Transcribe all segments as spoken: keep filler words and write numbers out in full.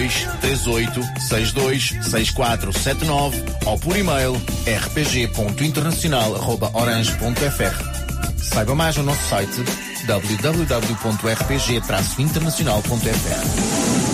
dois três oito seis dois seis quatro sete nove ou por e-mail r p g ponto internacional arroba orange ponto f r. Saiba mais no nosso site w w w ponto r p g traço internacional ponto f r.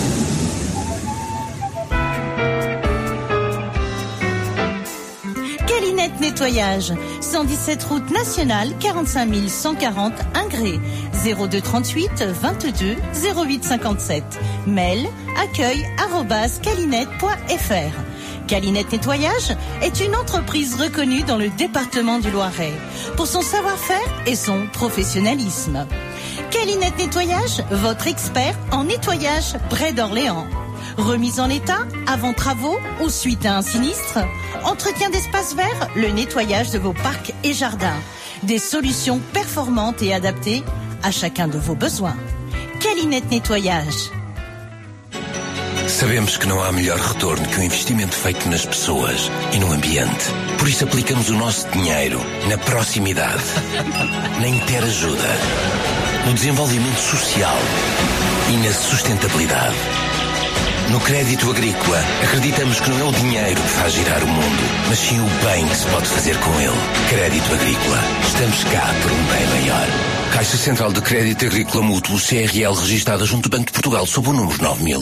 Calinette Nettoyage, cent dix-sept route nationale, quarante-cinq mille cent quarante Ingré, zéro deux trente-huit vingt-deux zéro huit cinquante-sept. Mail accueil arobase calinette point f r. Calinette Nettoyage est une entreprise reconnue dans le département du Loiret pour son savoir-faire et son professionnalisme. Calinette Nettoyage, votre expert en nettoyage près d'Orléans. Remise en état, avant travaux ou suite à un sinistre. Entretien d'espaces verts, le nettoyage de vos parcs et jardins. Des solutions performantes et adaptées à chacun de vos besoins. Calinette Nettoyage. Sabemos que não há melhor retorno que o investimento feito nas pessoas e no ambiente. Por isso aplicamos o nosso dinheiro na proximidade, na interajuda, no desenvolvimento social e na sustentabilidade. No crédito agrícola, acreditamos que não é o dinheiro que faz girar o mundo, mas sim o bem que se pode fazer com ele. Crédito agrícola. Estamos cá por um bem maior. Caixa Central de Crédito Agrícola Mútuo, C R L, registada junto do Banco de Portugal, sob o número nove mil.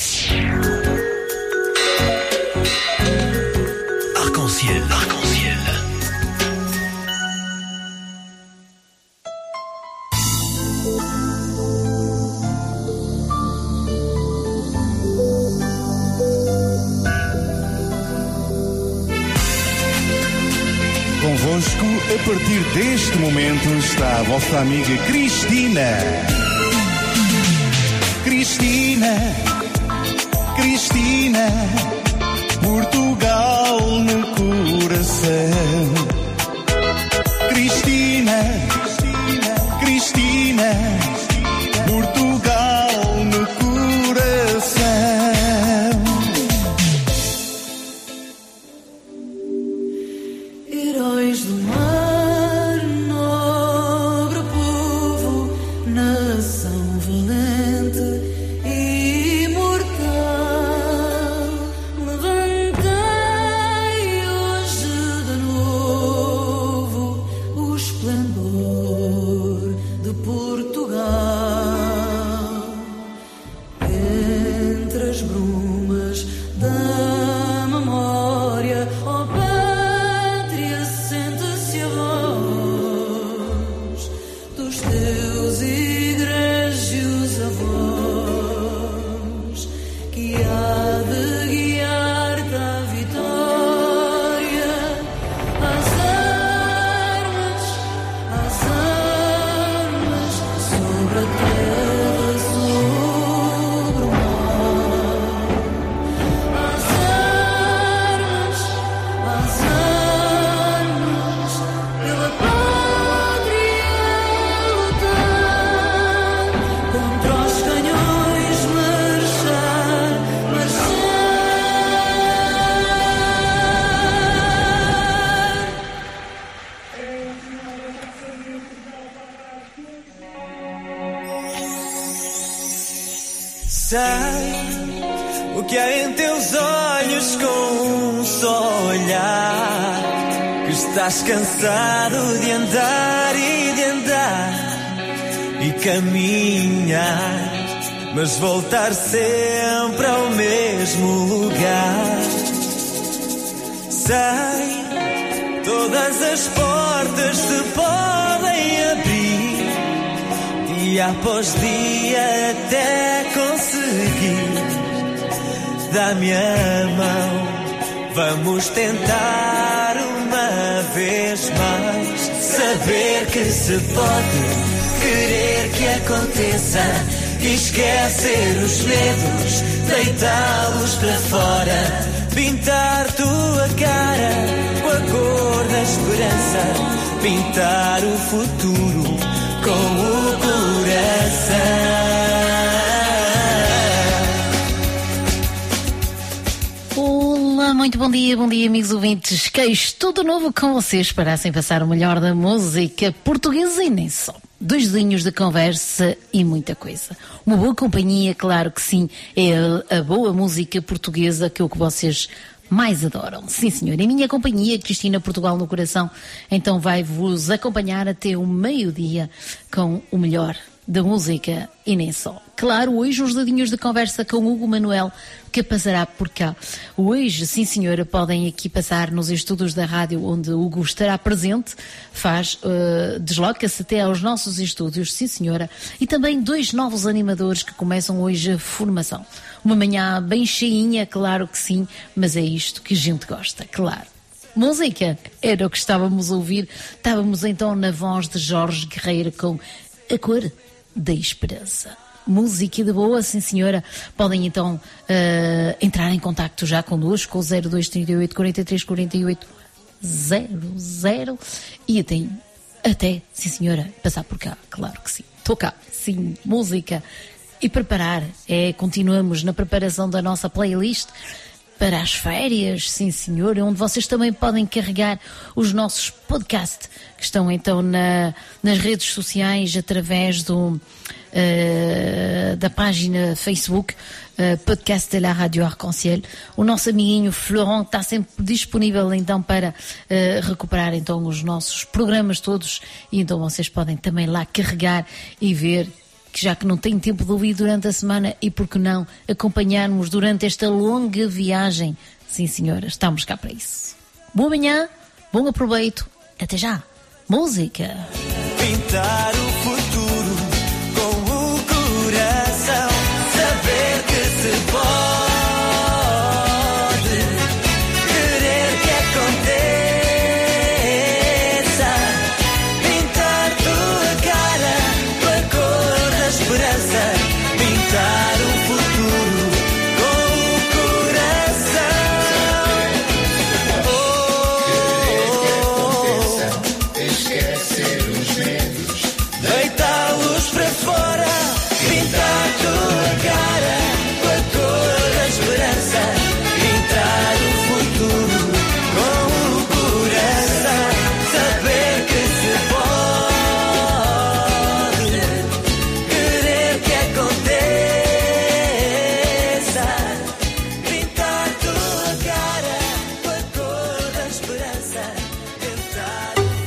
Arc-en-ciel. Arc-en-ciel. Convosco, a partir deste momento, está a vossa amiga Cristina. Cristina, Cristina, Portugal no coração. Cristina, Cristina, Portugal no coração. Heróis do mar, nobre povo, nação valente e imortal. Levantei hoje de novo o esplendor de Portugal. Entre as brumas da memória, ó pátria, sente-se a voz dos teus egrégios avós, que há de guiar-te à vitória. Às armas, às armas, sobre a terra, sobre o mar. Às armas, às armas, pela pátria lutar, contra os canhões marchar, marchar. Sei o que há em teus olhos com um só olhar, que estás cansado de andar e de andar e caminhar, mas voltar sempre ao mesmo lugar. Sei, todas as portas se podem abrir, dia após dia até conseguir. Dá-me a mão, vamos tentar uma vez mais. Saber que se pode, querer que aconteça, esquecer os medos, deitá-los para fora, pintar tua cara com a cor da esperança, pintar o futuro com o coração. Olá, muito bom dia, bom dia, amigos ouvintes. Queixo tudo novo com vocês para assim passar o melhor da música portuguesa e nem só. dois dedinhos de conversa e muita coisa. Uma boa companhia, claro que sim, é a, a boa música portuguesa, que é o que vocês mais adoram. Sim, senhor. Em minha companhia, Cristina Portugal no Coração, então vai-vos acompanhar até o meio-dia com o melhor da música e nem só. Claro, hoje uns dedinhos de conversa com Hugo Manuel, que passará por cá. Hoje, sim senhora, podem aqui passar nos estudos da rádio onde Hugo estará presente, faz, uh, desloca-se até aos nossos estúdios, sim senhora, e também dois novos animadores que começam hoje a formação. Uma manhã bem cheinha, claro que sim, mas é isto que a gente gosta, claro. Música era o que estávamos a ouvir. Estávamos então na voz de Jorge Guerreiro com A Cor da Esperança. Música de boa, sim senhora. Podem então uh, entrar em contacto já connosco com o zero dois trinta e oito, quarenta e três, quarenta e oito, zero zero e até, até, sim senhora, passar por cá, claro que sim. Estou cá, sim, música. E preparar, é, continuamos na preparação da nossa playlist para as férias, sim senhor, onde vocês também podem carregar os nossos podcasts, que estão então na, nas redes sociais, através do, uh, da página Facebook, uh, Podcast de la Radio Arc-en-Ciel. O nosso amiguinho Florent está sempre disponível então para uh, recuperar então os nossos programas todos, e então vocês podem também lá carregar e ver, que já que não tem tempo de ouvir durante a semana, e por que não acompanharmos durante esta longa viagem. Sim senhora, estamos cá para isso. Boa manhã, bom aproveito, até já. Música. Pintar o futuro com o coração, saber que se pode, querer que aconteça, pintar tua cara com a cor da esperança, pintar o futuro com o coração. Oh, esquecer os medos, deitá-los para fora, pintar tua cara com a cor da esperança, pintar o futuro com o coração, saber que se pode, querer que aconteça, pintar tua cara com a cor da esperança, pintar o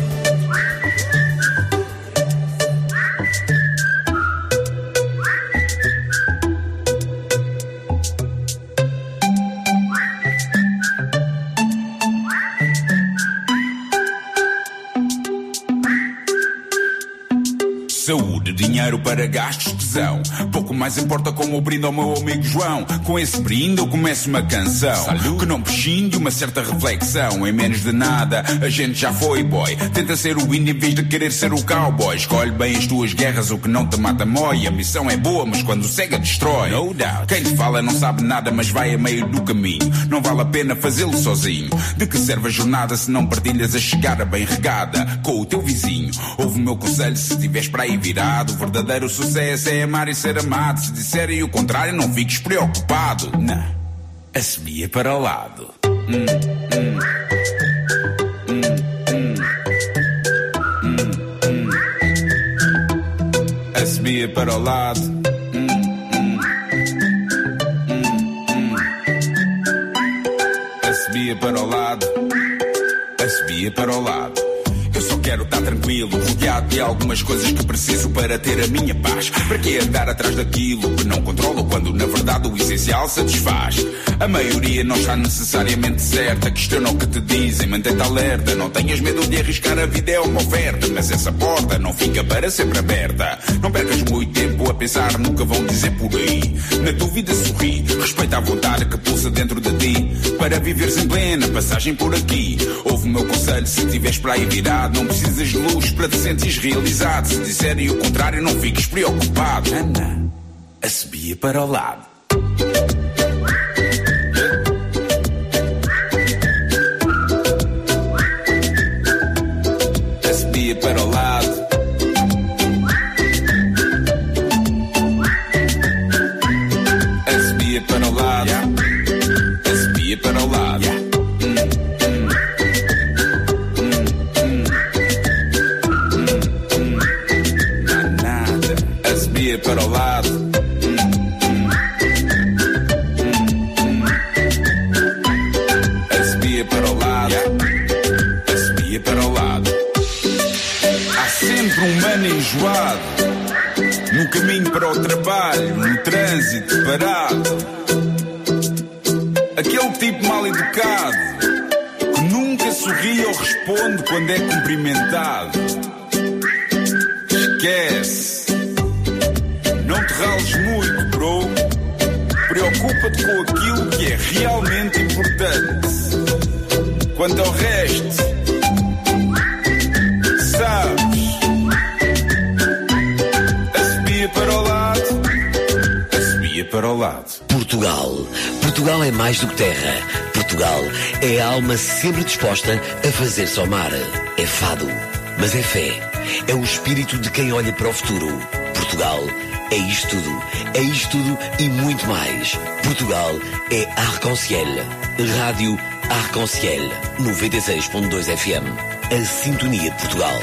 saúde, dinheiro para gastos, tesão. Pouco mais importa como o brinde ao meu amigo João. Com esse brinde eu começo uma canção Salud. Que não prescinde uma certa reflexão. Em menos de nada a gente já foi boy. Tenta ser o índio em vez de querer ser o cowboy. Escolhe bem as tuas guerras, o que não te mata mói. A missão é boa, mas quando cega destrói. No doubt. Quem te fala não sabe nada, mas vai a meio do caminho. Não vale a pena fazê-lo sozinho. De que serve a jornada se não partilhas a chegada bem regada com o teu vizinho? Ouve o meu conselho se estiveres para aí virado. O verdadeiro sucesso é amar e ser amado. Se disserem o contrário, não fiques preocupado. Não, assobia para o lado. Hum, hum. Hum, hum. Hum, hum. Assobia para o lado. Hum, hum. Hum, hum. Assobia para o lado. Assobia para o lado. Eu só quero estar tranquilo, rodeado de algumas coisas que preciso para ter a minha paz. Para que andar atrás daquilo que não controlo, quando na verdade o essencial satisfaz? A maioria não está necessariamente certa. Questiona o que te dizem, mantém-te alerta. Não tenhas medo de arriscar, a vida é uma oferta. Mas essa porta não fica para sempre aberta. Não percas muito tempo a pensar no que vão dizer por aí. Na dúvida sorri, respeita a vontade que pulsa dentro de ti. Para viveres em plena passagem por aqui. Ouve o meu conselho se estiveres para aí virado. Não precisas de luz para te sentires realizado. Se disserem o contrário, não fiques preocupado. Anda, assobia para o lado. Assobia para o lado. Assobia para o lado. Assobia para o lado. parado. Aquele tipo mal educado que nunca sorri ou responde quando é cumprimentado. Esquece. Não te rales muito, bro. Preocupa-te com aquilo que é realmente importante. Quanto ao resto, sabes, a subia para o lado, a subia para o lado. Portugal. Portugal é mais do que terra. Portugal é a alma sempre disposta a fazer-se ao mar. É fado, mas é fé. É o espírito de quem olha para o futuro. Portugal é isto tudo. É isto tudo e muito mais. Portugal é Arc-en-Ciel. Rádio Arc-en-Ciel. noventa e seis ponto dois F M. A sintonia de Portugal.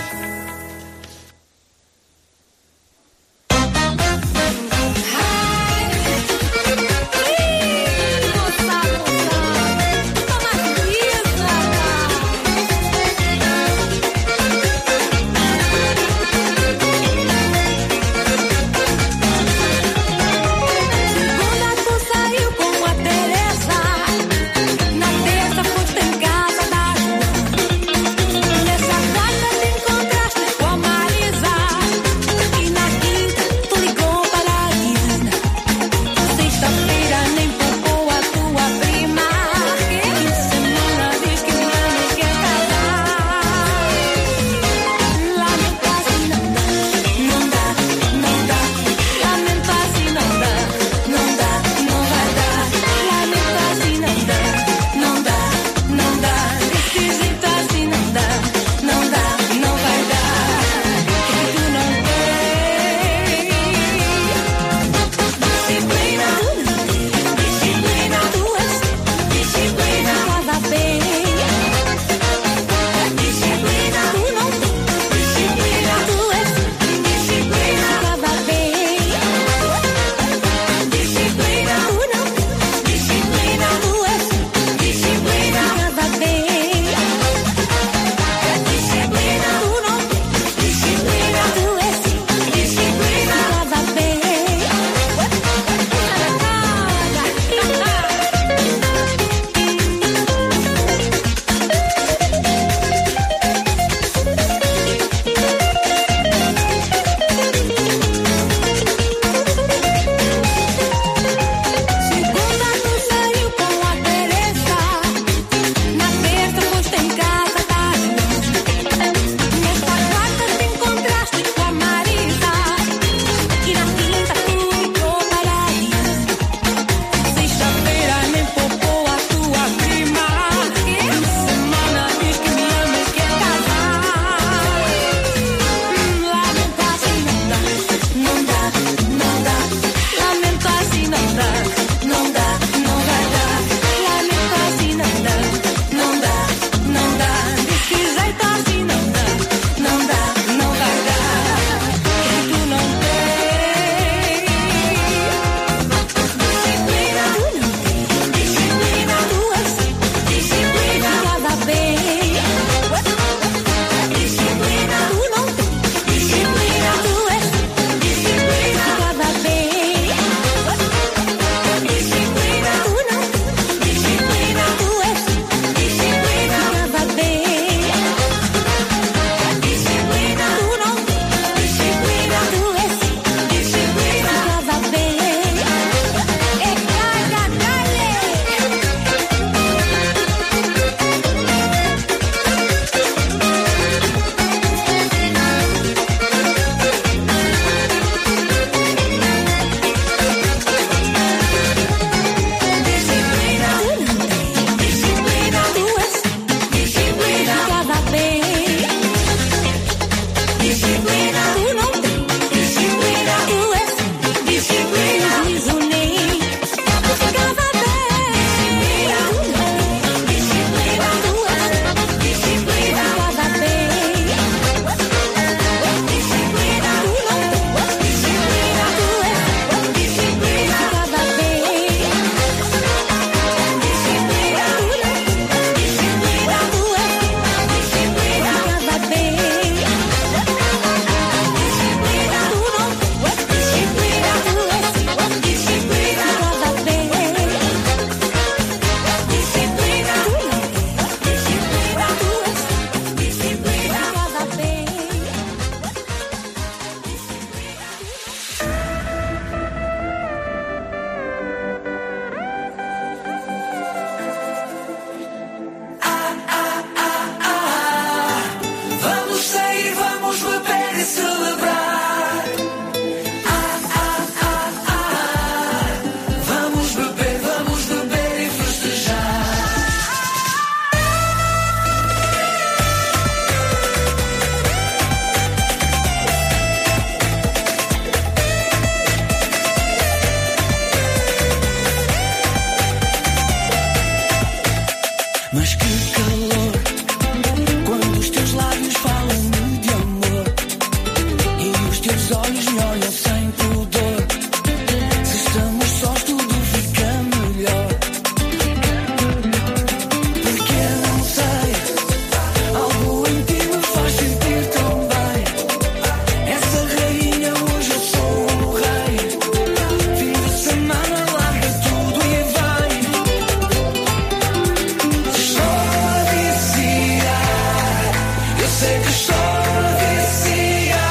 Na terça foste em casa da rua. Nessa data te encontrar. Mas que calor, quando os teus lábios falam-me de amor e os teus olhos me olham sem pudor. Se estamos sós tudo fica melhor. Porque eu não sei, algo em ti me faz sentir tão bem. Essa rainha hoje eu sou o rei. Fim de semana larga tudo e vem. Estou a viciar, eu sei que estou a viciar.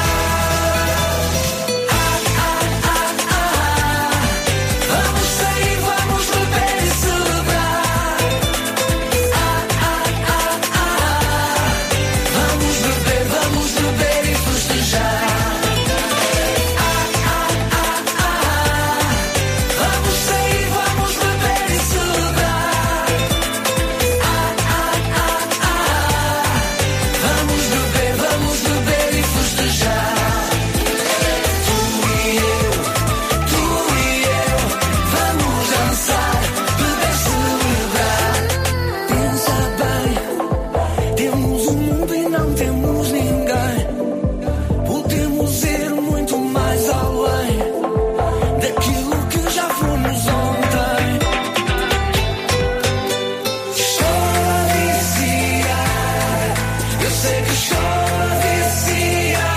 Ah, ah, ah, ah. Vamos sair, vamos beber e celebrar. Ah, ah, ah, ah. Vamos beber, vamos beber e festejar. Ah, ah, ah, ah. Vamos sair, vamos beber e celebrar. Ah, ah, ah, ah. Vamos beber, vamos beber e festejar. Tu e eu, tu e eu, vamos dançar, beber, celebrar. Pensa bem, temos o mundo e não temos ninguém. Podemos ir muito mais além daquilo que já fomos ontem. Estou a viciar, eu sei que estou a viciar.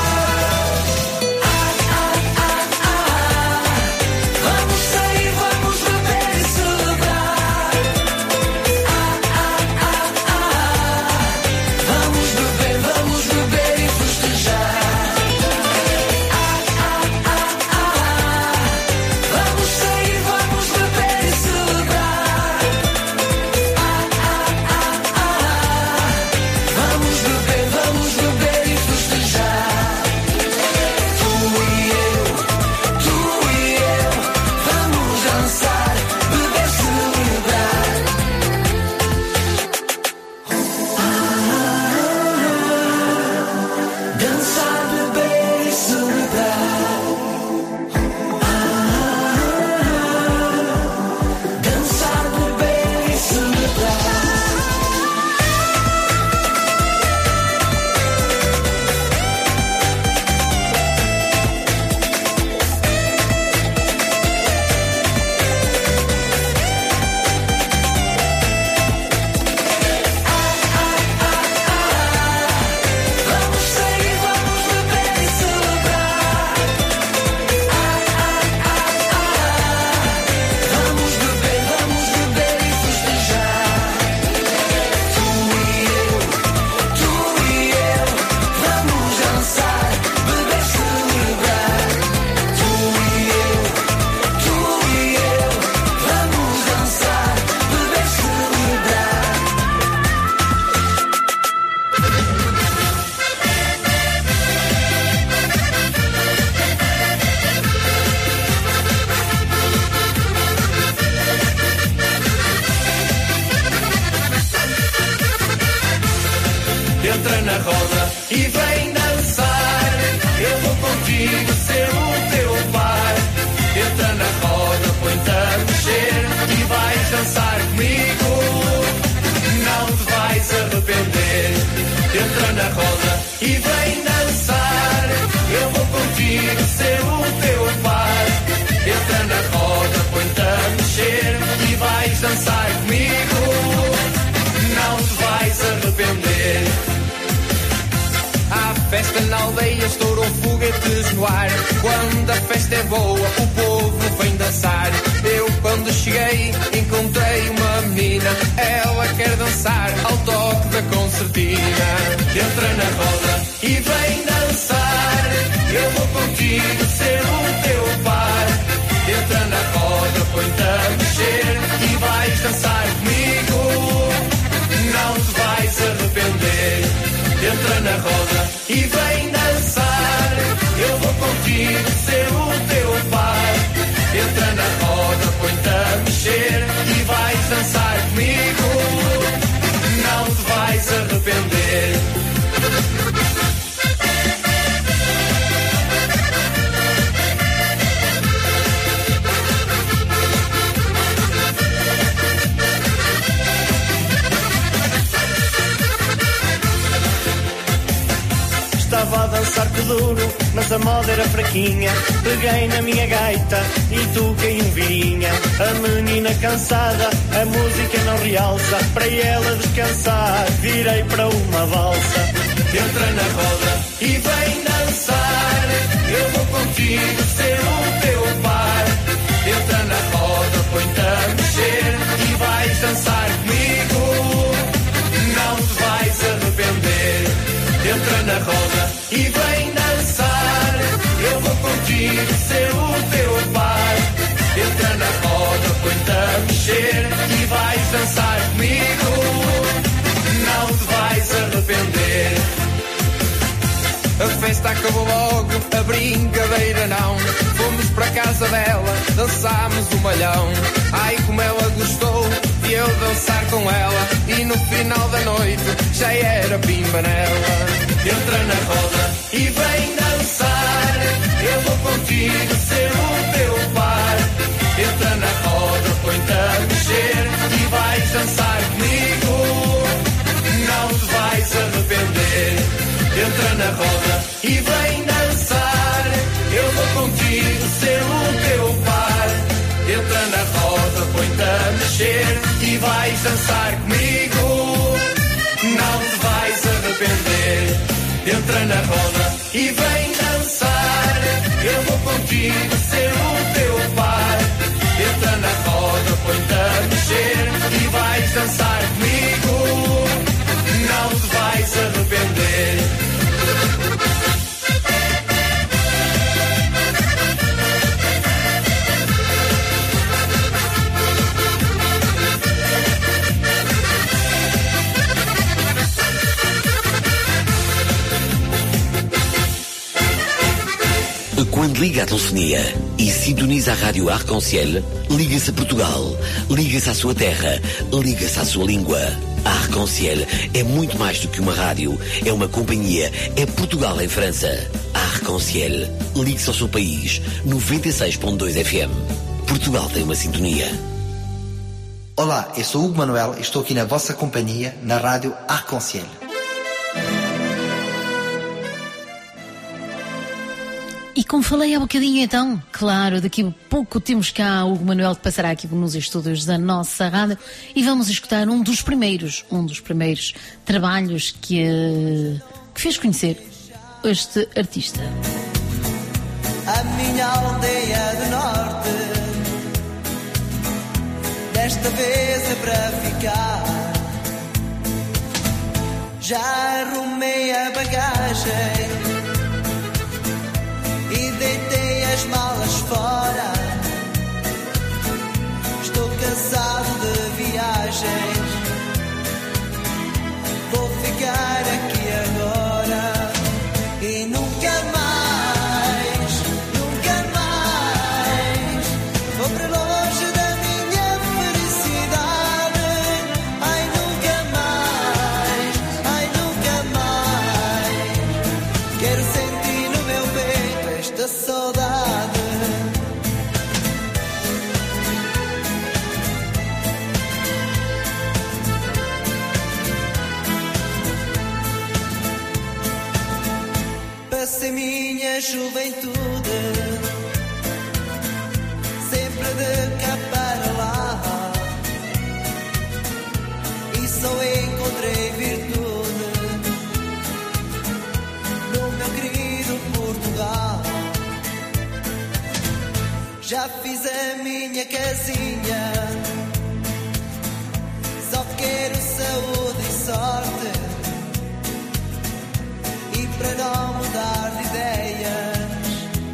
Ah, ah, ah, ah. Vamos sair, vamos beber e celebrar. Ah, ah, ah, ah. Vamos beber, vamos beber e festejar. Ah, ah, ah, ah. Vamos sair, vamos beber e celebrar. Ah, ah, ah, ah. Vamos beber, vamos beber e festejar. Tu e eu, tu e eu, vamos dançar, beber, celebrar. Dançar, beber e celebrar. Dançar, beber e celebrar. Vamos sair, vamos beber e celebrar. Ah, ah, ah, ah. Vamos beber, vamos beber e festejar. Tu e eu, tu e eu, vamos dançar, beber, celebrar. Tu e eu, tu e eu, vamos dançar, beber, celebrar. Entra na roda e vem dançar. Eu vou contigo ser o teu par. Entra na roda, põe-te a mexer e vais dançar comigo. Não te vais arrepender. Entra na roda e vem dançar. Eu vou contigo ser o teu par. Entra na roda, põe-te a mexer e vais dançar comigo. Não te vais arrepender. Há festa na aldeia, estouram foguetes no ar. Quando a festa é boa, o povo vem dançar. Eu quando cheguei, encontrei uma menina. Ela quer dançar ao toque da concertina. Entra na roda e vem dançar. Eu vou contigo ser o teu par. Entra na roda, põe-te a mexer e vais dançar comigo. Não te vais arrepender. Entra na roda e vem dançar. Eu vou contigo ser o teu par. Entra na roda, põe-te a mexer e vais dançar comigo. Não te vais arrepender. velouro, mas a moda era fraquinha. Peguei na minha gaita e toquei um vinha. A menina cansada, a música não realça. Para ela descansar, virei para uma valsa. Entra na roda e vem dançar. Eu vou contigo ser o teu par. Entra na roda, põe-te a mexer e vais dançar comigo. Não te vais arrepender. Entra na roda e vem dançar. Eu vou contigo ser o teu par. Entra na roda, põe-te a mexer e vais dançar comigo. Não te vais arrepender. A festa acabou logo, a brincadeira não. Fomos para a casa dela, dançámos o malhão. Ai como ela gostou de eu dançar com ela. E no final da noite já era pimba nela. Entra na roda e vem dançar. Eu vou contigo ser o teu par. Entra na roda, põe-te a mexer e vais dançar comigo. Não te vais arrepender. Entra na roda e vem dançar. Eu vou contigo ser o teu par. Entra na roda, põe-te a mexer e vais dançar comigo. Não te vais arrepender. Entra na roda e vem dançar. Eu vou contigo ser o teu par. Entra na roda, põe-te a mexer e vais dançar comigo. Não te vais arrepender. Quando liga a telefonia e sintoniza a rádio Arc-en-Ciel, liga-se a Portugal, liga-se à sua terra, liga-se à sua língua. A Arc-en-Ciel é muito mais do que uma rádio, é uma companhia, é Portugal em França. A Arc-en-Ciel, ligue-se ao seu país, noventa e seis ponto dois F M. Portugal tem uma sintonia. Olá, eu sou Hugo Manuel e estou aqui na vossa companhia, na rádio Arc-en-Ciel. E como falei há bocadinho então, claro, daqui a pouco temos cá o Hugo Manuel que passará aqui nos estúdios da nossa rádio e vamos escutar um dos primeiros, um dos primeiros trabalhos que, que fez conhecer este artista. A minha aldeia do norte, desta vez é para ficar. Já arrumei a bagagem e deitei as malas fora. Estou cansado de viagens, vou ficar aqui agora e nunca mais, nunca mais vou para longe da minha felicidade. Ai, nunca mais, ai, nunca mais quero sentir no meu peito esta saudade. Passei minha juventude sempre de cá para lá e só encontrei virtude no meu querido Portugal. Já fiz a minha casinha, só quero saúde e sorte. E para não mudar de ideias,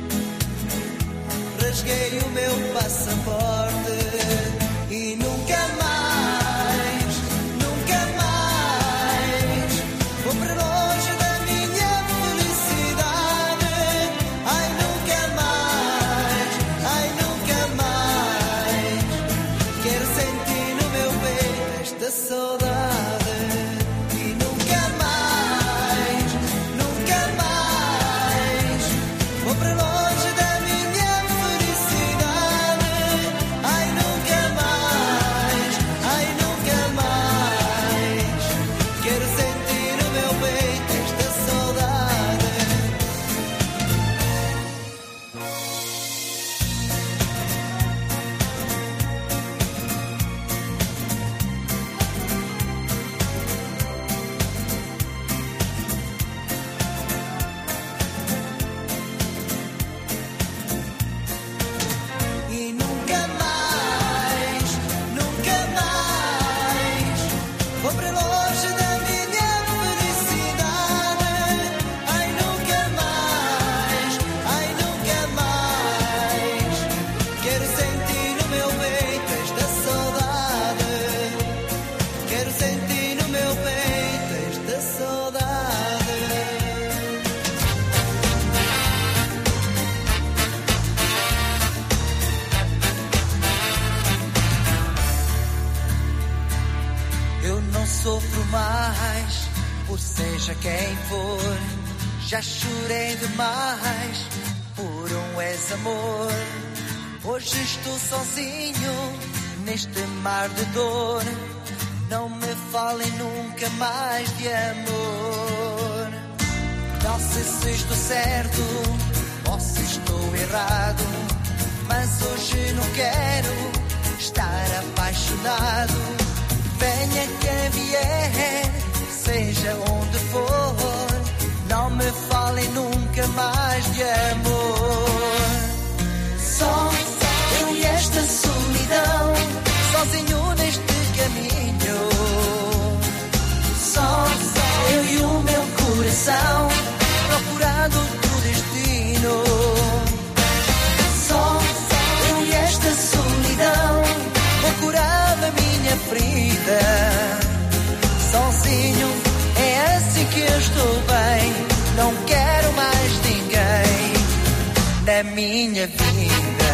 rasguei o meu passaporte e nunca mais, nunca mais vou para longe da minha felicidade. Ai, nunca mais, ai, nunca mais quero sentir no meu peito esta saudade. E nunca mais, nunca mais vou para longe da minha felicidade. Ai, nunca mais, ai, nunca mais quero sentir no meu peito esta saudade. sofro mais, por seja quem for. Já chorei demais, por um ex-amor. Hoje estou sozinho, neste mar de dor. Não me falem nunca mais de amor. Não sei se estou certo ou se estou errado, mas hoje não quero estar apaixonado. Venha quem vier, seja onde for, não me falem nunca mais de amor. Só eu e esta solidão, sozinho neste caminho. Só eu e o meu coração, procurando o teu destino. Só eu e esta solidão, vou curar a minha ferida. Sozinho é assim que eu estou bem. Não quero mais ninguém na minha vida.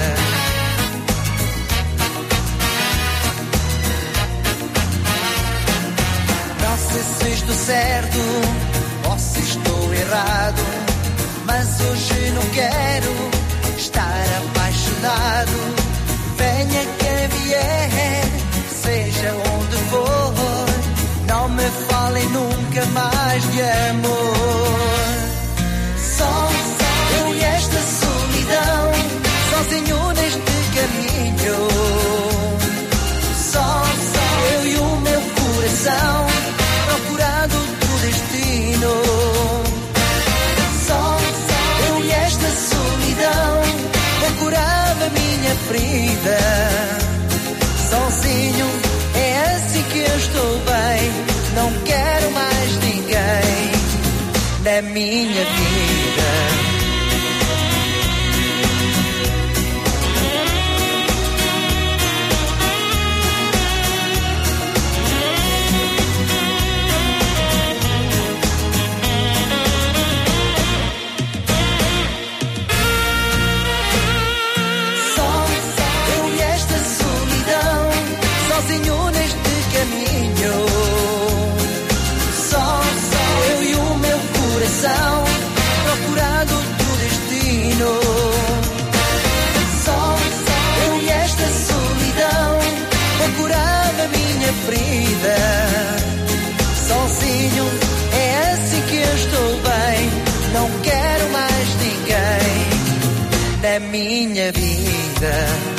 Não sei se estou certo ou se estou errado, mas hoje não quero estar apaixonado. Venha quem vier, seja onde for, não me falem nunca mais de amor. Só eu e esta solidão, sozinho neste caminho. Só eu e o meu coração, procurando o teu destino. Só eu e esta solidão, vou curar a minha ferida. Sozinho é assim que eu estou bem. Não quero mais ninguém na minha vida. Só eu e esta solidão, sozinho neste caminho. Só eu e o meu coração, procurando o teu destino. Só eu e esta solidão, vou curar a minha ferida. Sozinho é assim que eu estou bem. Não quero mais ninguém na minha vida.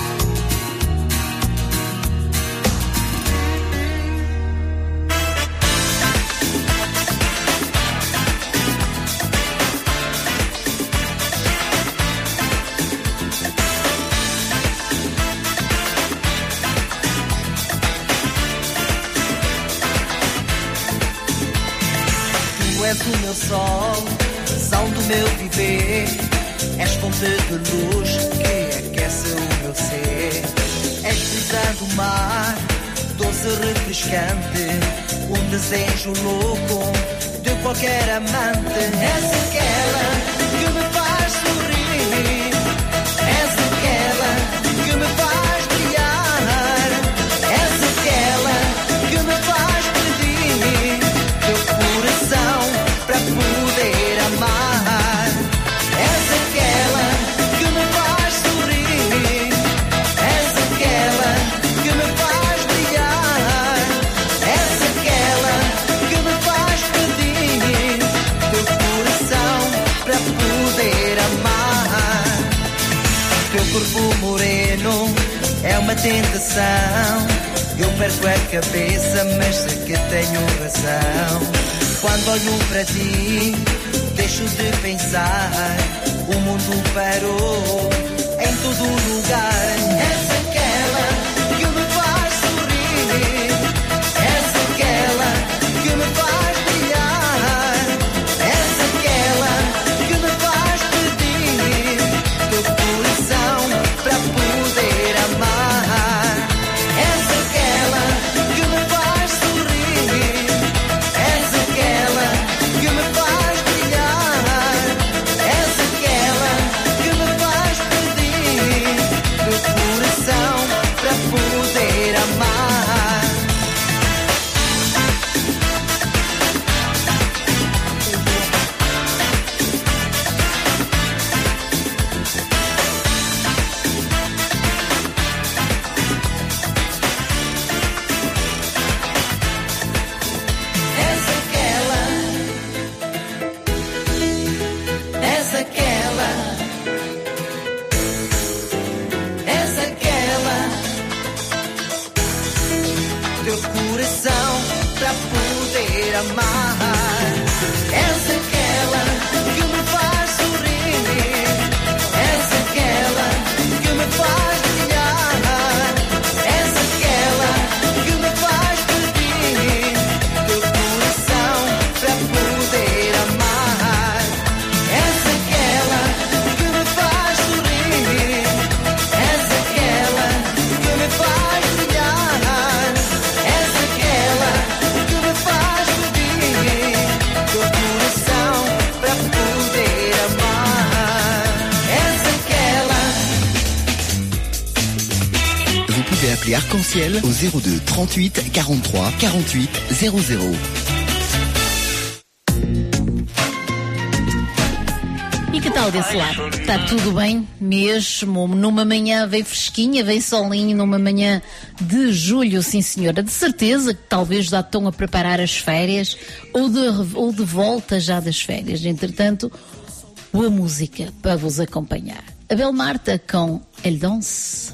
Tu és o meu sol, sal do meu viver. És fonte de luz que aquece o meu ser. És brisa do mar, doce refrescante, um desejo louco de qualquer amante. És aquela que me faz sorrir, és aquela que me faz brilhar, és aquela que me faz pedir teu coração para poder amar. És aquela que me faz sorrir, és aquela que me faz brilhar, és aquela que me faz pedir teu coração para poder amar. Teu corpo moreno é uma tentação. Eu perco a cabeça, mas sei que tenho razão. Quando olho para ti, deixo de pensar. O mundo parou em todo lugar. És aquela que me faz sorrir, és aquela que me faz brilhar, és aquela que me faz pedir teu coração para poder amar. És aquela que me faz sorrir, és aquela que me faz brilhar, és aquela que me faz pedir teu coração meu coração pra poder amar. És aquela que me faz sorrir, és aquela que me faz brilhar, és aquela que me faz pedir meu coração pra poder amar. És aquela que me faz sorrir, és aquela que me faz brilhar, és aquela que me faz pedir meu coração pra poder amar. És aquela. Vous pouvez appeler Arc-en-Ciel au zéro deux trente-huit quarante-trois quarante-huit zéro zéro. E que tal desse lado? Está tudo bem? Mesmo numa manhã bem fresquinha, bem solinho, numa manhã de julho, sim senhora. De certeza que talvez já estão a preparar as férias ou de, ou de volta já das férias. Entretanto, boa música para vos acompanhar. Abel Marta com El Danse.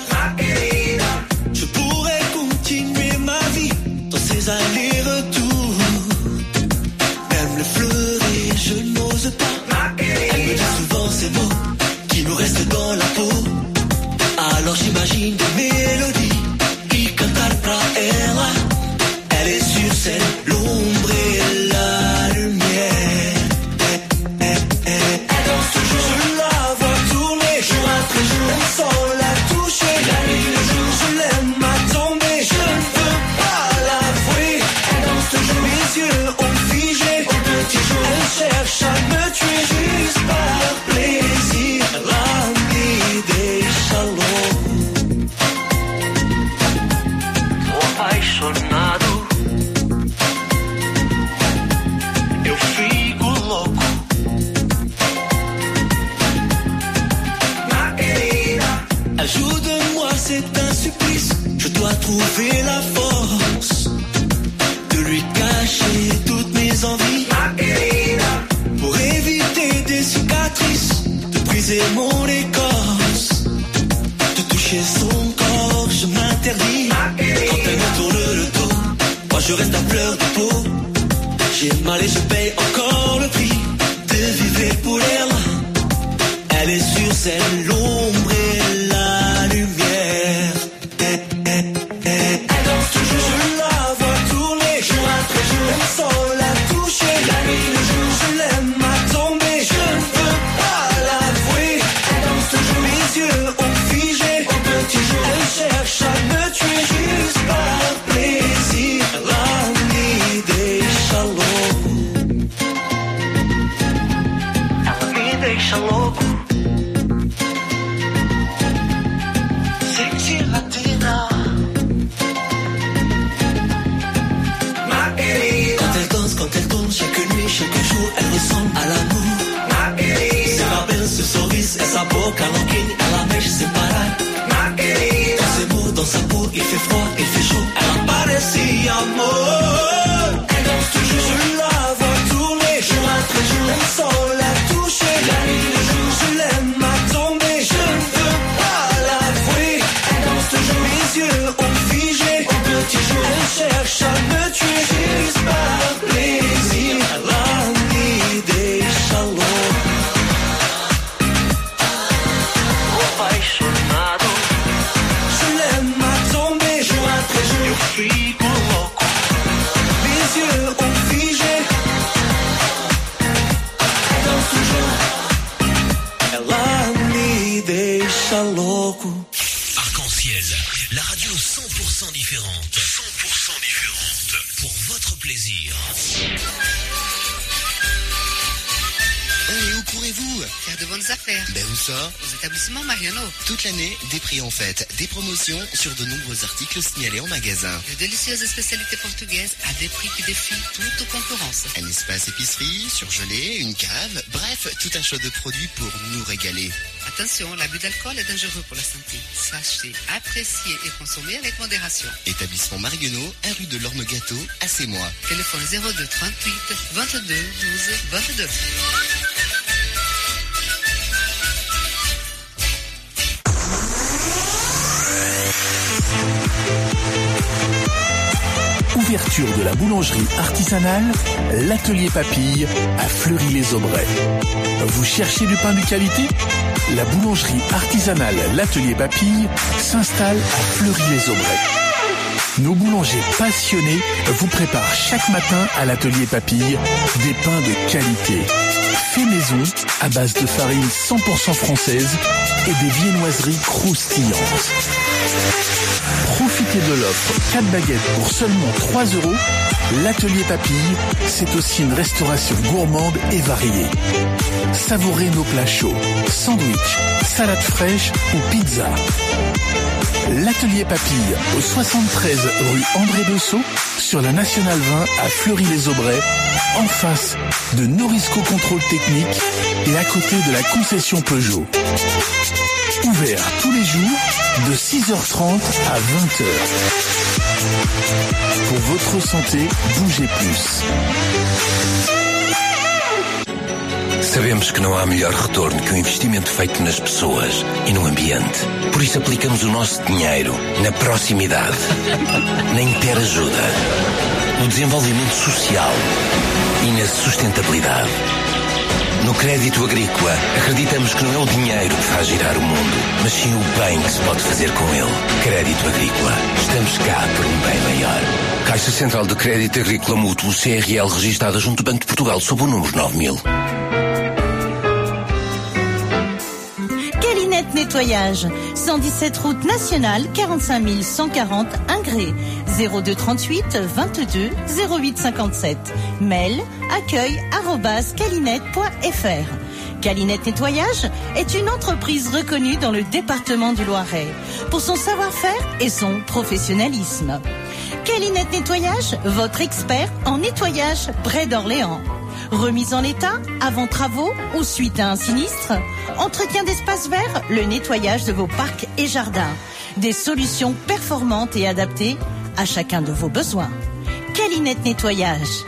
Je pourrais continuer ma vie dans ces allers-retours. Même le fleurir, je n'ose pas. Elle me dit souvent ces mots qui nous restent dans la peau. Alors j'imagine des mélodies qui cantar pra ela. Elle est sur scène, l'ombre et la lumière. Elle danse toujours, je la vois tourner jour après jour sans la toucher. La nuit, le jour, je l'aime à tomber, je ne veux pas l'avouer. Elle danse toujours, mes yeux ont figé au petit jour. Elle cherche à me tuer juste par plaisir. La me deixa louco, tô apaixonado. Eu fico louco. Ajude-moi, c'est un supplice. Je dois trouver la force de lui cacher toutes mes envies. Pour éviter des cicatrices, de briser mon écorce, de toucher son corps, je m'interdis. Quand elle me tourne le dos, moi je reste à fleur de peau. J'ai mal et je paye encore le prix de vivre pour elle. Elle est sur scène, l'ombre et la lumière. Elle danse toujours, je la vois tourner jour après jour sans la toucher. La nuit, le jour, je l'aime à tomber, je ne veux pas l'avouer. Elle danse toujours, mes yeux ont figé au petit jour. Elle cherche à me tuer juste par plaisir. La me deixa louco, ela me deixa louco. Sexy latina. Quand elle danse, quand elle tourne, chaque nuit, chaque jour, elle ressemble à l'amour. C'est ma belle, ce sorriso, essa boca louquinha, ela mexe sem parar. Dans ses mots, dans sa peau, il fait froid, il fait chaud, ela parece amor. Elle danse toujours, je la vois tourner jour après jour sans la toucher. La nuit, le jour, je l'aime à tomber, je ne veux pas l'avouer. Elle danse toujours, mes yeux ont figé au petit jour. Elle cherche à me tuer juste par plaisir. La me deixa louco, apaixonado. Je l'aime à tomber jour après jour. Eu fico louco, mes yeux ont figé. Elle danse toujours, ela me deixa louco. Arc-en-Ciel, la radio cent pour cent différente. cent pour cent différente. Pour votre plaisir. Et où courez-vous? Faire de bonnes affaires. Ben où ça? Aux établissements Mariano. Toute l'année, des prix en fête, des promotions sur de nombreux articles signalés en magasin. De délicieuses spécialités portugaises à des prix qui défient toute concurrence. Un espace épicerie, surgelé, une cave, bref, tout un choix de produits pour nous régaler. Attention, l'abus d'alcool est dangereux pour la santé. Sachez apprécier et consommer avec modération. Établissement Marguenot, un rue de l'Orme Gâteau, à Sémois. Téléphone zéro deux trente-huit vingt-deux douze vingt-deux. réouverture de la boulangerie artisanale, l'Atelier Papille à Fleury-les-Aubrais. Vous cherchez du pain de qualité? La boulangerie artisanale l'Atelier Papille s'installe à Fleury-les-Aubrais. Nos boulangers passionnés vous préparent chaque matin à l'Atelier Papille des pains de qualité. Fait maison à base de farine cent pour cent française et des viennoiseries croustillantes. Profitez de l'offre quatre baguettes pour seulement trois euros. L'Atelier Papille, c'est aussi une restauration gourmande et variée. Savourez nos plats chauds, sandwich, salade fraîche ou pizza. L'Atelier Papille, au soixante-treize rue André Dessau, sur la Nationale vingt à Fleury-les-Aubrais, en face de Norisco Contrôle Technique et à côté de la concession Peugeot. Ouvert tous les jours de six heures trente à vingt heures. Pour votre santé, bougez plus. Sabemos que não há melhor retorno que o investimento feito nas pessoas e no ambiente. Por isso aplicamos o nosso dinheiro na proximidade, na interajuda, no desenvolvimento social e na sustentabilidade. No crédito agrícola, acreditamos que não é o dinheiro que faz girar o mundo, mas sim o bem que se pode fazer com ele. Crédito agrícola. Estamos cá por um bem maior. Caixa Central de Crédito Agrícola Mútuo, C R L, registada junto do Banco de Portugal, sob o número nove mil. Calinette Nettoyage, cent dix-sept route nationale, quarante-cinq mille cent quarante Ingré, zéro deux trente-huit vingt-deux zéro huit cinquante-sept. Mail accueil arobase calinette point f r. Calinette Nettoyage est une entreprise reconnue dans le département du Loiret pour son savoir-faire et son professionnalisme. Calinette Nettoyage, votre expert en nettoyage près d'Orléans. Remise en état, avant travaux ou suite à un sinistre. Entretien d'espaces verts, le nettoyage de vos parcs et jardins. Des solutions performantes et adaptées à chacun de vos besoins. Calinette Nettoyage.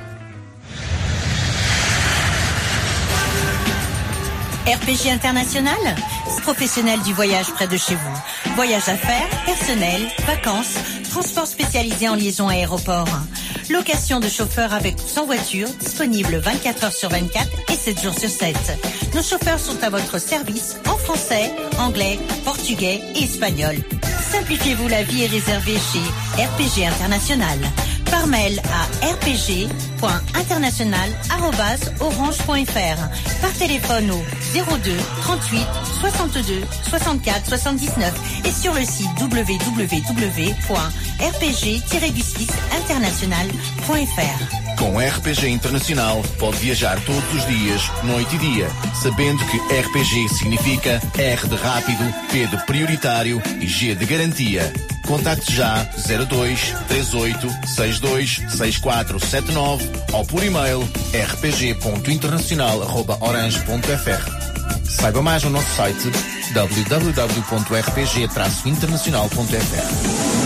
R P G International, professionnel du voyage près de chez vous. Voyage d'affaires, personnel, vacances, transport spécialisé en liaison aéroport. Location de chauffeurs avec ou sans voiture, disponible vingt-quatre heures sur vingt-quatre et sept jours sur sept. Nos chauffeurs sont à votre service en français, anglais, portugais et espagnol. Simplifiez-vous la vie et réservez chez R P G International. Par mail à r p g point international arobase orange point f r. Par téléphone au zéro deux trente-huit soixante-deux soixante-quatre soixante-dix-neuf et sur le site w w w point r p g tiret six international point f r. Com R P G Internacional pode viajar todos os dias, noite e dia, sabendo que R P G significa R de rápido, P de prioritário e G de garantia. Contacte já zero dois três oito seis dois seis quatro sete nove ou por e-mail r p g ponto internacional arroba orange ponto f r. Saiba mais no nosso site w w w ponto r p g traço internacional ponto f r.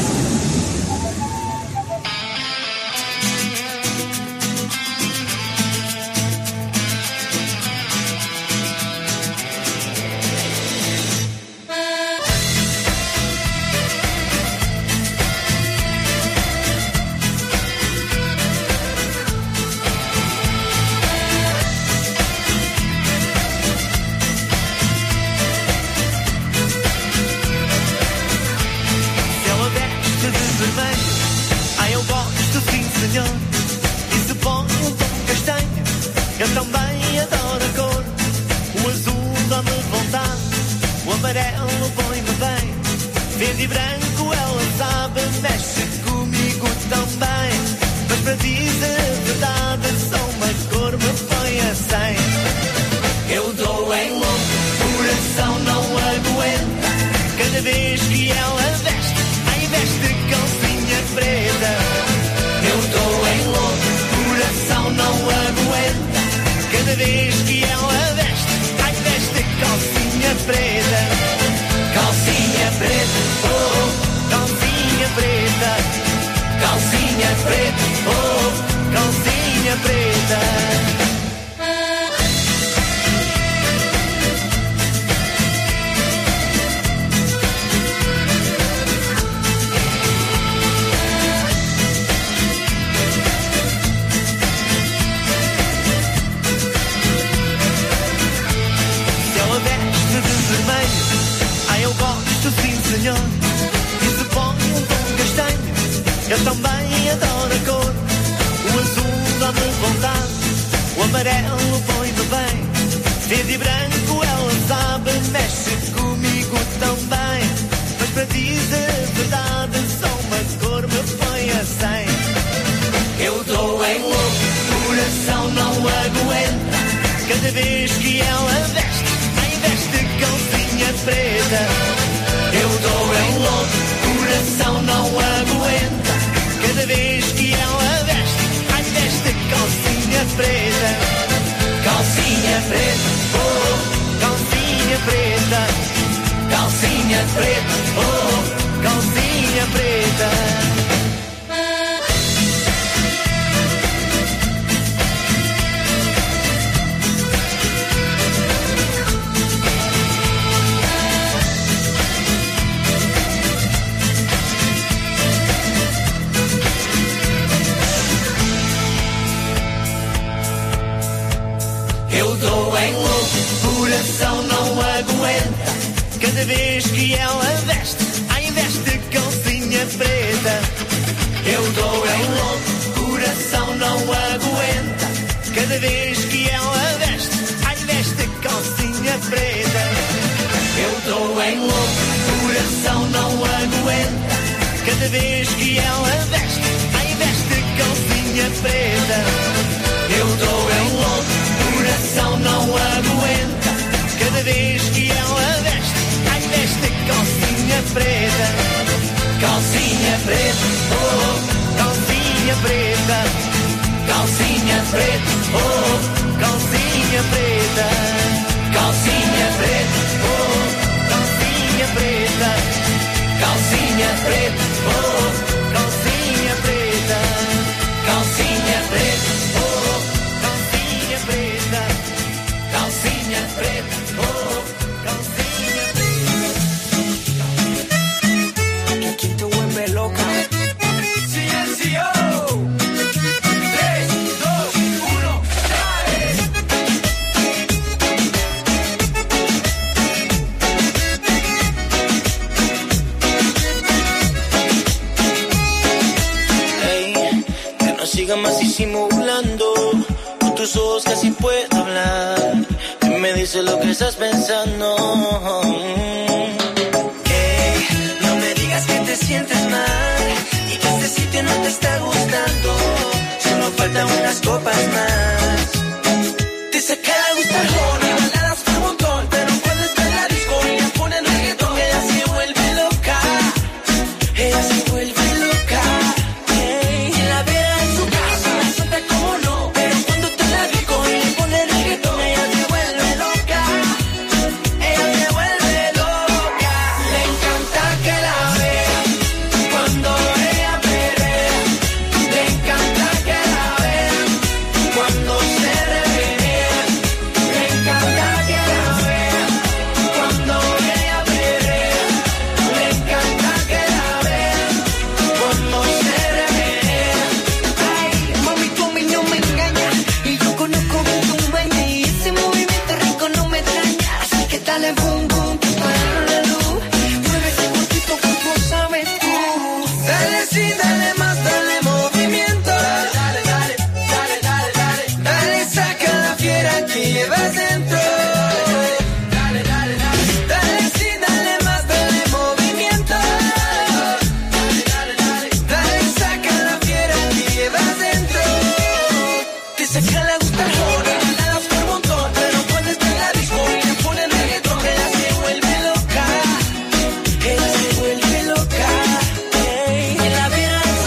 Vez que ela veste, ai veste calcinha preta, calcinha preta, oh, oh. Eu também adoro a cor. O azul dá-me vontade, o amarelo põe-me bem. Verde e branco ela sabe, mexe comigo também. Mas para dizer a verdade, só uma cor me põe a cem. Eu dou em louco, coração não aguenta. Cada vez que ela veste, ai veste calcinha preta. Eu dou em louco, coração não aguenta. Cada vez que ela veste, ai veste calcinha preta. Calcinha preta, oh, calcinha preta. Calcinha preta, oh, calcinha preta. Eu dou em louco, coração não aguenta. Cada vez que ela veste, ai veste calcinha preta. Eu dou em louco, coração não aguenta. Cada vez que ela veste, ai veste calcinha preta. Eu dou em louco, coração não aguenta. Cada vez que ela veste, ai veste calcinha preta. Eu dou em louco, coração não aguenta. Cada vez que ela veste, ai veste calcinha preta. Calcinha preta, oh, calcinha preta. Calcinha preta, oh, calcinha preta. Calcinha preta, oh, calcinha preta. Calcinha preta, oh, calcinha preta. Calcinha preta, oh, calcinha preta. Calcinha preta, oh, calcinha preta. Que aquí te vuelve loca. Silencio. Tres, dos, uno, dale. Hey, que no siga más disimulando. Con tus ojos casi puedo hablar. Me dice lo que estás pensando. Hey, no me digas que te sientes mal y que este sitio no te está gustando. Solo faltan unas copas más. Dice que le gusta el joven, baladas por un montón, pero cuando está en la disco y le ponen reggaetón, ella se vuelve loca. Ella se vuelve loca. Hey, si la viera en su casa, la suelta como no, pero cuando está en la disco y le ponen reggaetón, ella se vuelve loca. Ella se vuelve loca. Le encanta que la vean cuando ella perrea. Le encanta que la vean cuando se revenea. Le encanta que la vean cuando ella perrea. Le encanta que la vean cuando se revenea. Ay, mami, tú a mí no me engañas y yo conozco bien tu baile y ese movimiento rico no me extraña. Así que dale boom boom para la luz. Mueve ese cuerpito como sabes tú. Dale sí, dale más, dale movimiento. Dale, dale, dale, dale, dale. Dale, saca la fiera que llevas dentro. Dale, dale, dale. Dale sí, dale más, dale movimiento. Dale, dale, dale. Dale, saca la fiera que llevas dentro. Dice que le gusta el joven, baladas por un montón, pero cuando está en la disco y le ponen reggaetón, ella se vuelve loca. Ella se vuelve loca. Ey, en la viera en su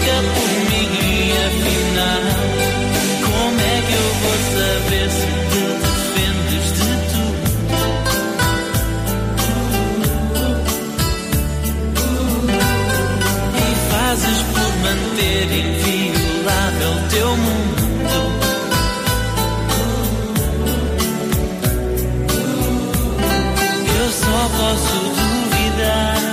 louca por mim, afinal. Como é que eu vou saber se te defendes de tudo? E fazes por manter inviolável teu mundo. Eu só posso duvidar.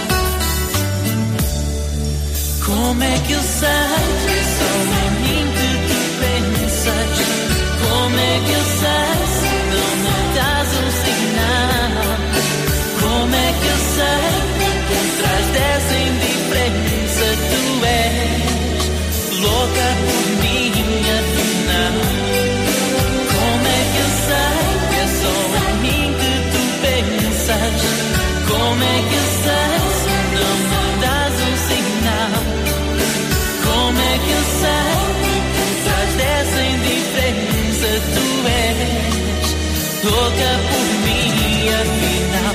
Como é que eu sei que só em mim que tu pensas? Como é que eu sei se não me dás um sinal? Como é que eu sei que atrás dessa indiferença tu és louca por mim, afinal? Como é que eu sei que é só em mim que tu pensas? Como é que eu sei se não me dás um sinal? Como é que eu sei que atrás dessa indiferença tu és louca por mim, afinal?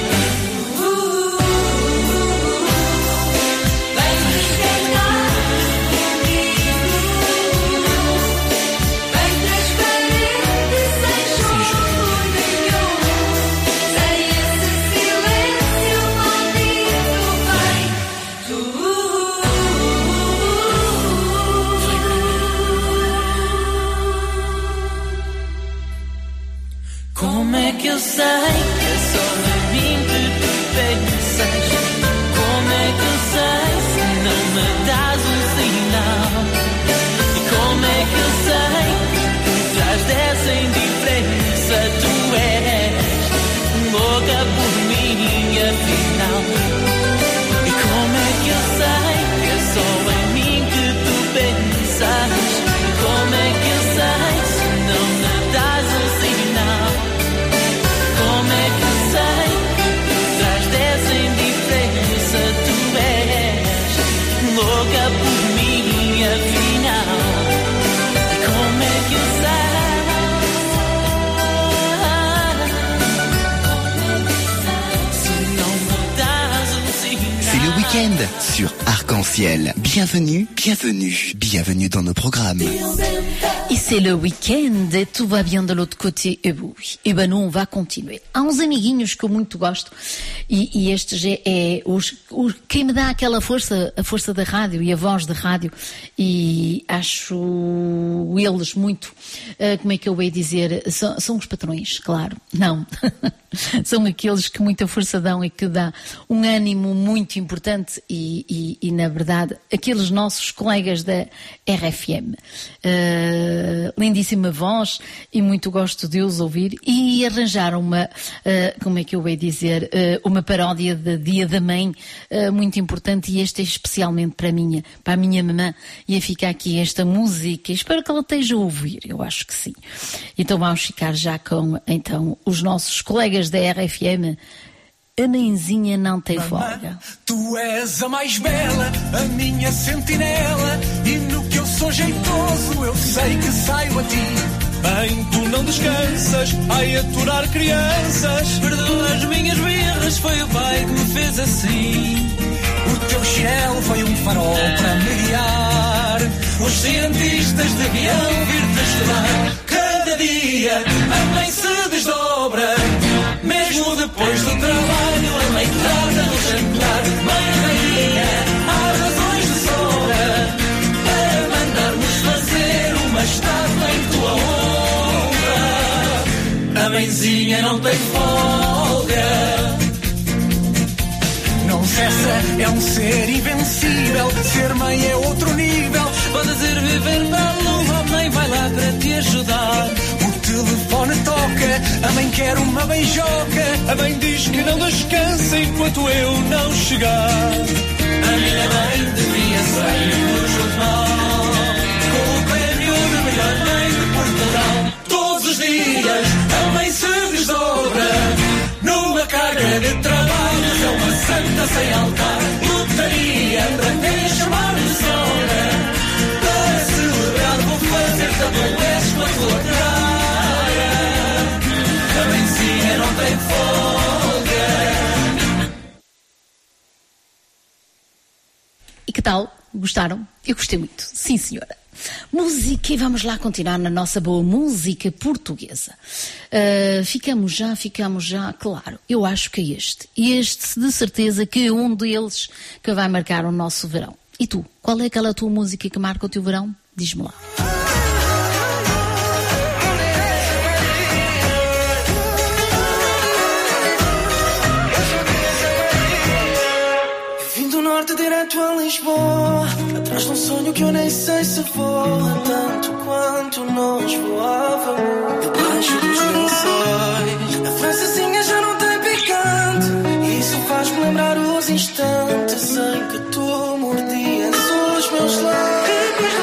Como é que eu sei que é só em mim que tu pensas? Como é que eu sei se não me dás um sinal? E como é que eu sei que atrás dessa indiferença tu és louca por mim, afinal? E como é que eu sei que é só em mim que tu pensas? Como é que eu sei se não me dás um sinal? Como é que eu sei que atrás dessa indiferença tu és louca por mim, afinal? E como é que eu sei se não me dás um sinal? C'est le week-end sur Arc-en-Ciel. Bienvenue, bienvenue, bienvenue dans nos programmes. E c'est le week-end, e tu vai bien de l'autre côté, e oui. E ben, não vai continuar. Há uns amiguinhos que eu muito gosto, e, e estes é, é os, os, quem me dá aquela força, a força da rádio e a voz da rádio, e acho eles muito, uh, como é que eu ia dizer, são, são os patrões, claro, não. São aqueles que muita força dão e que dá um ânimo muito importante e, e, e na verdade, aqueles nossos colegas da R F M. Uh, lindíssima voz e muito gosto de os ouvir, e arranjaram uma, uh, como é que eu ia dizer, uh, uma paródia de Dia da Mãe uh, muito importante, e este é especialmente para a minha, para a minha mamã, e fica aqui esta música, espero que ela esteja a ouvir, eu acho que sim. Então vamos ficar já com então os nossos colegas da R F M. A mãezinha não tem folga. Tu és a mais bela, a minha sentinela, e no que eu sou jeitoso eu sei que saio a ti. Bem, tu não descansas, ai aturar crianças. Perdoa as minhas birras, foi o pai que me fez assim. O teu chinelo foi um farol para me guiar. Os cientistas deviam vir-te ajudar. Cada dia a mãe se desdobra, mesmo depois do trabalho, a mãe trata no jantar. Mãe rainha, há razões de sobra para mandarmos fazer uma estátua em tua honra. A mãezinha não tem folga. Não cessa, é um ser invencível. Ser mãe é outro nível. Podes ir viver para a lua, a mãe vai lá para te ajudar. O telefone toca, a mãe quer uma beijoca. A mãe diz que não descansa enquanto eu não chegar. A minha mãe devia sair no jornal com o prémio de melhor mãe de Portugal. Todos os dias a mãe se desdobra numa carga de trabalhos. É uma santa sem altar. Lutaria para quem chamar de sogra. Para celebrar vou fazer tabuleiros com a tua cara. A mãezinha não tem folga. E que tal? Gostaram? Eu gostei muito, sim senhora. Música, e vamos lá continuar na nossa boa música portuguesa. Uh, ficamos já, ficamos já, claro, eu acho que é este. Este, de certeza, que é um deles que vai marcar o nosso verão. E tu, qual é aquela tua música que marca o teu verão? Diz-me lá. Vim do norte direto a Lisboa, atrás de um sonho que eu nem sei se voa, tanto quanto nós voávamos, debaixo dos lençóis. A francesinha já não tem picante, e isso faz-me lembrar os instantes em que tu mordias os meus lábios.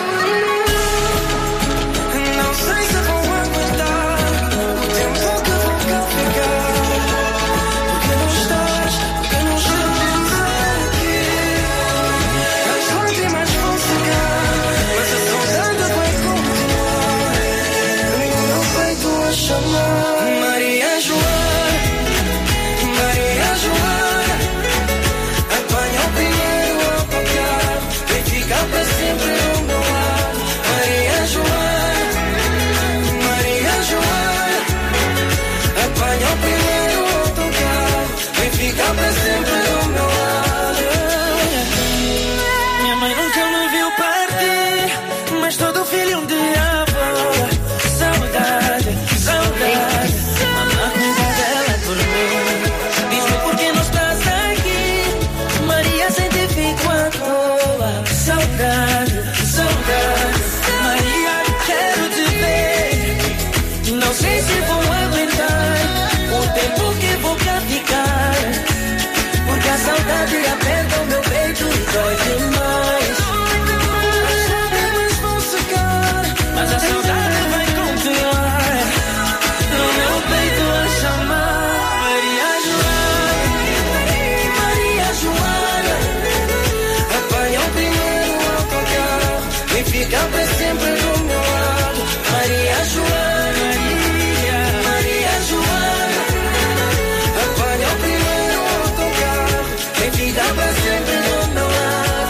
Não sei se vou aguentar o tempo que vou cá ficar, porque não estás, porque não estás aqui. As lágrimas vão secar, mas a saudade vai continuar, no meu peito a chamar. Maria Joana, Maria Joana, apanha o primeiro autocarro, vem ficar para sempre ao meu lado. Maria Joana, Maria Joana, apanha o primeiro autocarro, vem ficar para sempre ao meu lado. Minha mãe nunca me viu partir, mas todo filho um dia avó. Saudade, saudade, mamãe cuida dela por mim. Diz-me por que não estás aqui, Maria, sem ti fico à toa. Saudade, saudade, Maria, quero te ver. Não sei se vou aguentar o tempo que vou cá ficar, porque a saudade aperta o meu peito e dói demais. As lágrimas vão secar, mas a saudade vai continuar, no meu peito a chamar. Maria Joana, Maria Joana, apanha o primeiro autocarro, vem ficar para sempre do meu lado. Maria Joana, Maria Joana, apanha o primeiro autocarro, vem ficar para sempre do meu lado.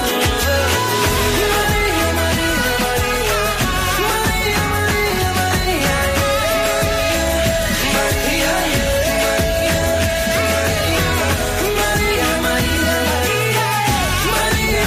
Maria, Maria, Maria, Maria, Maria, Maria, Maria, Maria, Maria, Maria,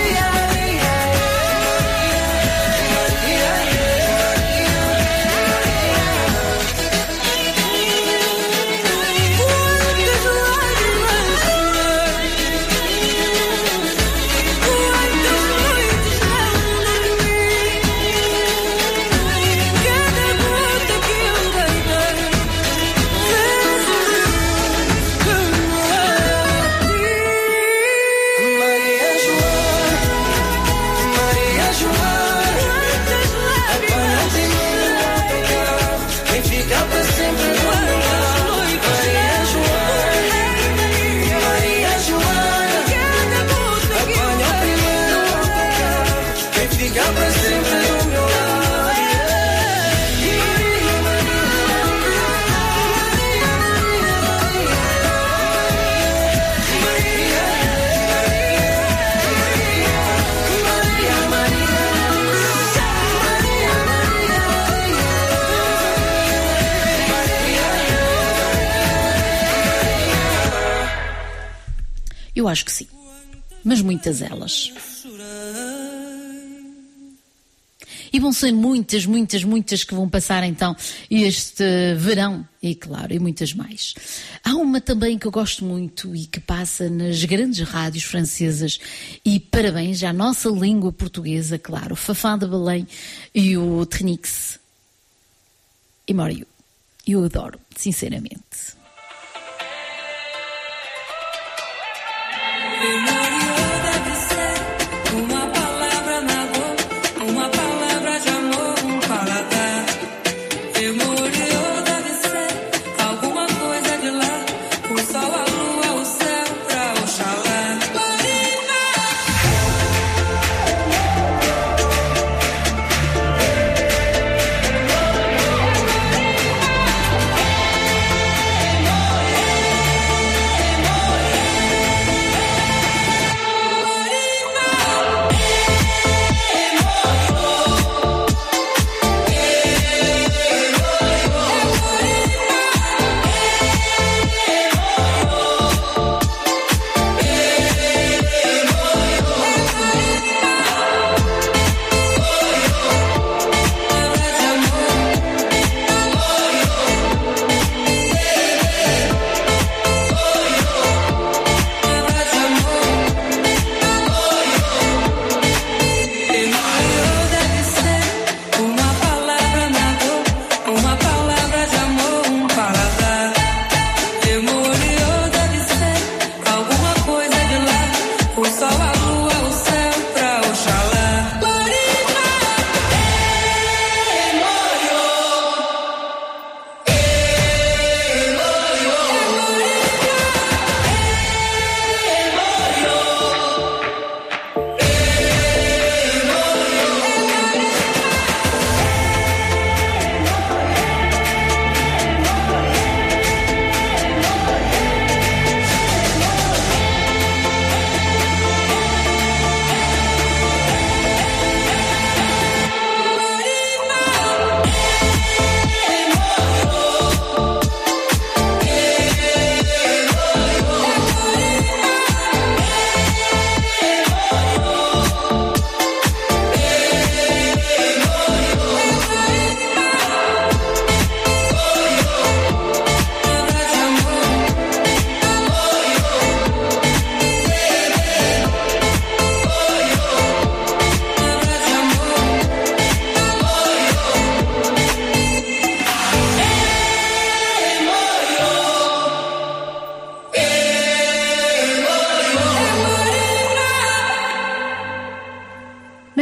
Maria Joana, Maria Joana, apanha o primeiro autocarro, vem ficar para sempre do meu lado. Maria Joana, Maria Joana, apanha o primeiro autocarro, vem ficar para sempre do meu lado. Eu acho que sim, mas muitas elas. E vão ser muitas, muitas, muitas que vão passar então este verão, e claro, e muitas mais. Há uma também que eu gosto muito e que passa nas grandes rádios francesas, e parabéns à nossa língua portuguesa, claro, Fafá de Belém e o Trinix e Mario. Eu adoro, sinceramente. Deve ser uma palavra na boca, uma palavra de amor, um paladar. Memoriou deve ser alguma coisa de lá, o sol, a lua, o céu pra Oxalá.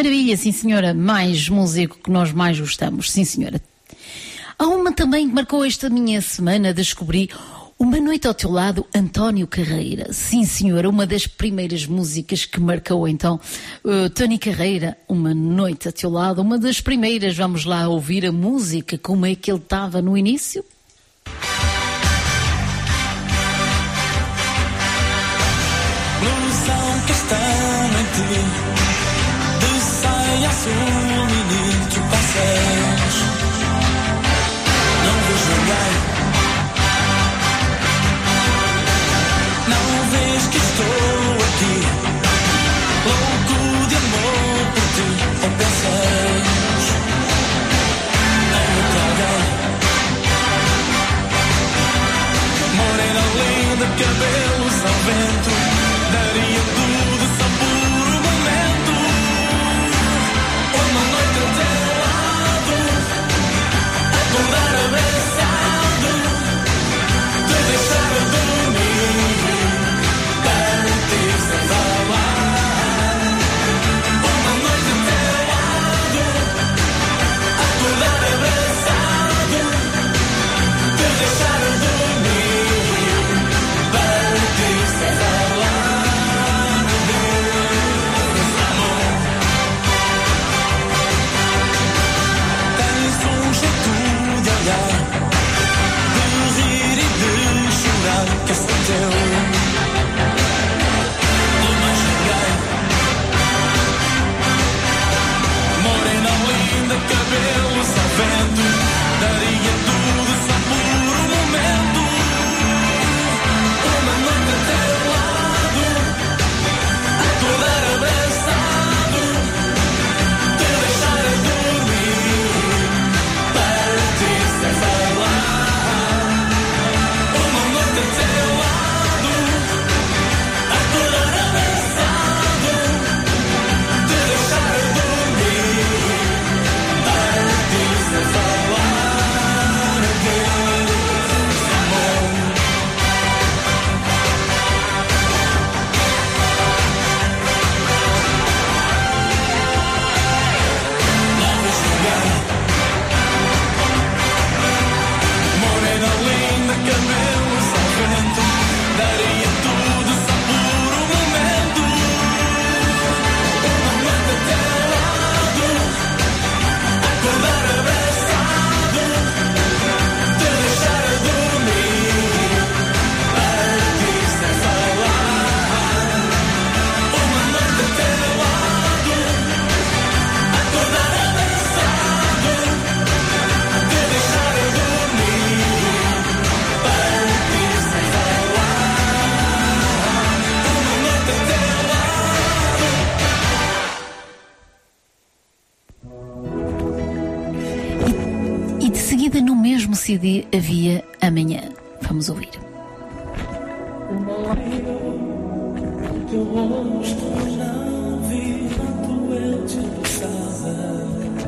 Maravilha, sim senhora, mais músico que nós mais gostamos, sim senhora. Há uma também que marcou esta minha semana, descobri Uma Noite ao Teu Lado, António Carreira. Sim senhora, uma das primeiras músicas que marcou então uh, Tony Carreira, Uma Noite ao Teu Lado, uma das primeiras. Vamos lá ouvir a música, como é que ele estava no início. Blusão castanho em ti, de saia azul e de tu passas. Não vejo ninguém, não vês que estou aqui, louco de amor por ti, ou pensas em outro alguém. Morena linda, cabelos ao vento, daria tudo só por um momento. Uma noite ao teu lado, acordar abraçado, te deixar a dormir, partir sem falar. Uma noite ao teu lado, acordar abraçado, te deixar a dormir, partir sem falar. De rir e de chorar, que é só teu, de mais ninguém. Morena linda, cabelos ao vento, daria tudo só por um momento. Uma noite a teu lado, acordar abraçado, te deixar a dormir, partir sem falar. Uma noite a teu lado, acordar abraçado, te deixar a dormir, partir sem falar. Adeus, amor. Não vejo ninguém. Morena linda, cabelos ao vento, daria tudo só por um momento. Uma noite a teu lado, acordar abraçado, te deixar a dormir, partir sem falar. Uma noite a teu lado, acordar abraçado, te deixar a dormir, partir sem falar. Uma noite a teu E de seguida no mesmo C D havia Amanhã. Vamos ouvir. teu rosto não vi quanto eu te precisava.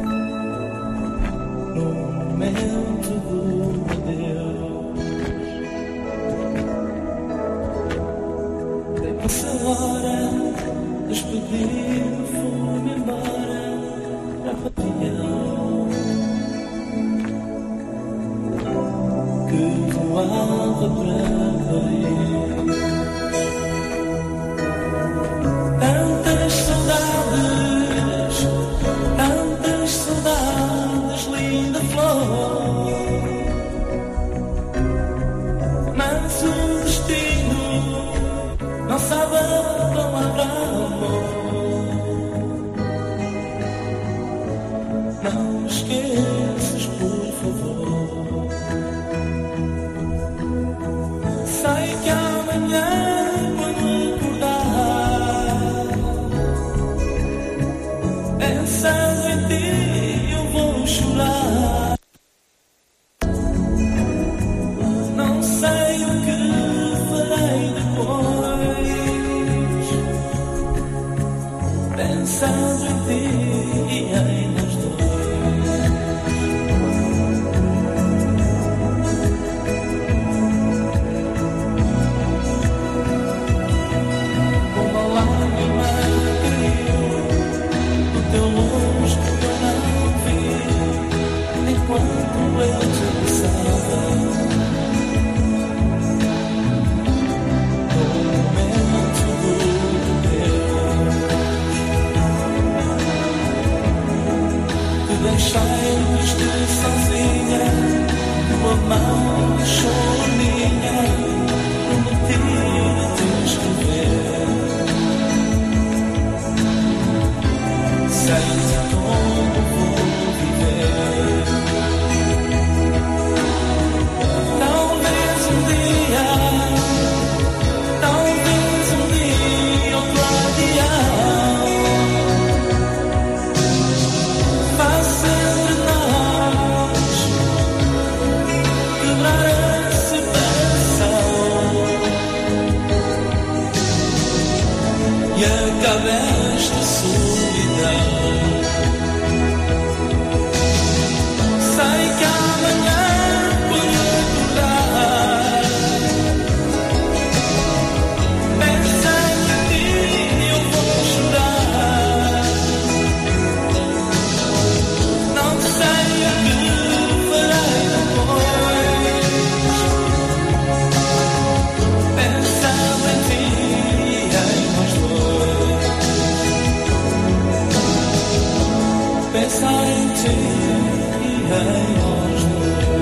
No momento do adeus, nessa hora despedi-me, fui-me embora para a pavilhão que voava para Paris. Tantas saudades, tantas saudades, linda flor. Mas o destino não sabe a palavra amor. Não esqueças, por favor. Sei que amanhã, quando acordar, pensando em ti, eu vou chorar. Não sei o que farei depois, pensando em ti e em nós dois. Uma lágrima caiu no teu deixei-te sozinha, tua mão deixou a minha, prometi-te escrever. Sei-te como vou viver. Talvez um dia, talvez um dia outro adião faça entre nós quebrar a separação e acabe esta solidão. Sei que amanhã por acordar pensando em ti eu vou chorar. Não sei o que farei depois, pensando em ti e em nós dois. Pensar em ti e em nós dois.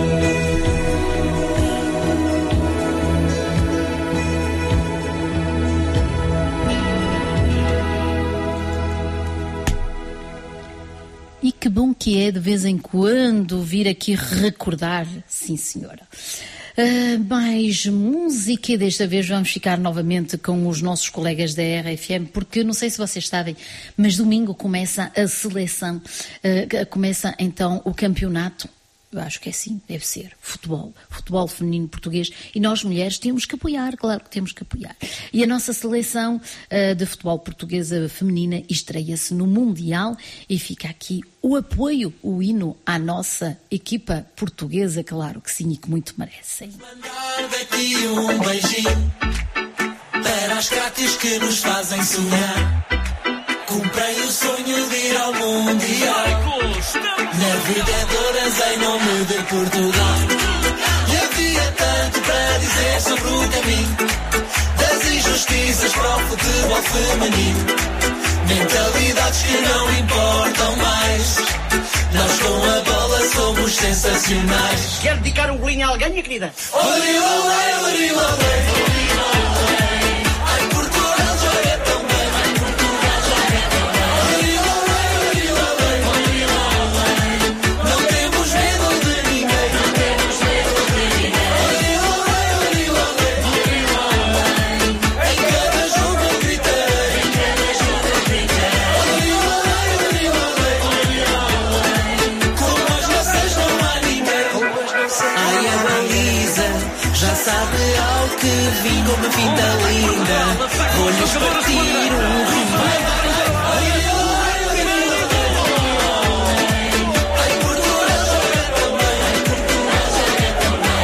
E que bom que é de vez em quando vir aqui recordar, sim senhora. Uh, mais música, e desta vez vamos ficar novamente com os nossos colegas da R F M, porque não sei se vocês sabem, mas domingo começa a seleção, uh, começa então o campeonato. Eu acho que é assim, deve ser, futebol, futebol feminino português, e nós mulheres temos que apoiar, claro que temos que apoiar. E a nossa seleção uh, de futebol portuguesa feminina estreia-se no Mundial, e fica aqui o apoio, o hino à nossa equipa portuguesa, claro que sim, e que muito merecem. Mandar daqui um beijinho para as cátias que nos fazem sonhar. Comprei o sonho de ir ao Mundial, navegadoras em nome de Portugal. E havia tanto para dizer sobre o caminho das injustiças para o futebol feminino. Mentalidades que não importam mais, nós com a bola somos sensacionais. Quer dedicar um bolinho a alguém, minha querida? Olé, olé, olé, olé. Ai, Portugal joga tão bem. Ai, Portugal joga tão bem. Olé, olé, olé, olé. Não temos medo de ninguém. Não temos medo de ninguém. Olé, olé, olé, olé. Em cada jogo eu gritei. Em cada jogo eu gritei. Olé, olé, olé, olé. Como as nossas não há ninguém. Ai, a Marisa já sabe ao que vim com uma finta linda. Vou-lhes partir um rim. Ai, Portugal joga tão bem. Ai, Portugal joga tão bem.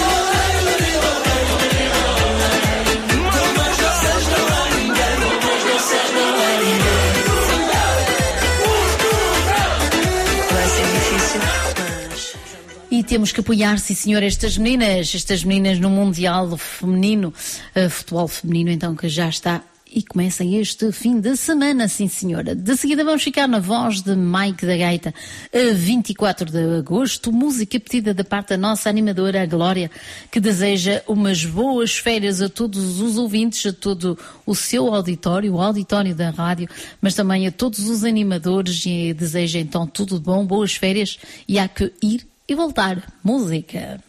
Como as nossas não há ninguém. Como as nossas não há ninguém. Vai ser difícil, mas... E temos que apoiar, sim senhor, estas meninas, estas meninas no Mundial Feminino, uh, futebol feminino, então, que já está e começa este fim de semana, sim senhora. De seguida vamos ficar na voz de Mike da Gaita, a vinte e quatro de agosto, música pedida da parte da nossa animadora, a Glória, que deseja umas boas férias a todos os ouvintes, a todo o seu auditório, o auditório da rádio, mas também a todos os animadores, e deseja então tudo de bom, boas férias, e há que ir e voltar. Música.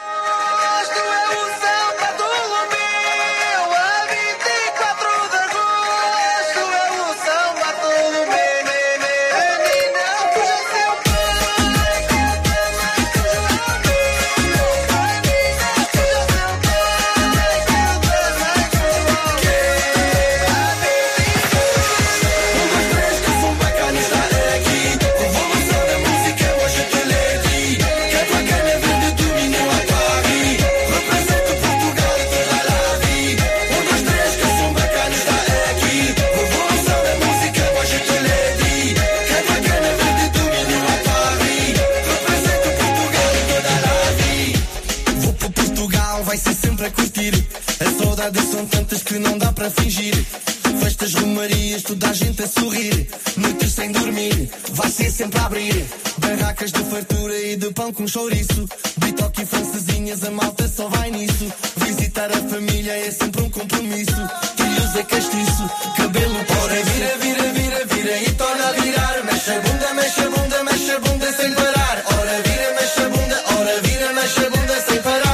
São tantas que não dá para fingir. Festas, romarias, toda a gente a sorrir. Noites sem dormir, vai ser sempre a abrir. Barracas de fartura e de pão com chouriço. Bitoque e francesinhas, a malta só vai nisso. Visitar a família é sempre um compromisso. Filhos é castiço, cabelo ora vira, vira, vira, vira e torna a virar. Mexe a bunda, mexe a bunda, mexe a bunda sem parar. Ora vira, mexe a bunda, ora vira, mexe a bunda sem parar.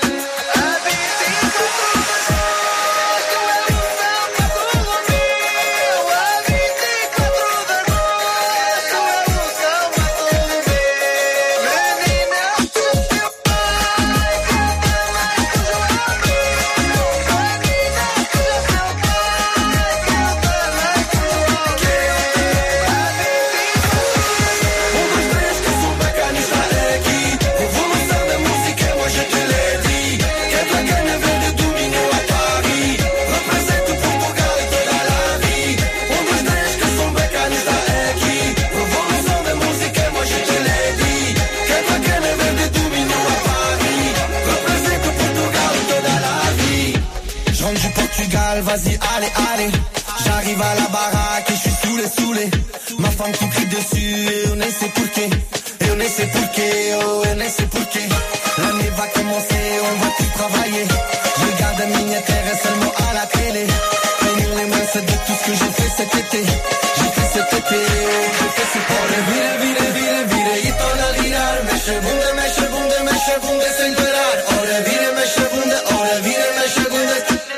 Vas-y, allez, allez. J'arrive à la baraque et je suis saoulé, saoulé. Ma femme qui crie dessus et on ne sait pourquoi. Et on ne sait pourquoi, oh, on ne sait pourquoi. L'année va commencer, on va tout travailler. Je regarde à minha terre seulement à la télé. Tenir les mains, c'est de tout ce que j'ai fait cet été. J'ai fait cet été, oh, j'ai fait cet été. Ora vira, vira, vira, vira e torna a virar. Mexe a bunda, mexe a bunda, mexe a bunda sem parar. Ora vira, mexe a bunda, ora vira, mexe a bunda.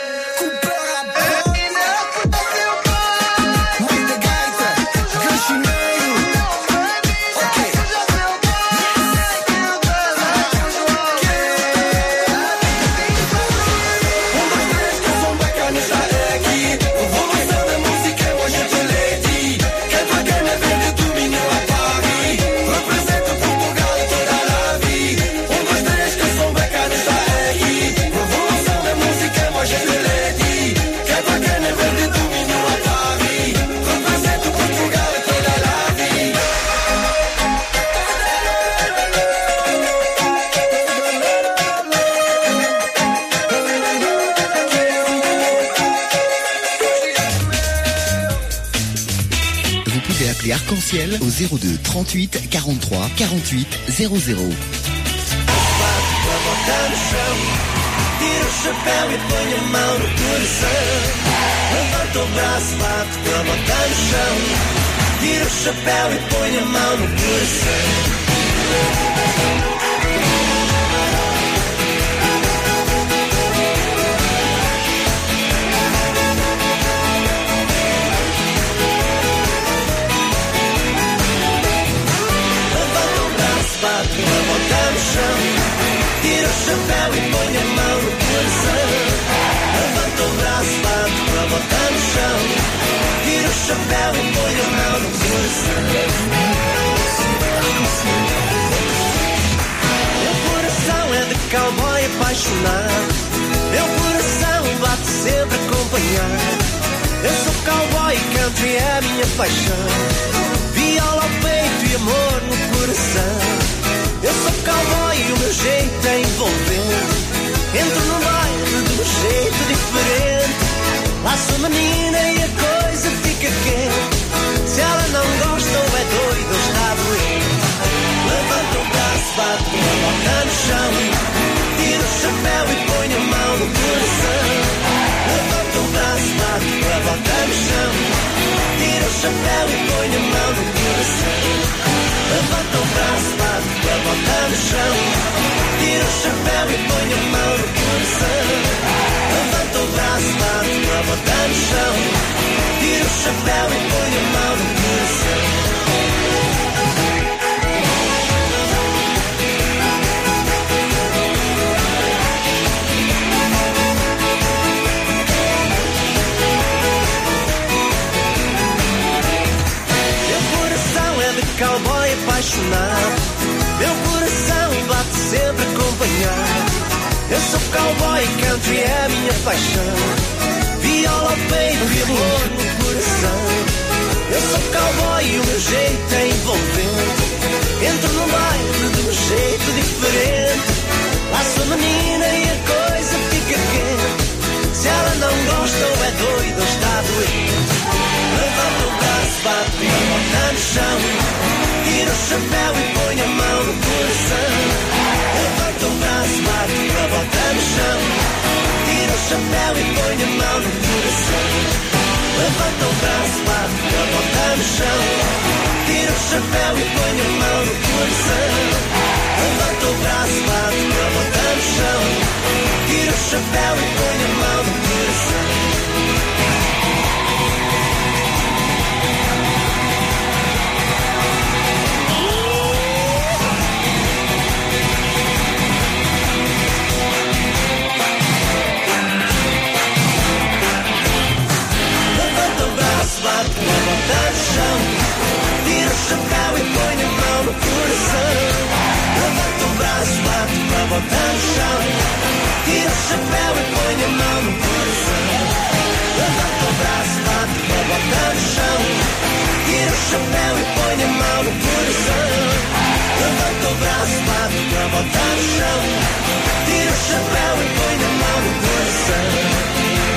Arc-en-ciel au zéro deux trente-huit quarante-trois quarante-huit zéro zéro. Tira o chapéu e põe a mão no coração. Levanta o braço, bate com a boca no chão. Tira o chapéu e põe a mão no coração. Bate com a boca no chão. Tira o chapéu e põe a mão no coração. Levanta o braço, bate com a boca no chão. Tira o chapéu e põe a mão no coração. Meu coração é de cowboy apaixonado. Meu coração bate sempre acompanhado. Eu sou cowboy e country é a minha paixão. Viola ao peito e amor no coração. Eu sou cowboy e o meu jeito é envolvente. Entro no baile de um jeito diferente. Lá sou menina e a coisa fica quente. Se ela não gosta ou é doida ou está doente. Levanta o braço, bate com a boca no chão. Tira o chapéu e põe a mão no coração. Levanta o braço, bate com a boca no chão. Tira o chapéu e põe a mão no coração. Levanta o braço, bate com a boca no chão. Tira o chapéu e põe a mão no coração. Levanta o braço, bate com a boca no chão. Tira o chapéu e põe a mão no coração. Cowboy apaixonado. Meu coração bate sempre acompanhado. Eu sou cowboy, country é a minha paixão. Viola ao peito e amor no coração. Eu sou cowboy e o meu jeito é envolvente. Entro no baile de um jeito diferente. Lá sou menina e a coisa fica quente. Se ela não gosta ou é doida ou está doente. Levanta o braço, bate a boca no chão. o chapéu e põe a mão no coração. Levanta o braço, bate a volta no chão. Tira o chapéu e põe a mão no coração. Levanta o braço, bate a volta no chão. Tira o chapéu e põe a mão no coração. Levanta o braço, bate a volta no chão. Tira o chapéu e põe a mão no coração. Bate a volta no chão. Tira o chapéu e põe a mão no coração. Levanta o braço, bate a volta no chão. Tira o chapéu e põe a mão no coração. Levanta o braço, bate a volta no chão. Tira o chapéu e põe a mão no coração. Levanta o braço, bate a volta no chão. Tira o chapéu e põe a mão no coração.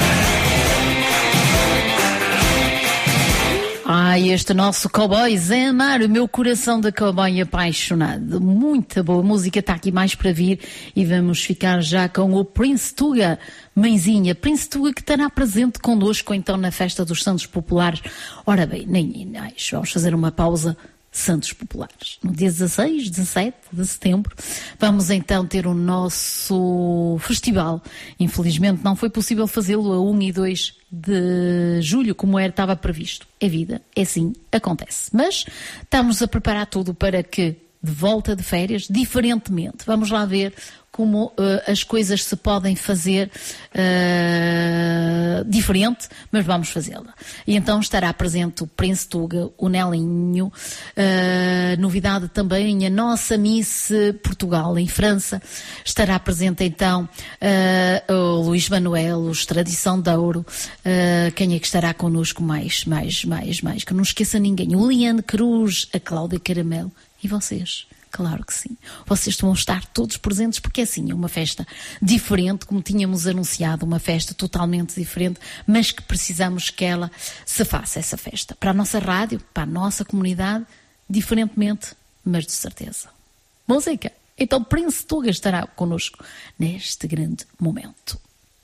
Ai, este nosso cowboy Zé Amaro, o meu coração de cowboy apaixonado. Muita boa música, está aqui mais para vir e vamos ficar já com o Prince Tuga, mãezinha. Prince Tuga que estará presente connosco então na Festa dos Santos Populares. Ora bem, nem mais, vamos fazer uma pausa. Santos Populares. No dia dezasseis, dezassete de setembro, vamos então ter o nosso festival. Infelizmente não foi possível fazê-lo a um e dois de julho, como era, estava previsto. É vida, é assim, acontece. Mas estamos a preparar tudo para que, de volta de férias, diferentemente, vamos lá ver como uh, as coisas se podem fazer uh, diferente, mas vamos fazê-la. E então estará presente o Prince Tuga, o Nelinho, uh, novidade também, a nossa Miss Portugal em França, estará presente então uh, o Luís Manuel, os Tradição de Ouro, uh, quem é que estará connosco mais, mais, mais, mais, que não esqueça ninguém, o Liane Cruz, a Cláudia Caramelo e vocês. Claro que sim. Vocês vão estar todos presentes porque assim é uma festa diferente, como tínhamos anunciado, uma festa totalmente diferente, mas que precisamos que ela se faça essa festa. Para a nossa rádio, para a nossa comunidade, diferentemente, mas de certeza. Música. Então Prince Tuga estará connosco neste grande momento.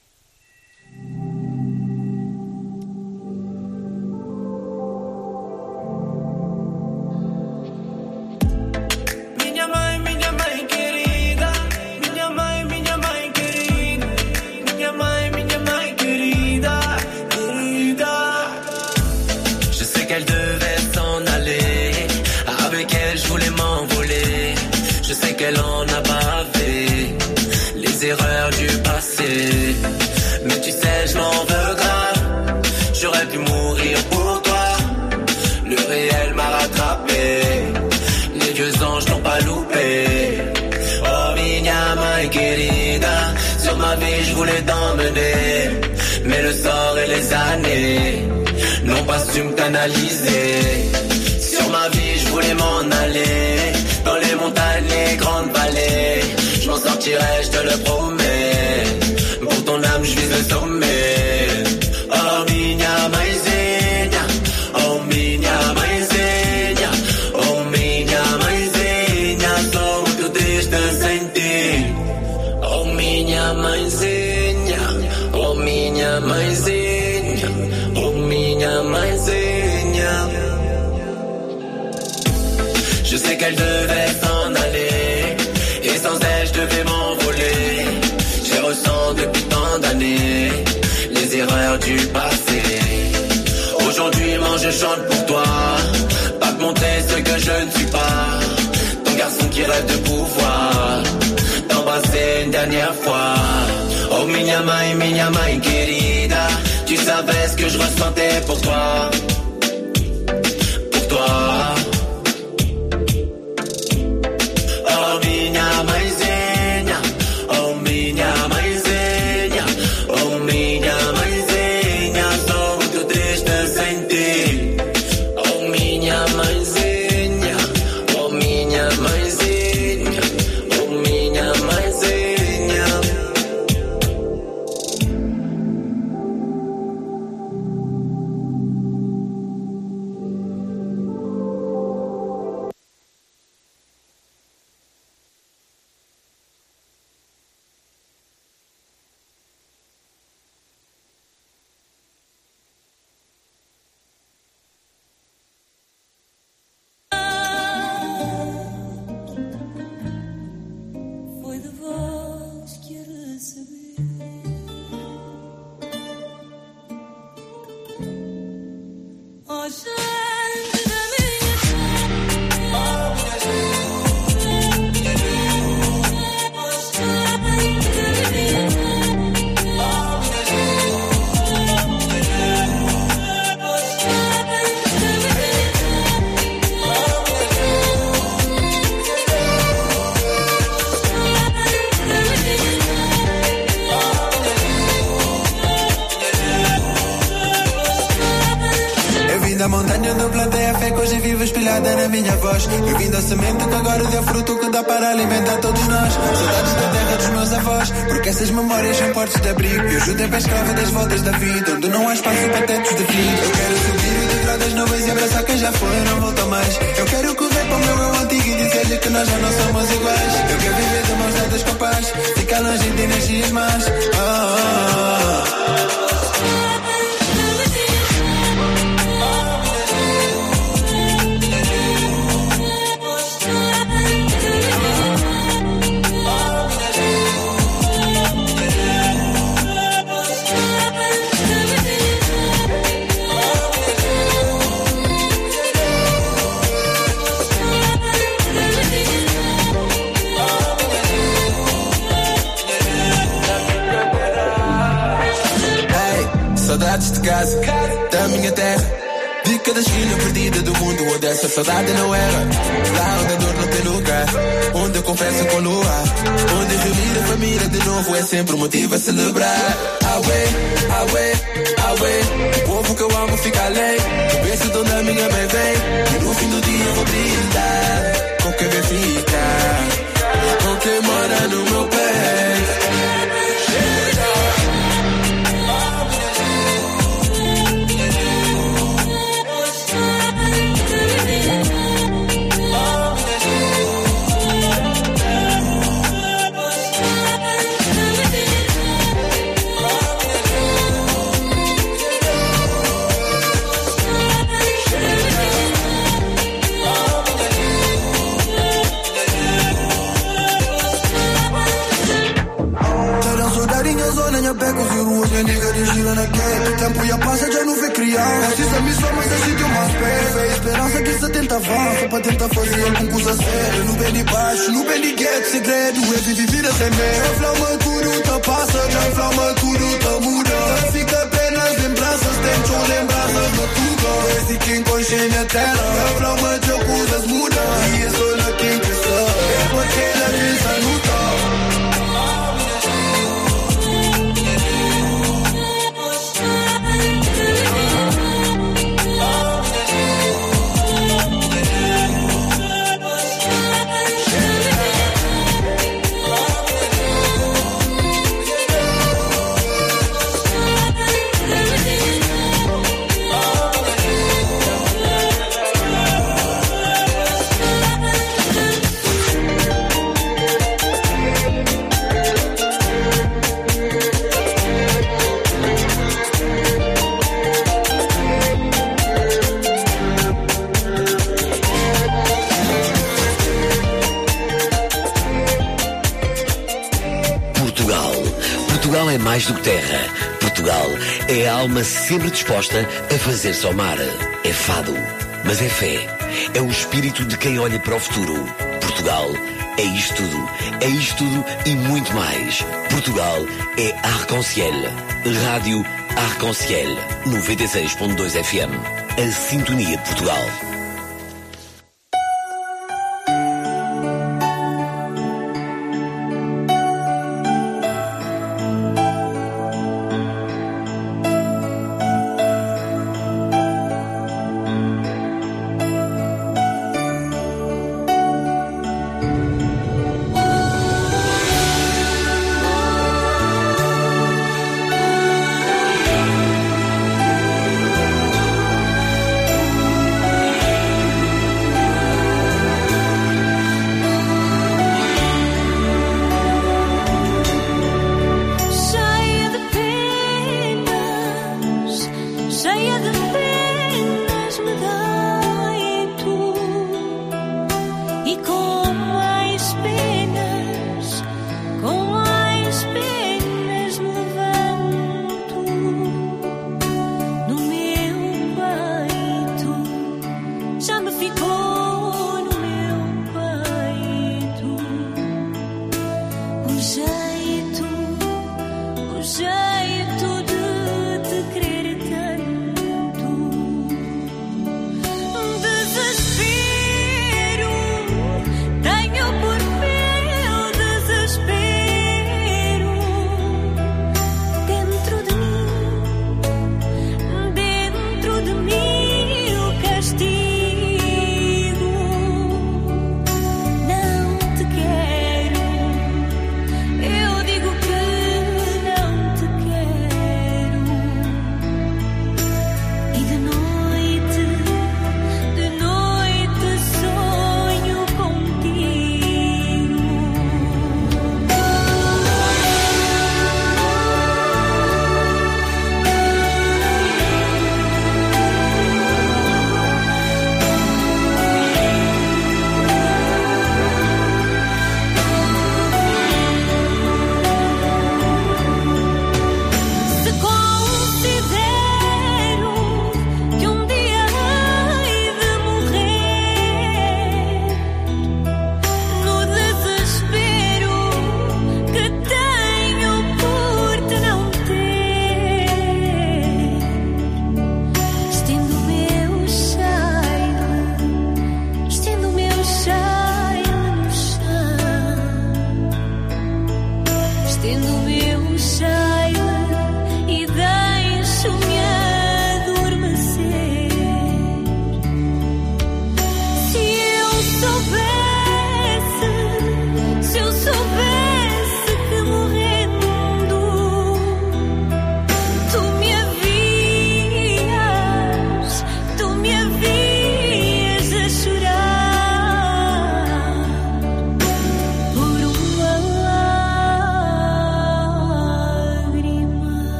qu'elle devait s'en aller. Avec elle, je voulais m'envoler. Je sais qu'elle en a bavé les erreurs du passé. Mais tu sais, je m'en veux grave. J'aurais pu mourir pour toi. Le réel m'a rattrapé. Les vieux anges n'ont pas loupé. Oh, minha mãe querida, sur ma vie, je voulais t'emmener. Mais le sort et les années n'ont pas su me canaliser. Sur ma vie, je voulais m'en aller. Dans les montagnes, les grandes vallées, je m'en sortirai, je te le promets. Pour ton âme, je vise le sommet. Oh, minha mãezinha, oh, minha mãezinha, oh, minha mãezinha, sou muito triste sem ti. Oh, minha mãezinha, oh, minha mãezinha, oh, minha mãezinha. Je sais qu'elle devait s'en aller, et sans elle je devais m'envoler. Je ressens depuis tant d'années les erreurs du passé. Aujourd'hui moi je chante pour toi, pas te montrer ce que je ne suis pas. Ton garçon qui rêve de pouvoir t'embrasser une dernière fois. Oh minha mãe, minha mãe querida, tu savais ce que je ressentais pour toi. Pour toi. Oh minha mãezinha, oh minha mãezinha, oh minha mãezinha, sou muito triste sem ti. Oh minha mãezinha, oh minha mãezinha, oh minha mãezinha. apagada na minha voz. Eu vim da semente que agora deu fruto que dá para alimentar todos nós. Saudades da terra dos meus avós, porque essas memórias são portos de abrigo. Eu ajudo a escrava das voltas da vida, onde não há espaço para tetos de vidro. Eu quero subir o degrau das nuvens e abraçar quem já foi e não volta mais. Eu quero correr para o meu eu antigo e dizer-lhe que nós já não somos iguais. Eu quero viver de mãos dadas com paz, ficar longe de energias más. Ah, ah, ah. Saudades de casa, da minha terra, de cada esquina perdida do mundo onde essa saudade não era. Lá onde a dor não tem lugar, onde eu confesso com lua, onde reunir a família de novo é sempre um motivo a celebrar. Away, away, away, o povo que eu amo fica além. Eu penso de onde a minha mãe vem, e no fim do dia eu vou brindar com quem vem ficar, com quem mora no meu pé. O tempo já passa, já não vê criar. Precisa me só, mas é sítio mais perto. É esperança que se tenta avança pra tentar fazer alguma coisa séria. No bem de baixo, no bem de gueto, segredo é viver a semente. Já flama tudo tá passa, já flama tudo tá muda. Fica apenas lembranças, tentam lembranças no tudo. Desde que inconsciente a terra, já flama de coisas muda. E é só na quem pensa, é porque ela pensa no tal. Portugal é mais do que terra. Portugal é a alma sempre disposta a fazer-se ao mar. É fado, mas é fé. É o espírito de quem olha para o futuro. Portugal é isto tudo. É isto tudo e muito mais. Portugal é Arc-en-Ciel. Rádio Arc-en-Ciel. noventa e seis ponto dois F M. A sintonia de Portugal.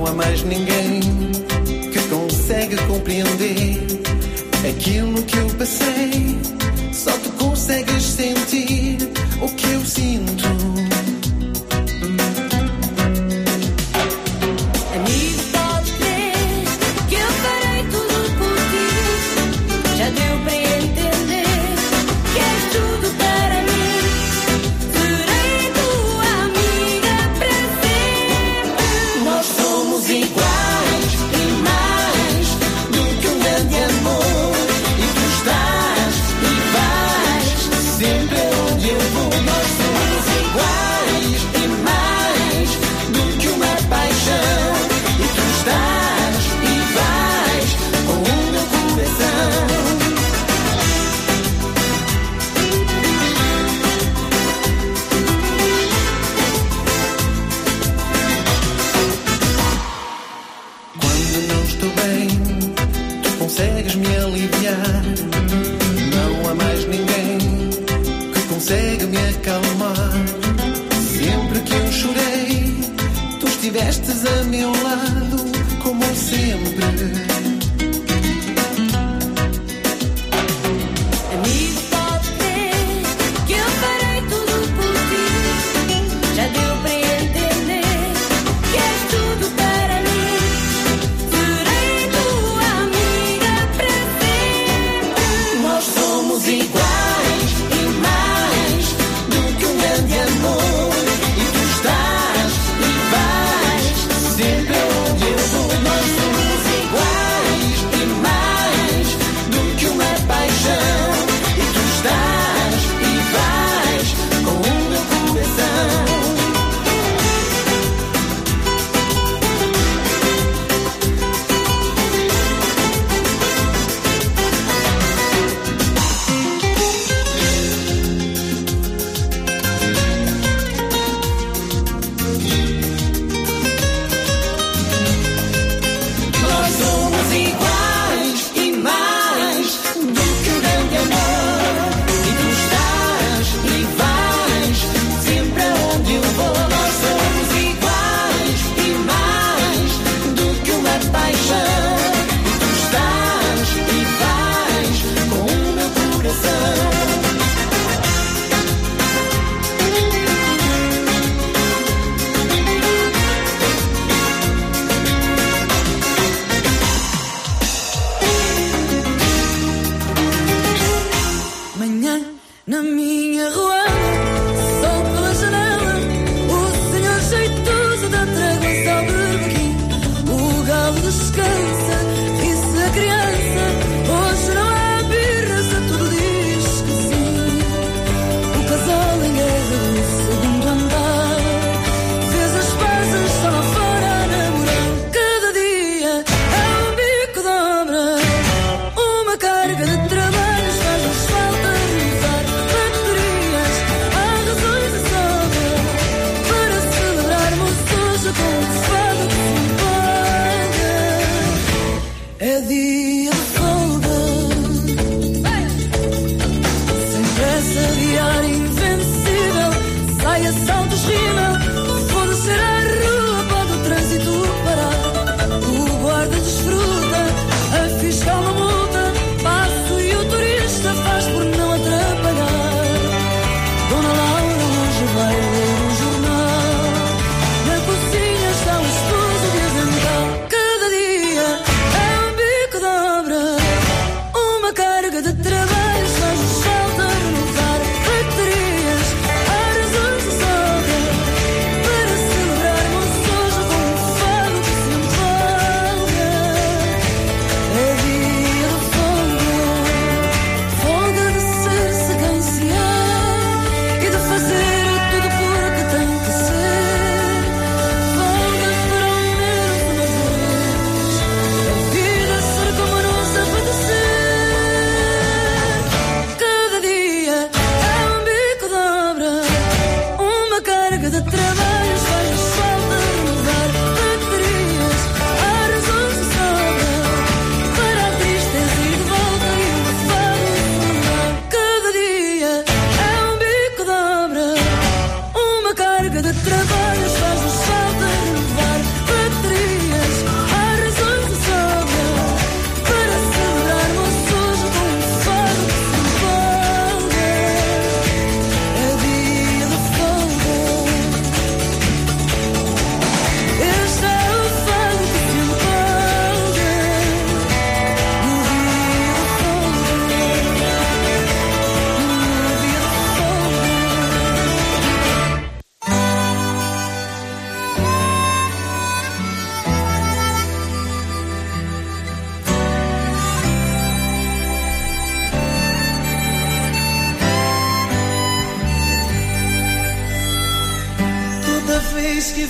Não há mais ninguém que consegue compreender aquilo que eu passei. Só tu consegues sentir o que eu sinto. Amigo, pode crer que eu farei tudo por ti. Já deu para entender que és tudo para mim. Serei tua amiga para sempre. Nós somos iguais e mais do que um grande amor. E tu estás e vais sempre onde eu vou. Nós somos iguais e mais do que uma paixão. E tu estás e vais com o meu coração. Quando não estou bem, tu consegues me aliviar. Não há mais ninguém que consegue me acalmar. Sempre que eu chorei, tu estivestes a meu lado, como sempre. Amigo, pode crer que eu farei tudo por ti. Já deu para entender que és tudo para mim. Serei tua amiga para sempre. Nós somos iguais e mais do que um grande amor. E tu estás e vais sempre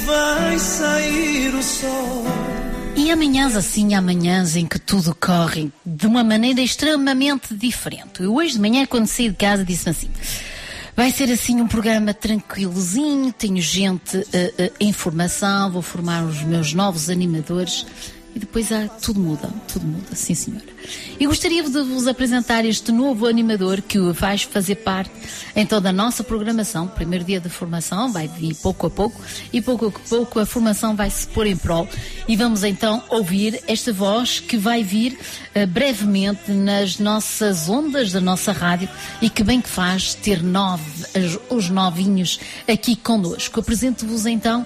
vai sair o sol. E amanhãs assim, amanhãs em que tudo corre de uma maneira extremamente diferente. Eu hoje de manhã, quando saí de casa, disse-me assim: vai ser assim um programa tranquilozinho, tenho gente uh, uh, em formação, vou formar os meus novos animadores. E depois ah, tudo muda, tudo muda, sim senhora. E gostaria de vos apresentar este novo animador que vai fazer parte então da nossa programação. Primeiro dia de formação, vai vir pouco a pouco, e pouco a pouco a formação vai se pôr em prol. E vamos então ouvir esta voz que vai vir uh, brevemente nas nossas ondas da nossa rádio, e que bem que faz ter nove, as, os novinhos aqui connosco. Apresento-vos então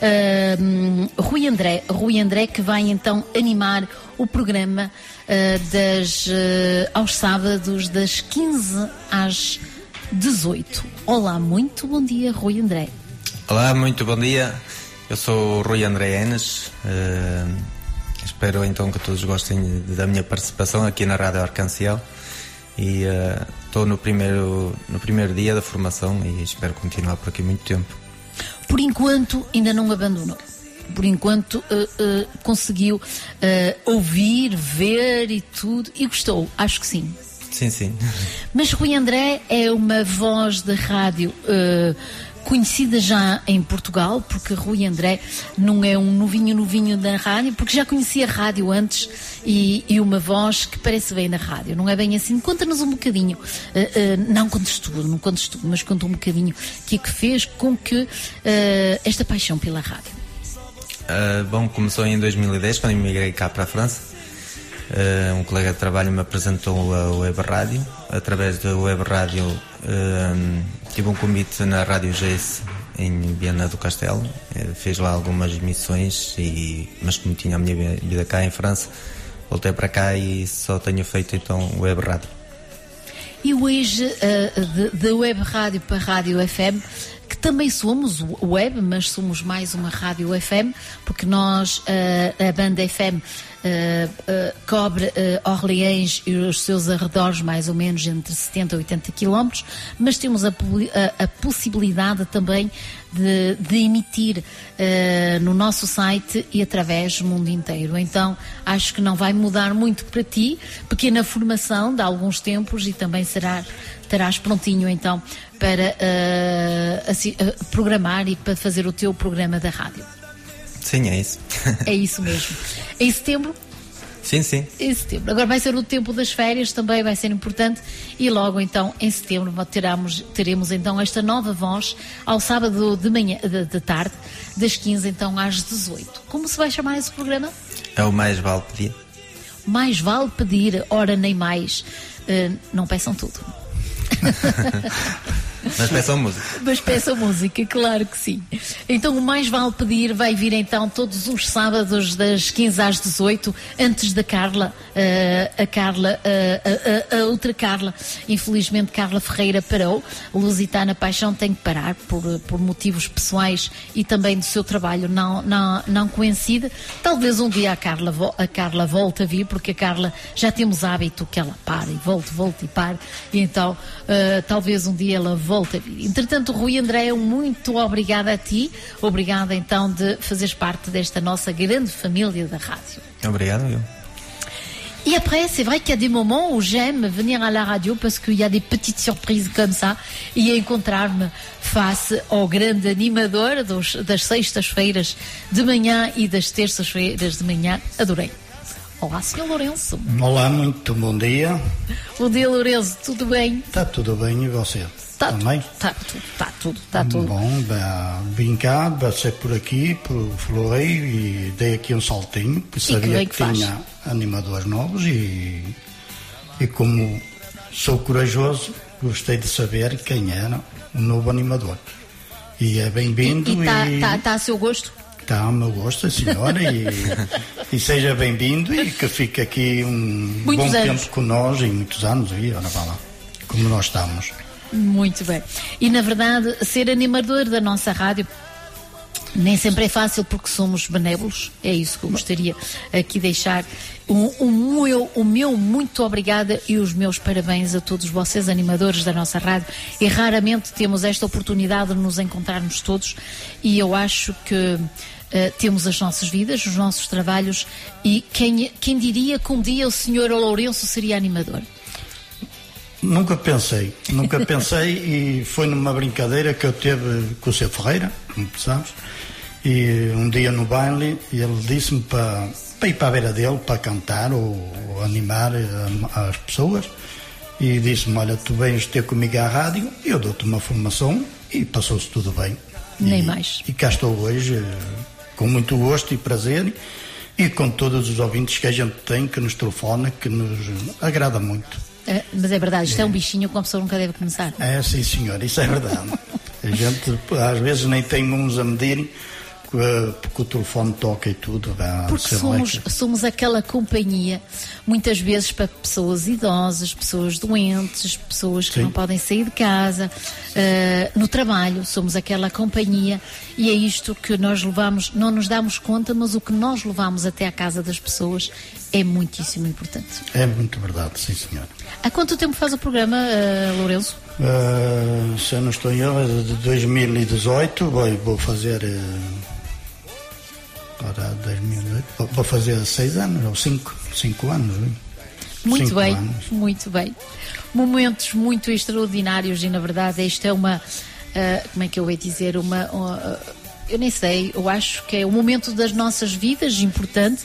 uh, Rui André, Rui André que vai então animar o programa uh, das, uh, aos sábados das quinze às dezoito. Olá, muito bom dia, Rui André. Olá, muito bom dia. Eu sou o Rui André Enes. Uh, espero então que todos gostem da minha participação aqui na Rádio Arcanciel. E estou uh, no, primeiro, no primeiro dia da formação e espero continuar por aqui muito tempo. Por enquanto ainda não abandonou. Por enquanto uh, uh, conseguiu uh, ouvir, ver e tudo, e gostou, acho que sim. Sim, sim. Mas Rui André é uma voz de rádio uh, conhecida já em Portugal, porque Rui André não é um novinho novinho da rádio, porque já conhecia a rádio antes, e, e uma voz que parece bem na rádio, não é bem assim? Conta-nos um bocadinho, uh, uh, não contes tudo, não contes tudo, mas conta um bocadinho o que é que fez com que uh, esta paixão pela rádio. Uh, bom, começou em dois mil e dez, quando emigrei cá para a França. Uh, um colega de trabalho me apresentou a Web Rádio. Através da Web Rádio uh, tive um convite na Rádio G S em Viana do Castelo. Uh, fiz lá algumas emissões, e, mas como tinha a minha vida cá em França, voltei para cá e só tenho feito então Web Rádio. E hoje, uh, da Web Rádio para Rádio F M, que também somos web, mas somos mais uma rádio F M, porque nós, uh, a banda F M, uh, uh, cobre uh, Orleans e os seus arredores, mais ou menos entre setenta e oitenta quilómetros, mas temos a, a, a possibilidade também de, de emitir uh, no nosso site e através do mundo inteiro. Então, acho que não vai mudar muito para ti, pequena formação de alguns tempos, e também será, estarás prontinho então para uh, assim, uh, programar e para fazer o teu programa da rádio. Sim, é isso. É isso mesmo. Em setembro? Sim, sim. Em setembro. Agora vai ser o tempo das férias, também vai ser importante, e logo então em setembro teremos, teremos então esta nova voz ao sábado de manhã, de, de tarde, das quinze então às dezoito. Como se vai chamar esse programa? É o Mais Vale Pedir. Mais vale pedir, ora nem mais. Uh, não peçam tudo. Mas peçam música. Mas peçam música, claro que sim. Então o Mais Vale Pedir vai vir então todos os sábados das quinze às dezoito, antes da Carla, uh, a Carla, uh, a, a, a outra Carla, infelizmente Carla Ferreira parou. Lusitana Paixão tem que parar por, por motivos pessoais e também do seu trabalho não, não, não coincide. Talvez um dia a Carla, a Carla volte a vir, porque a Carla já temos hábito que ela para e volte, volte e para, e então uh, talvez um dia ela volta a vir. Entretanto, Rui André, muito obrigada a ti, obrigada então de fazeres parte desta nossa grande família da rádio. Obrigado, eu. Et après, c'est vrai qu'il y a des moments où j'aime venir à la radio parce qu'il y a des petites surprises comme ça, e encontrar-me face ao grande animador dos, das sextas-feiras de manhã e das terças-feiras de manhã. Adorei. Olá, senhor Lourenço. Olá, muito bom dia. Bom dia, Lourenço, tudo bem? Está tudo bem, e você? Tá Também? Está tudo, está tudo, está tudo. Bom, bem, vim cá, passei por aqui, por Floreio, e dei aqui um saltinho, porque sabia que, que tinha animadores novos, e, e como sou corajoso, gostei de saber quem era o novo animador. E é bem-vindo. E está e... tá, tá a seu gosto? Está ao meu gosto, senhora, e, e seja bem-vindo, e que fique aqui um muitos bom anos. Tempo com nós, e muitos anos, e ora vá lá, como nós estamos. Muito bem. E na verdade, ser animador da nossa rádio Nem sempre é fácil porque somos benévolos, é isso que eu gostaria aqui deixar. O, o, meu, o meu muito obrigada e os meus parabéns a todos vocês, animadores da nossa rádio, e raramente temos esta oportunidade de nos encontrarmos todos, e eu acho que uh, temos as nossas vidas, os nossos trabalhos, e quem, quem diria que um dia o senhor Lourenço seria animador? Nunca pensei, nunca pensei, e foi numa brincadeira que eu teve com o seu Ferreira, como sabes, e um dia no baile ele disse-me para, para ir para a beira dele para cantar ou, ou animar a, as pessoas, e disse-me: olha, tu vens ter comigo à rádio, eu dou-te uma formação, e passou-se tudo bem. Nem e, mais. E cá estou hoje com muito gosto e prazer, e com todos os ouvintes que a gente tem, que nos telefona, que nos agrada muito. É, mas é verdade, isto é. é um bichinho que uma pessoa nunca deve começar. É, sim senhor, isso é verdade. A gente às vezes nem tem uns a medirem, porque o telefone toca e tudo. Porque somos, somos aquela companhia, muitas vezes para pessoas idosas, pessoas doentes, pessoas que Sim. não podem sair de casa, uh, no trabalho, somos aquela companhia, e é isto que nós levamos, não nos damos conta, mas o que nós levamos até à casa das pessoas é muitíssimo importante. É muito verdade, sim senhor. Há quanto tempo faz o programa, uh, Lourenço? Uh, se eu não estou em erro, de dois mil e dezoito, vou, vou fazer... Uh, Ora, dois mil e oito, vou fazer seis anos, ou cinco, cinco anos. Muito cinco bem, anos. muito bem. Momentos muito extraordinários, e na verdade isto é uma, uh, como é que eu ia dizer, uma, uh, eu nem sei, eu acho que é um momento das nossas vidas importante.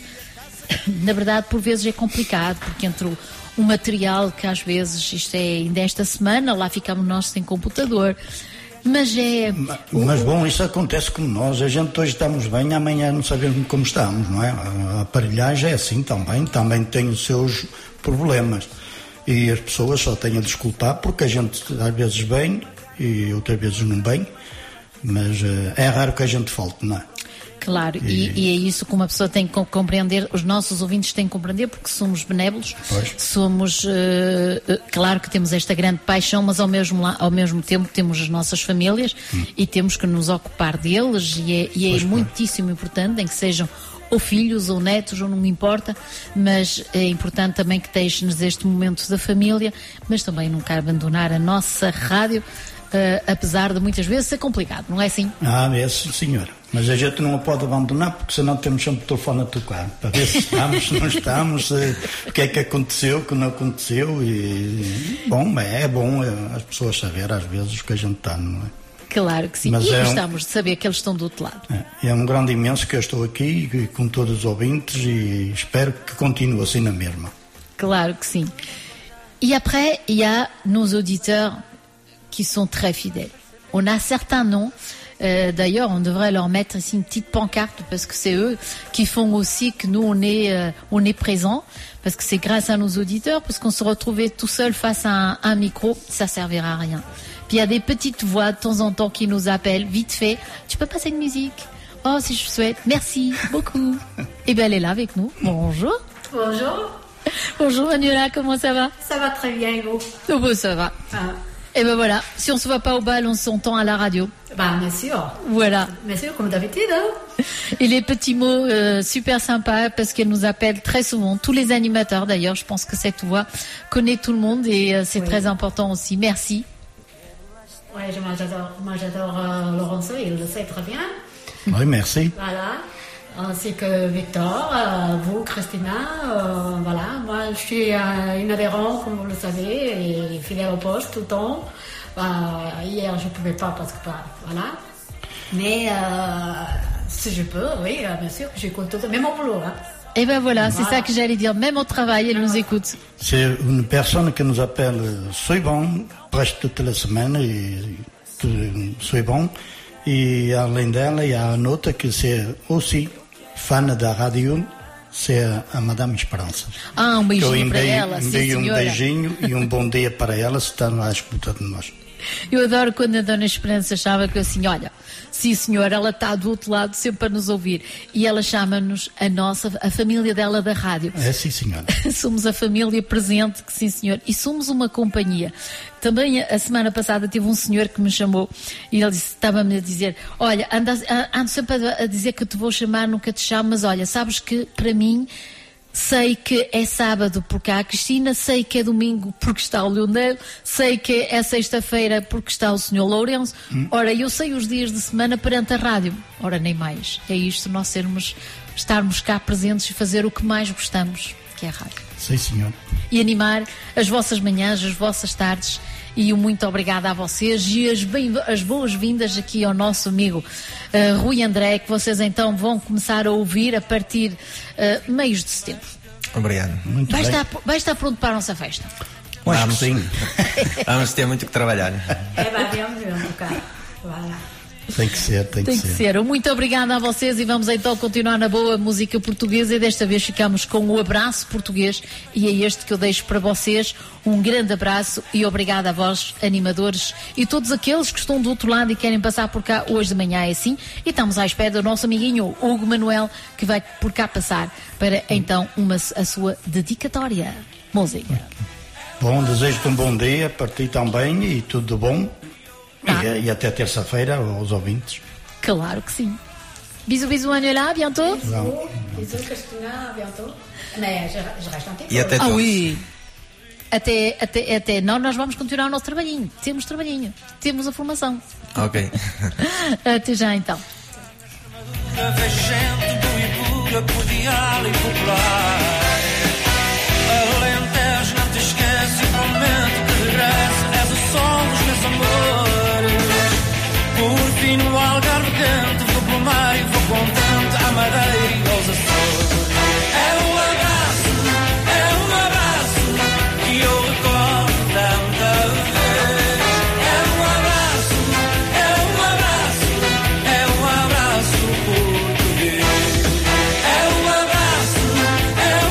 Na verdade, por vezes é complicado, porque entre o, o material que às vezes, isto é ainda esta semana, lá ficamos nós sem computador. Mas é... Mas bom, isso acontece com nós. A gente hoje estamos bem, amanhã não sabemos como estamos, não é? A aparelhagem é assim também, também tem os seus problemas. E as pessoas só têm a desculpar, porque a gente às vezes vem e outras vezes não vem, mas é raro que a gente falte, não é? Claro, e, e é isso que uma pessoa tem que compreender, os nossos ouvintes têm que compreender, porque somos benévolos, pois. somos, uh, uh, claro que temos esta grande paixão, mas ao mesmo, ao mesmo tempo temos as nossas famílias hum. e temos que nos ocupar deles, e é, e é pois, muitíssimo pois. importante, em que sejam ou filhos ou netos, ou não importa, mas é importante também que deixe-nos este momento da família, mas também nunca abandonar a nossa rádio, uh, apesar de muitas vezes ser complicado, não é assim? Ah, é sim, senhora. Mas a gente não a pode abandonar, porque senão temos sempre o telefone a tocar, para ver se estamos, se não estamos, se, o que é que aconteceu, o que não aconteceu, e bom, é bom as pessoas saberem às vezes o que a gente está, não é? Claro que sim, mas e é gostamos um, de saber que eles estão do outro lado. É, é um grande imenso que eu estou aqui e, com todos os ouvintes, e espero que continue assim na mesma. Claro que sim. E après, il y a nos auditeurs qui sont très fidèles. On a certains noms. Euh, d'ailleurs, on devrait leur mettre ici une petite pancarte, parce que c'est eux qui font aussi que nous, on est, euh, on est présents, parce que c'est grâce à nos auditeurs, parce qu'on se retrouvait tout seul face à un, un micro, ça servira à rien. Puis il y a des petites voix de temps en temps qui nous appellent, vite fait, tu peux passer une musique? Oh, si je souhaite, merci beaucoup. Et bien, elle est là avec nous. Bonjour. Bonjour. Bonjour Manuela, comment ça va? Ça va très bien, et vous? Oh, bon, ça va. Ah. Et ben voilà, si on se voit pas au bal, on s'entend à la radio. Bah, bien sûr. Voilà. Bien sûr, comme d'habitude. Hein. Et les petits mots euh, super sympas, parce qu'elle nous appelle très souvent. Tous les animateurs, d'ailleurs, je pense que cette voix connaît tout le monde, et euh, c'est oui. très important aussi. Merci. Ouais, moi j'adore, moi j'adore euh, Laurenceau, il le sait très bien. Oui, merci. Voilà. Ainsi que Victor, euh, vous, Christina, euh, voilà. Moi, je suis euh, une adhérente, comme vous le savez, et fidèle au poste tout le temps. Euh, hier, je ne pouvais pas parce que, bah, voilà. Mais euh, si je peux, oui, euh, bien sûr, j'écoute tout, même au boulot. Hein. Et ben voilà, voilà. C'est ça que j'allais dire. Même au travail, elle nous écoute. C'est une personne qui nous appelle souvent, presque toute la semaine, et souvent. Et além dela, il y a un autre qui c'est aussi fan da rádio, c'est a Madame Esperança. Ah, um beijinho para ela, sim, um beijinho e um bom dia para ela, se está lá a escutar de nós. Eu adoro quando a Dona Esperança chama que eu assim, olha, sim senhor, ela está do outro lado sempre a nos ouvir. E ela chama-nos a nossa, a família dela da rádio. É, sim senhora. Somos a família presente, que sim senhor. E somos uma companhia. Também a semana passada tive um senhor que me chamou e ele disse, estava-me a dizer, olha, ando, ando sempre a dizer que te vou chamar, nunca te chamo, mas olha, sabes que para mim sei que é sábado porque há a Cristina, sei que é domingo porque está o Leonel, sei que é sexta-feira porque está o senhor Lourenço. Hum. Ora, eu sei os dias de semana perante a rádio. Ora, nem mais. É isto, nós sermos, estarmos cá presentes e fazer o que mais gostamos, que é a rádio. Sim, senhor. E animar as vossas manhãs, as vossas tardes. E um muito obrigada a vocês e as, bem, as boas-vindas aqui ao nosso amigo uh, Rui André, que vocês então vão começar a ouvir a partir uh, meios de setembro. Obrigado. Muito vai, bem. estar, vai estar pronto para a nossa festa? Vamos, sim. Vamos ter muito que trabalhar. É, vai, vamos, vamos, cara. Vai lá. Tem que ser, tem, Tem que, que ser. ser. Muito obrigada a vocês e vamos então continuar na boa música portuguesa e desta vez ficamos com o abraço português e é este que eu deixo para vocês. Um grande abraço e obrigada a vós, animadores e todos aqueles que estão do outro lado e querem passar por cá hoje de manhã, é assim. E estamos à espera do nosso amiguinho Hugo Manuel que vai por cá passar para então uma, a sua dedicatória. Música. Bom, desejo-te um bom dia para ti também e tudo de bom. Tá. E, e até terça-feira aos ouvintes. Claro que sim. Bisous, bisous, Manuela, à bientôt. Bisous, bisous, Cristina, à bientôt. Mais je, je reste un petit peu. E até Ah, todos. oui. Até, até, até não, nós vamos continuar o nosso trabalhinho. Temos trabalhinho, temos a formação. Ok. Até já então. Vejo gente boa e pura, cordial e popular. Alentejo, não te esquece, prometo que regresso. És o sol dos meus amores. Por fim no Algarve quente, vou pelo mar e vou contente à Madeira e aos Açores. É um abraço, é um abraço que eu recordo tanta vez. É um abraço, é um abraço, é um abraço português. É um abraço, é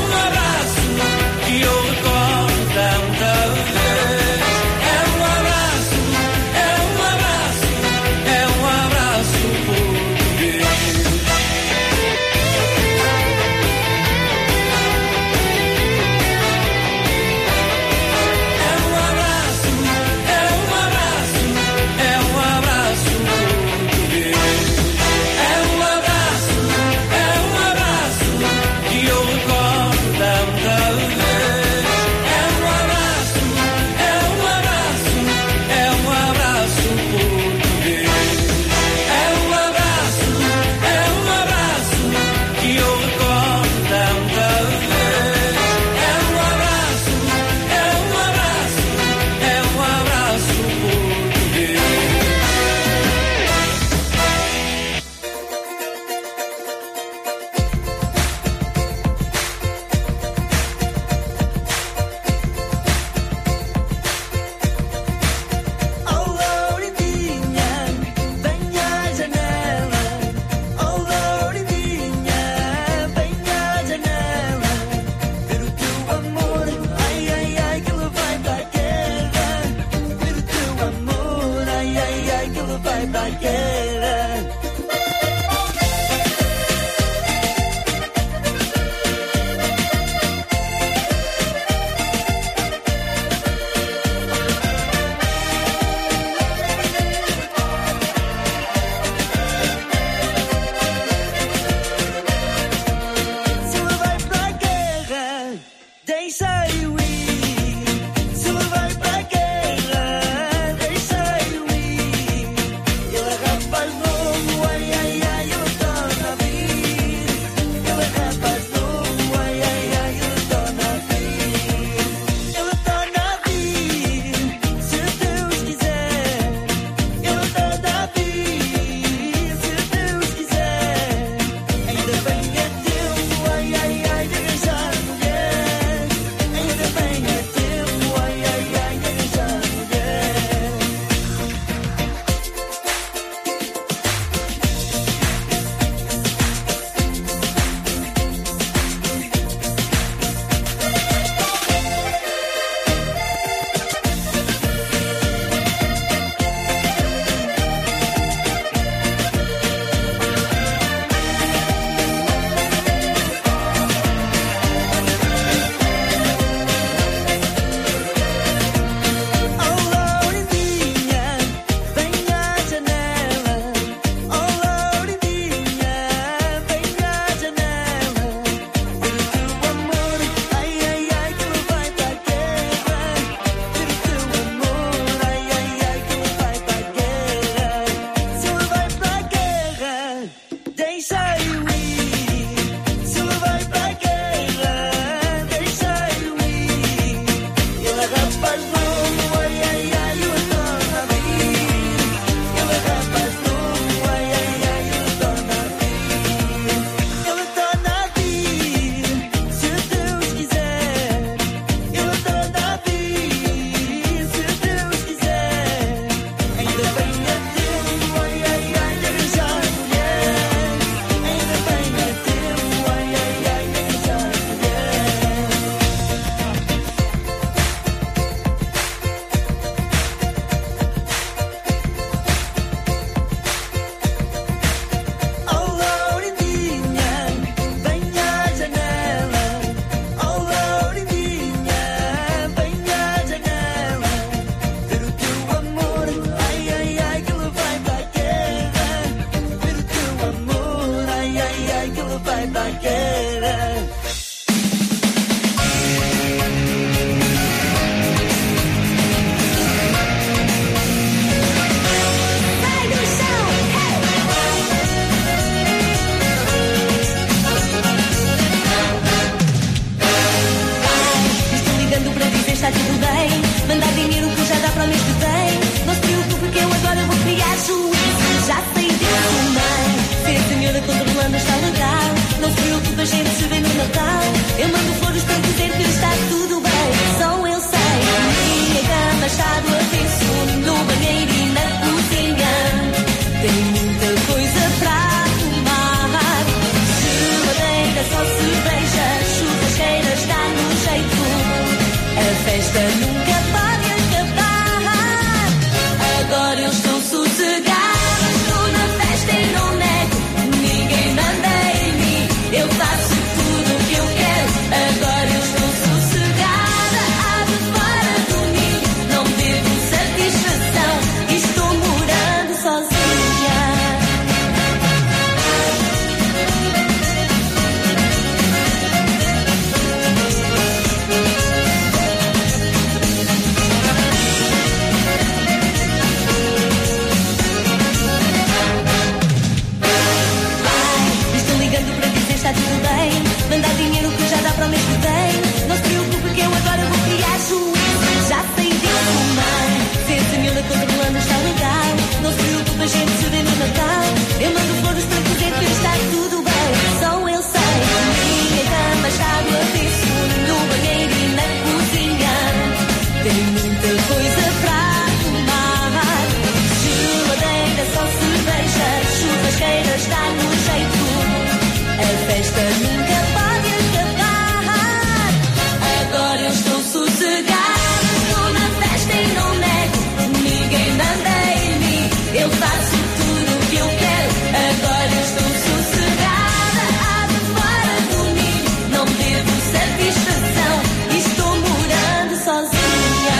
que já dá para o mês que vem. Não se preocupe que eu agora vou criar juízo. Já sei disso, mãe. Se a família controlando está legal. Não se preocupe, a gente se vê no Natal. Eu mando flores para dizer que está tudo bem. Só eu sei. Minha cama está do avesso, no banheiro e na cozinha. Tem muita coisa para arrumar. Geladeira, só cerveja. Churrasqueira está no jeito. A festa nunca pode acabar. Agora eu estou sossegada. Estou na festa e não nego. Ninguém manda em mim. Eu faço tudo o que eu quero. Agora eu estou sossegada. Ave fora do ninho. Não devo satisfação. Estou morando sozinha.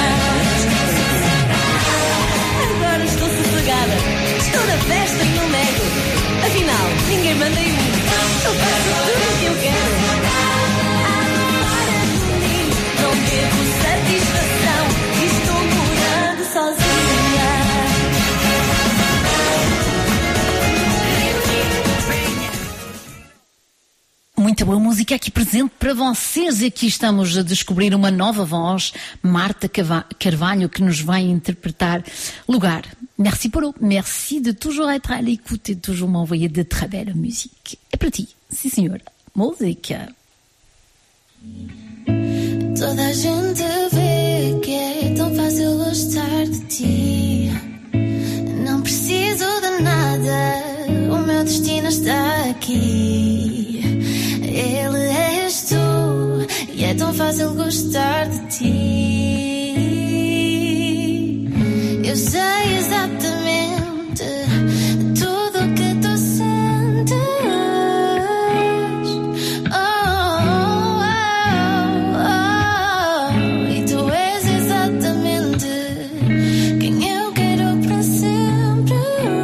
Agora estou sossegada. Estou na festa e não nego. Afinal, ninguém manda em mim. Eu faço tudo o que eu quero. Não devo satisfação. Estou morando sozinha. Muita boa música aqui presente para vocês. E aqui estamos a descobrir uma nova voz, Marta Carvalho, que nos vai interpretar Lugar. Merci pour eux. Merci de toujours être à l'écoute et de toujours m'envoyer de très belle musique. É para ti, sim senhora. Música. Toda a gente vê que é tão fácil gostar de ti. Não preciso de nada, o meu destino está aqui. Ele és tu, e é tão fácil gostar de ti. Eu sei exatamente tudo o que tu sentes. Oh, oh, oh, oh. E tu és exatamente quem eu quero para sempre.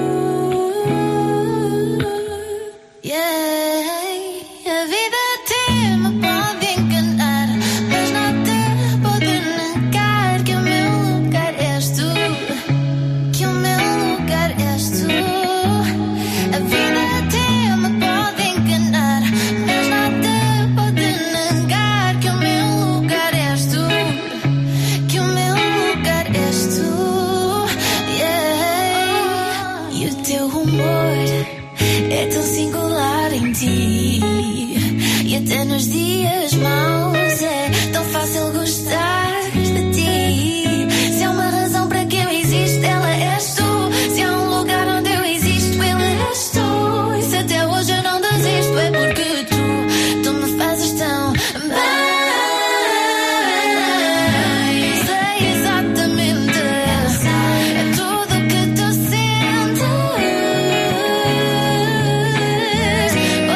Yeah. A vida até me pode enganar, mas nada pode negar que o meu lugar és tu. Que o meu lugar és tu. A vida até me pode enganar, mas nada pode negar que o meu lugar és tu. Que o meu lugar és tu. Yeah. E o teu humor é tão singular em ti. E até nos dias maus é tão fácil gostar de ti. Se há uma razão para que eu existo, ela és tu. Se há um lugar onde eu existo, ele és tu. E se até hoje eu não desisto, é porque tu, tu me fazes tão bem. Sei exatamente, é tudo o que tu sentes. Oh.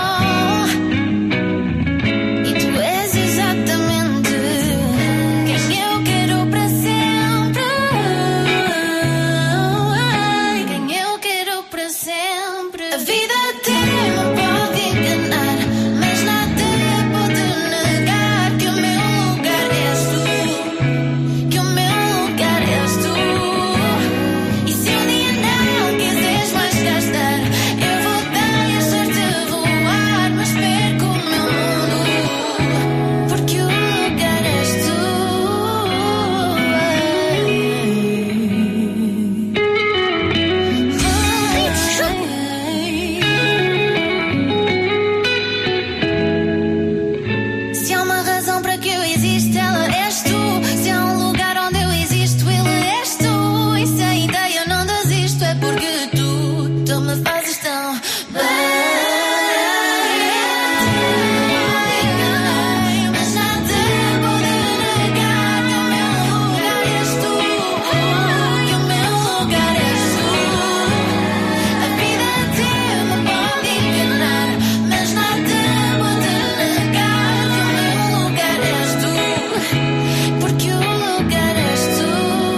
E tu és exatamente quem eu quero para sempre. Ai, quem eu quero para sempre. A vida até me pode enganar, mas nada pode negar que o meu lugar és tu. Que o meu lugar és tu. E se um dia não quiseres mais cá estar, eu vou deixar-te voar, mas perco o meu mundo. Porque o lugar és tu. Se há uma razão para que eu existo, ela és tu. Se há um lugar onde eu existo, ele és tu. E se ainda eu não desisto, é porque tu, tu me fazes tão bem. Mas nada pode negar que o meu lugar és tu. Que o meu lugar és tu. A vida até me pode enganar, mas nada pode negar que o meu lugar és tu. Porque o lugar és tu.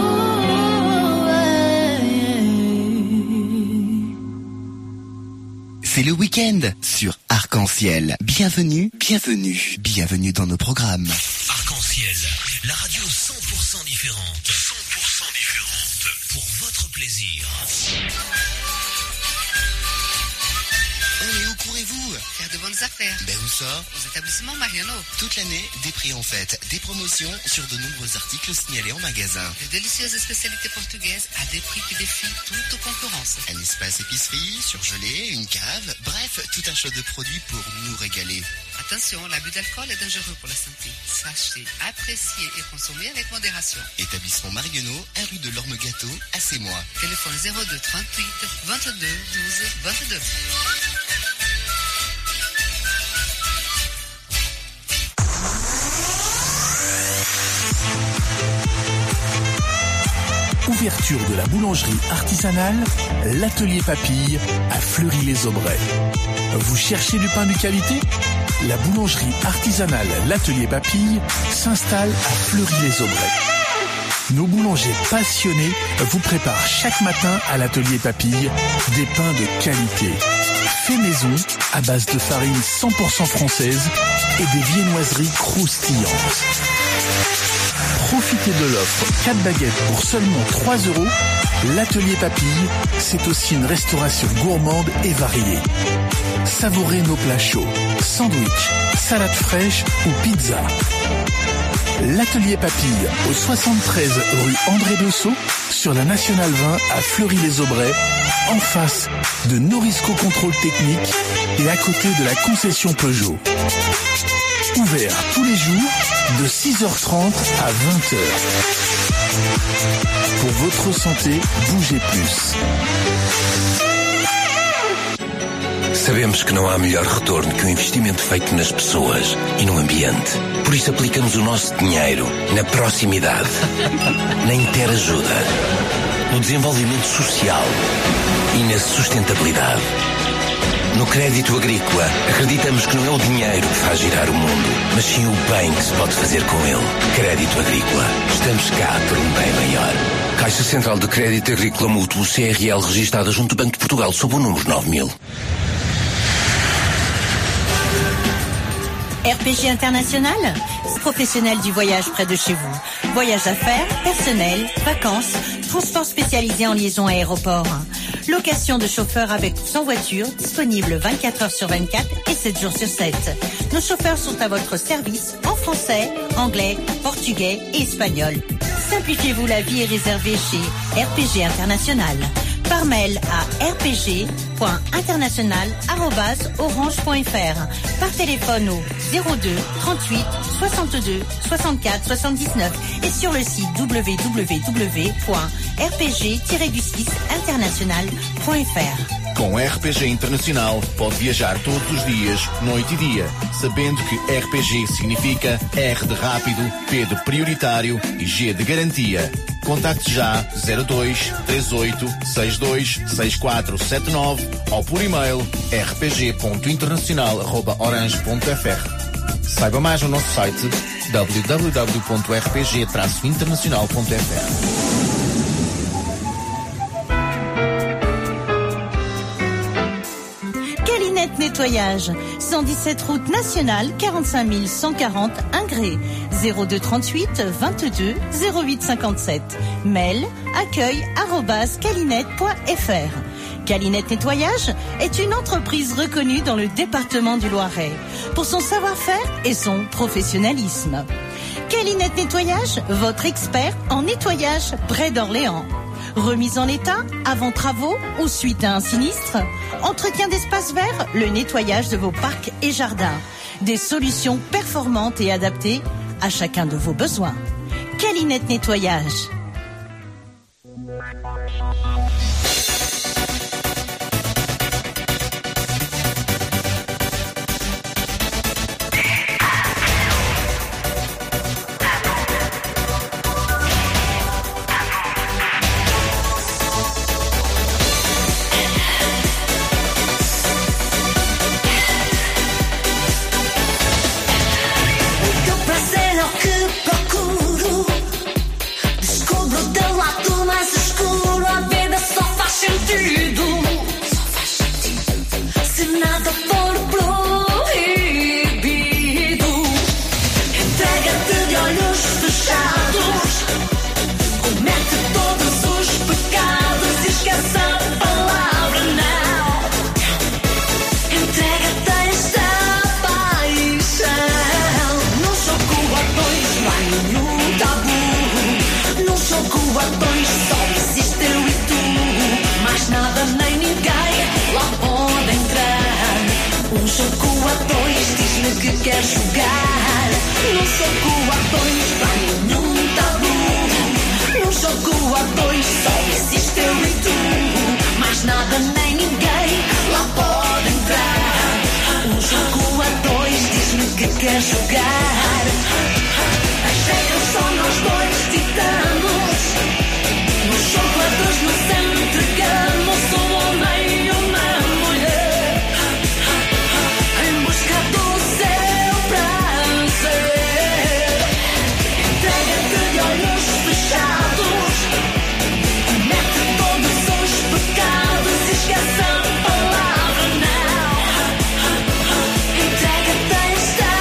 C'est le week-end sur Arc-en-Ciel. Bienvenue, bienvenue, bienvenue dans nos programmes. Arc-en-Ciel, la radio cent pour cent différente. cent pour cent différente. Pour votre plaisir. Oh mais où courez-vous? faire de bonnes affaires. Ben où ça? Aux établissements Mariano. Toute l'année, des prix en fête, des promotions sur de nombreux articles signalés en magasin. De délicieuses spécialités portugaises à des prix qui défient toute concurrence. Un espace épicerie, surgelé, une cave, bref, tout un choix de produits pour nous régaler. Attention, l'abus d'alcool est dangereux pour la santé. Sachez apprécier et consommer avec modération. Établissement Mariano, un rue de l'Orme Gâteau, à Sémois. Téléphone zéro deux trente-huit vingt-deux douze vingt-deux. Ouverture de la boulangerie artisanale, l'atelier Papille à Fleury-les-Aubrais. Vous cherchez du pain de qualité? La boulangerie artisanale l'atelier Papille s'installe à Fleury-les-Aubrais. Nos boulangers passionnés vous préparent chaque matin à l'atelier Papille des pains de qualité. Fait maison à base de farine cent pour cent française et des viennoiseries croustillantes. Profitez de l'offre quatre baguettes pour seulement trois euros. L'atelier Papille, c'est aussi une restauration gourmande et variée. Savourez nos plats chauds, sandwich, salade fraîche ou pizza. L'atelier Papille au soixante-treize rue André Dessau sur la Nationale vingt à Fleury-les-Aubrais, en face de Norisco Contrôle Technique et à côté de la concession Peugeot. Ouvert tous les jours de six heures trente à vingt heures. Pour votre santé, bougez plus. Sabemos que não há melhor retorno que o investimento feito nas pessoas e no ambiente. Por isso aplicamos o nosso dinheiro na proximidade, na interajuda, no desenvolvimento social e na sustentabilidade. No crédito agrícola, acreditamos que não é o dinheiro que faz girar o mundo, mas sim o bem que se pode fazer com ele. Crédito agrícola. Estamos cá por um bem maior. Caixa Central de Crédito Agrícola Mútuo, C R L, registada junto do Banco de Portugal, sob o número nove mil. R P G International, professionnel du voyage près de chez vous. Voyage d'affaires, personnel, vacances, transport spécialisé en liaison aéroport. Location de chauffeurs avec ou sans voiture, disponible vingt-quatre heures sur vingt-quatre et sept jours sur sept. Nos chauffeurs sont à votre service en français, anglais, portugais et espagnol. Simplifiez-vous la vie et réservez chez R P G International. Par mail à r p g point international arobase orange point f r. Par téléphone au zéro deux trente-huit soixante-deux soixante-quatre soixante-dix-neuf et sur le site w w w point r p g tiret du six international point f r. Com R P G Internacional pode viajar todos os dias, noite e dia, sabendo que R P G significa R de rápido, P de prioritário e G de garantia. Contacte já zero dois três oito seis dois seis quatro sete nove ou por e-mail r p g ponto internacional arroba orange ponto f r. Saiba mais no nosso site w w w ponto r p g traço internacional ponto f r. Nettoyage, cent dix-sept route nationale, quarante-cinq mille cent quarante Ingré, zéro deux trente-huit vingt-deux zéro huit cinquante-sept. Mail accueil arobase calinette point f r. Calinette Nettoyage est une entreprise reconnue dans le département du Loiret pour son savoir-faire et son professionnalisme. Calinette Nettoyage, votre expert en nettoyage près d'Orléans. Remise en état, avant travaux ou suite à un sinistre. Entretien d'espaces verts, le nettoyage de vos parcs et jardins. Des solutions performantes et adaptées à chacun de vos besoins. Calinette Nettoyage. Descubro teu lado mais escuro, a vida dois, diz-me que quer jogar. Num jogo a dois, não há nenhum tabu. Num jogo a dois, só existe eu e tu. Mais nada nem ninguém lá pode entrar. Um jogo a dois, diz-me que quer jogar. As regras só nós dois ditamos. No jogo a dois nos entregamos. Um homem e uma mulher em busca do seu prazer. Entrega-te de olhos fechados. Comete todos os pecados e esquece a palavra não. Entrega-te a esta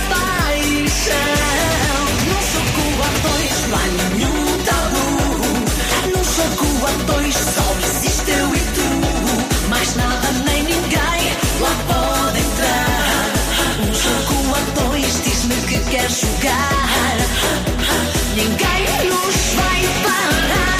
paixão. Num jogo a dois não há nenhum tabu. Num jogo a dois só existe eu e tu. Mais nada nem ninguém lá pode entrar. Um jogo a dois, diz-me que quer jogar. Ninguém nos vai parar.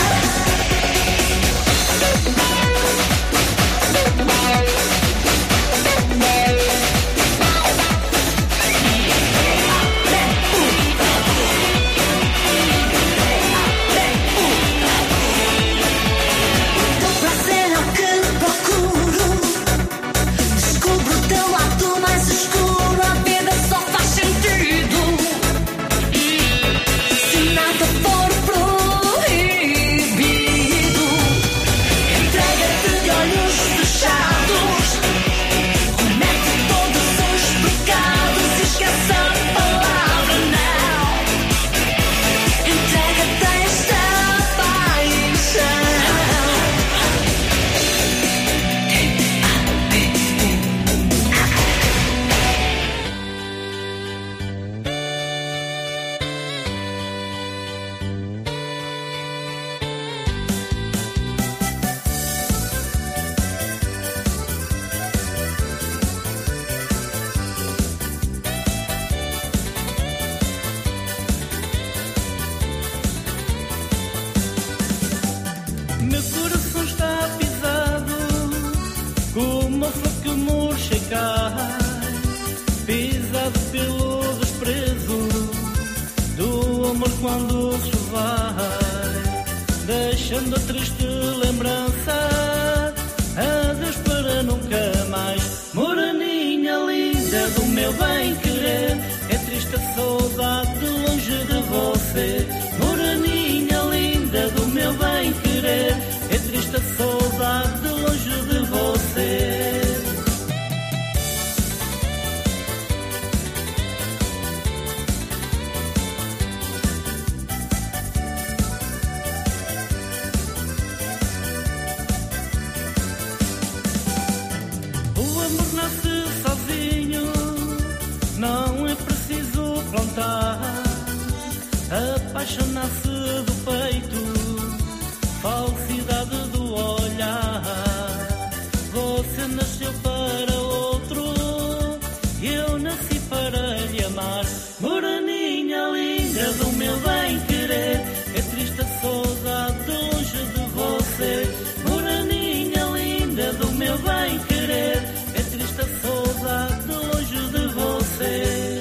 Teu prazer é o que procuro. Descubro o teu lado mais escuro. A vida só faz sentido se nada for proibido. Entrega-te de olhos fechados. Comete todos os pecados e esquece a palavra não. Entrega-te a esta paixão. Meu coração está pisado, como uma flor que murcha e cai, pisado pelo desprezo do amor quando se vai, deixando a triste lembrança, adeus para nunca mais. Moreninha linda do meu bem querer, é triste a saudade longe de você. Moreninha linda do meu bem querer, é triste a saudade longe de você. O amor nasce sozinho, não é preciso plantar. A paixão nasce do peito, falsidade do olhar. Você nasceu para outro, eu nasci para lhe amar. Moreninha linda do meu bem querer, é triste a saudade longe de você. Moreninha linda do meu bem querer, é triste a saudade longe de você.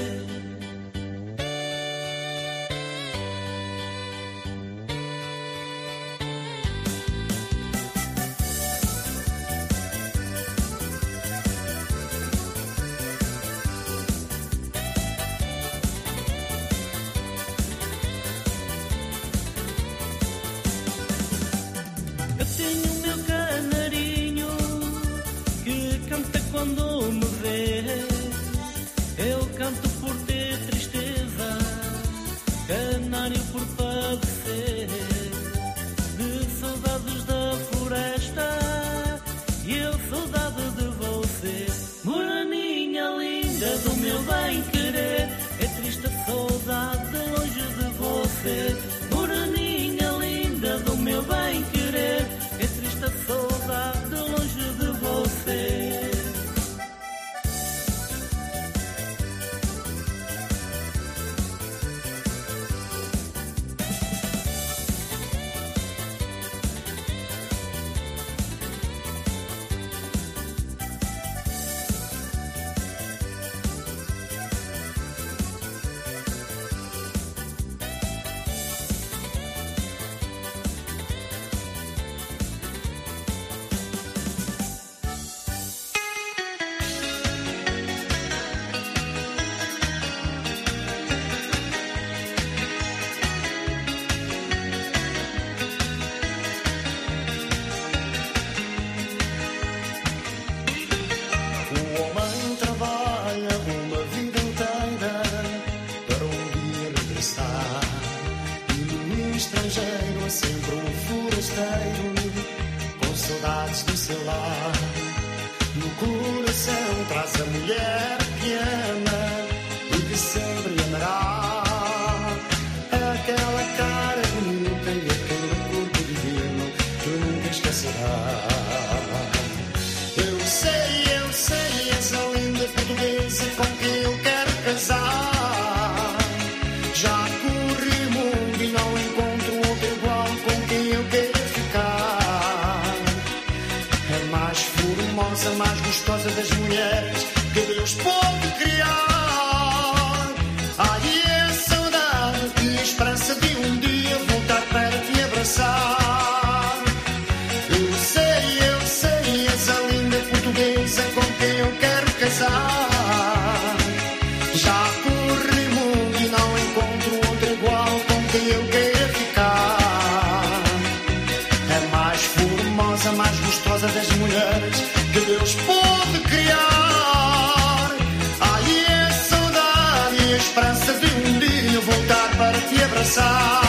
estrangeiro, é sempre um forasteiro, com saudades do seu lar. No coração traz a mulher que ama e que sempre amará. Aquela cara bonita e aquele corpo divino que nunca esquecerá. Eu sei, eu sei, essa linda portuguesa com quem eu quero casar. Já corri o mundo e não encontro outro igual com quem eu quero ficar. É mais formosa, mais gostosa das mulheres que Deus pode criar. Ai, é saudade e a esperança de um dia voltar para te abraçar. Eu sei, eu sei, essa linda portuguesa com quem eu quero casar. Já corri o mundo e não encontro outro igual com quem eu quero ficar. É mais formosa, mais gostosa das mulheres que Deus pode criar. Ai, é saudade e a esperança de um dia voltar para te abraçar.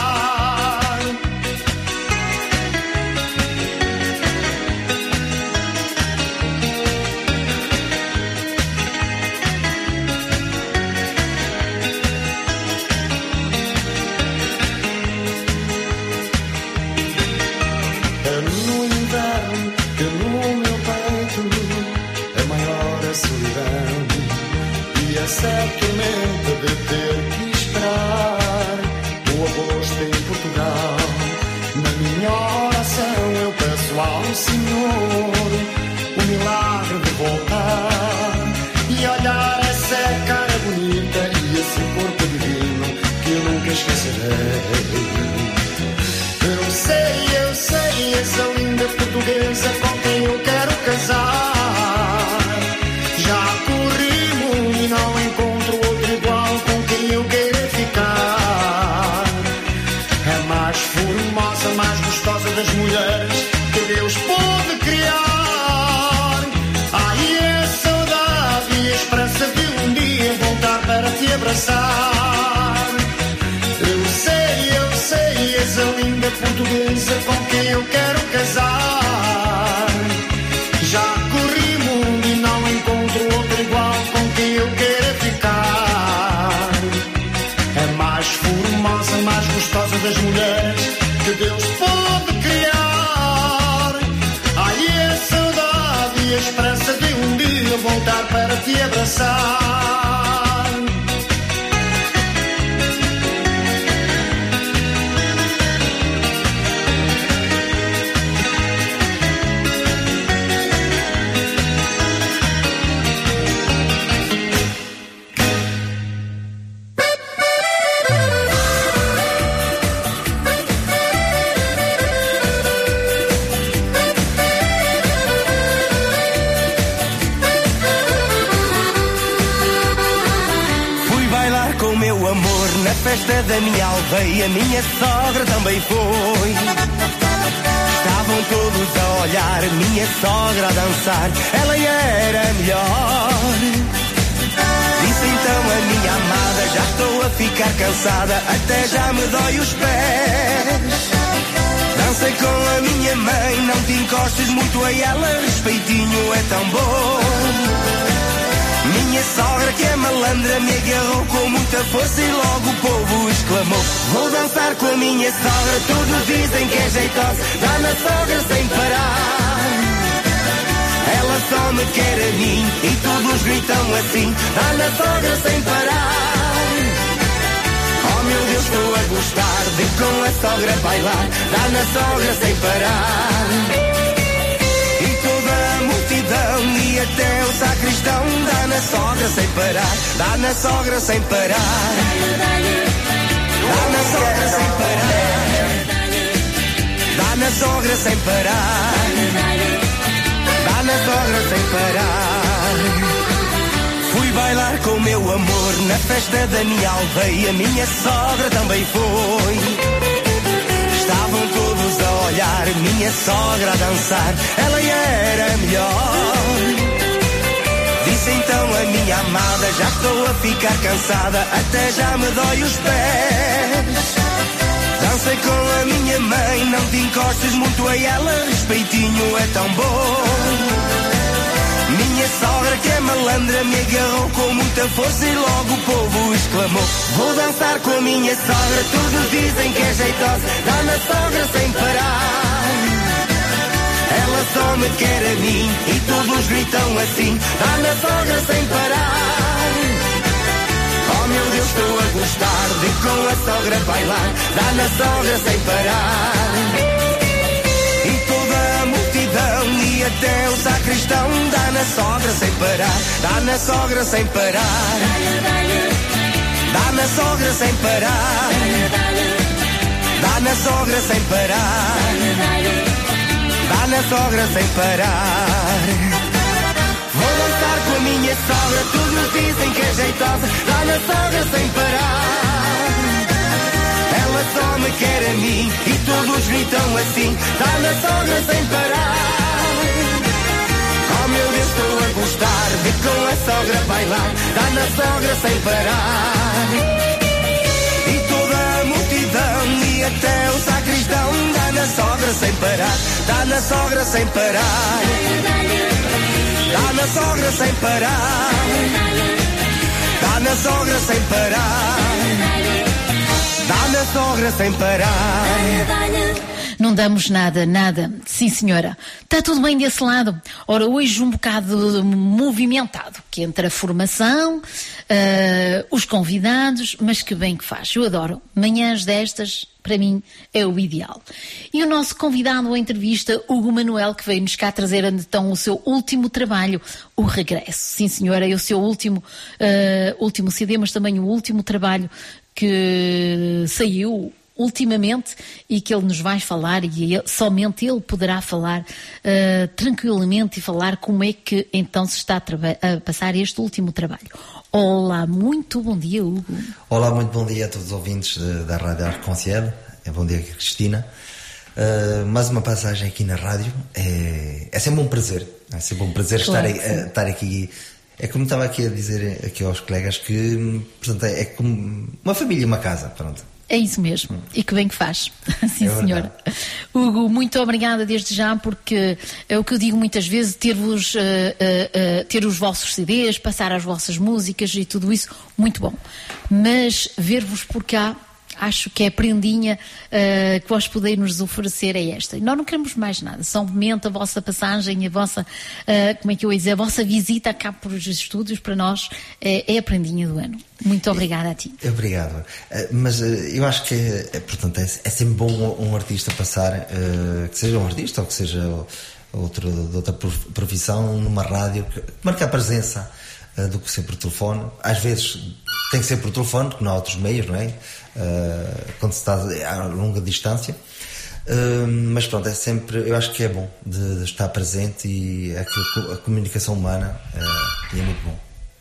É no inverno que no meu peito é maior a solidão e essa tormenta de ter que esperar o agosto em Portugal. Na minha oração eu peço ao Senhor o milagre de voltar e olhar essa cara bonita e esse corpo divino que eu nunca esquecerei. Eu sei, eu sei, essa linda portuguesa com quem eu quero casar. Já corri o mundo e não encontro outro igual com quem eu quero ficar. É mais formosa, mais gostosa das mulheres que Deus pode criar. Ai, é saudade e a esperança de um dia voltar para te abraçar. Eu sei, eu sei, essa linda portuguesa com quem eu quero casar. Já corri o mundo e não encontro outro igual com quem eu quero ficar. É mais formosa, mais gostosa das mulheres que Deus pode criar. Ai, é saudade e a esperança de um dia voltar para te abraçar. Na festa da minha aldeia, minha sogra também foi. Estavam todos a olhar, minha sogra a dançar, ela era melhor. Disse então a minha amada, já estou a ficar cansada, até já me dói os pés. Dancei com a minha mãe, não te encostes muito a ela, respeitinho é tão bom. Minha sogra que é malandra me agarrou com muita força e logo o povo exclamou: vou dançar com a minha sogra, todos dizem que é jeitosa, dá na sogra sem parar. Ela só me quer a mim e todos gritam assim: dá na sogra sem parar. Oh meu Deus, estou a gostar de com a sogra bailar, dá na sogra sem parar. E até o sacristão dá na sogra sem parar, dá na sogra sem parar, dá na sogra sem parar, dá na sogra sem parar, dá na sogra sem parar. Fui bailar com meu amor na festa da minha aldeia, minha sogra também foi. Estavam todos a olhar, minha sogra a dançar, ela era melhor. Disse então a minha amada, já estou a ficar cansada, até já me dói os pés. sei com a minha mãe, não te encostes muito a ela, respeitinho é tão bom. Minha sogra que é malandra me agarrou com muita força e logo o povo exclamou: vou dançar com a minha sogra, todos dizem que é jeitosa, dá na sogra sem parar. Ela só me quer a mim e todos gritam assim: dá na sogra sem parar. Oh meu Deus, estou a gostar de com a sogra bailar, dá na sogra sem parar. E toda a multidão e até o sacristão dá na sogra sem parar, dá na sogra sem parar, dá na sogra sem parar, dá na sogra sem parar, dá na sogra sem parar. Vou dançar com a minha sogra, todos dizem que é jeitosa, dá na sogra sem parar. Ela só me quer a mim e todos gritam assim: dá na sogra sem parar. Oh meu Deus, estou a gostar de com a sogra bailar, dá na sogra sem parar. E toda a multidão e até o sacristão dá na sogra sem parar, dá na sogra sem parar, dá na sogra sem parar, dá na sogra sem parar, dá na sogra sem parar. Não damos nada, nada. Sim, senhora. Está tudo bem desse lado. Ora, hoje um bocado movimentado, que entre a formação, uh, os convidados, mas que bem que faz. Eu adoro. Manhãs destas, para mim, é o ideal. E o nosso convidado à entrevista, Hugo Manuel, que veio-nos cá trazer então o seu último trabalho, o Regresso. Sim, senhora, é o seu último, uh, último C D, mas também o último trabalho que saiu ultimamente e que ele nos vai falar, e ele, somente ele poderá falar uh, tranquilamente e falar como é que então se está a, traba- a passar este último trabalho. Olá, muito bom dia, Hugo. Olá, muito bom dia a todos os ouvintes de, da Rádio Arconciel. É bom dia, Cristina. Uh, mais uma passagem aqui na rádio. É, é sempre um prazer. É sempre um prazer claro estar, a, estar aqui. É como estava aqui a dizer aqui aos colegas que, portanto, é como uma família, uma casa, pronto. É isso mesmo, e que bem que faz. Sim, é senhora. Hugo, muito obrigada desde já, porque é o que eu digo muitas vezes, ter-vos, uh, uh, uh, ter os vossos C Ds, passar as vossas músicas e tudo isso, muito bom. Mas ver-vos por cá, acho que é a prendinha uh, que vós podeis nos oferecer é esta. E nós não queremos mais nada, somente a vossa passagem, a vossa, uh, como é que eu ia dizer, a vossa visita cá por os estúdios, para nós, é, é a prendinha do ano. Muito obrigada a ti. Obrigado. Uh, mas uh, eu acho que é, portanto, é, é sempre bom um, um artista passar, uh, que seja um artista ou que seja outro, de outra profissão, numa rádio, que marca a presença uh, do que ser por telefone. Às vezes tem que ser por telefone, porque não há outros meios, não é? Uh, quando se está a longa distância. Uh, mas pronto, é sempre, eu acho que é bom de, de estar presente, e aquilo, a comunicação humana uh, é muito bom.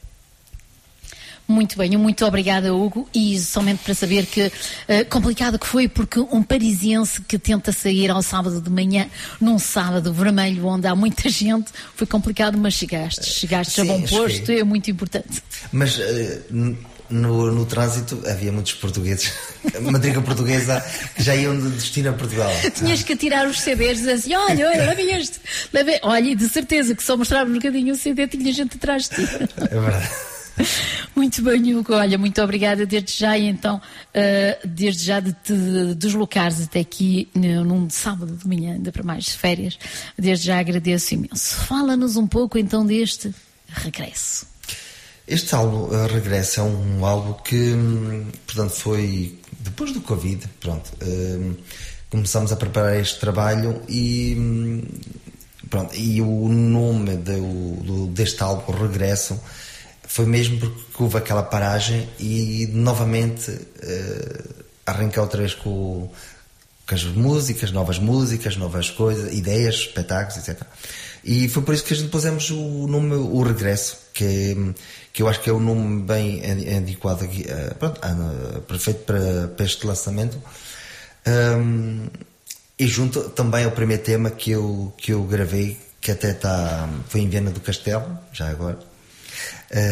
Muito bem, muito obrigada, Hugo, e somente para saber que uh, complicado que foi, porque um parisiense que tenta sair ao sábado de manhã, num sábado vermelho onde há muita gente, foi complicado, mas chegaste, chegaste Sim, a bom posto, é muito importante. Mas uh, no, no trânsito havia muitos portugueses, matrícula portuguesa, que já iam de destino a Portugal. Tinhas que tirar os C Ds e dizer assim: olha, olha, levei este, levei. Olha, de certeza que só mostrava um bocadinho o C D, tinha gente atrás de ti. É verdade. Muito bem, Hugo, olha, muito obrigada desde já, e então uh, desde já de te deslocares até aqui uh, num sábado de manhã, ainda para mais férias, desde já agradeço imenso. Fala-nos um pouco então deste Regresso. Este álbum, uh, Regresso, é um álbum que, portanto, foi depois do Covid, pronto, uh, começamos a preparar este trabalho e, pronto, e o nome de, o, deste álbum, Regresso, foi mesmo porque houve aquela paragem e novamente uh, arranquei outra vez com, com as músicas, novas músicas, novas coisas, ideias, espetáculos, etcétera. E foi por isso que a gente pusemos o nome O Regresso, que, é, que eu acho que é o nome bem adequado aqui, uh, pronto, uh, perfeito para, para este lançamento. Um, e junto também ao primeiro tema que eu, que eu gravei, que até está, foi em Viana do Castelo, já agora. Uh,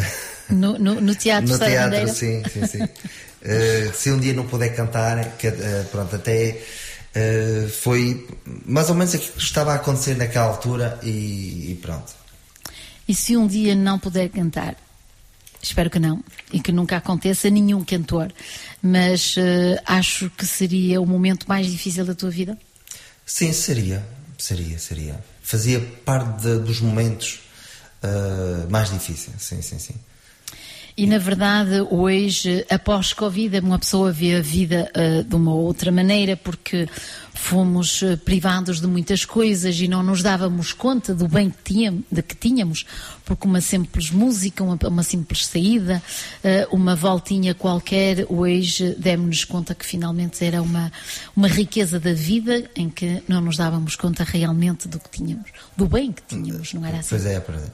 No, no, no teatro, no Sá da teatro, Bandeira? sim, sim, sim. uh, se um dia não puder cantar, que, uh, pronto, até uh, foi mais ou menos aquilo que estava a acontecer naquela altura e, e pronto. E se um dia não puder cantar? Espero que não, e que nunca aconteça a nenhum cantor, mas uh, acho que seria o momento mais difícil da tua vida? Sim, seria, seria, seria. Fazia parte de, dos momentos uh, mais difíceis, sim, sim, sim. E na verdade hoje, após Covid, uma pessoa vê a vida uh, de uma outra maneira, porque fomos uh, privados de muitas coisas e não nos dávamos conta do bem que tínhamos, de que tínhamos, porque uma simples música, uma, uma simples saída, uh, uma voltinha qualquer, hoje demos-nos conta que finalmente era uma, uma riqueza da vida em que não nos dávamos conta realmente do que tínhamos, do bem que tínhamos, não era assim? Pois é, é verdade.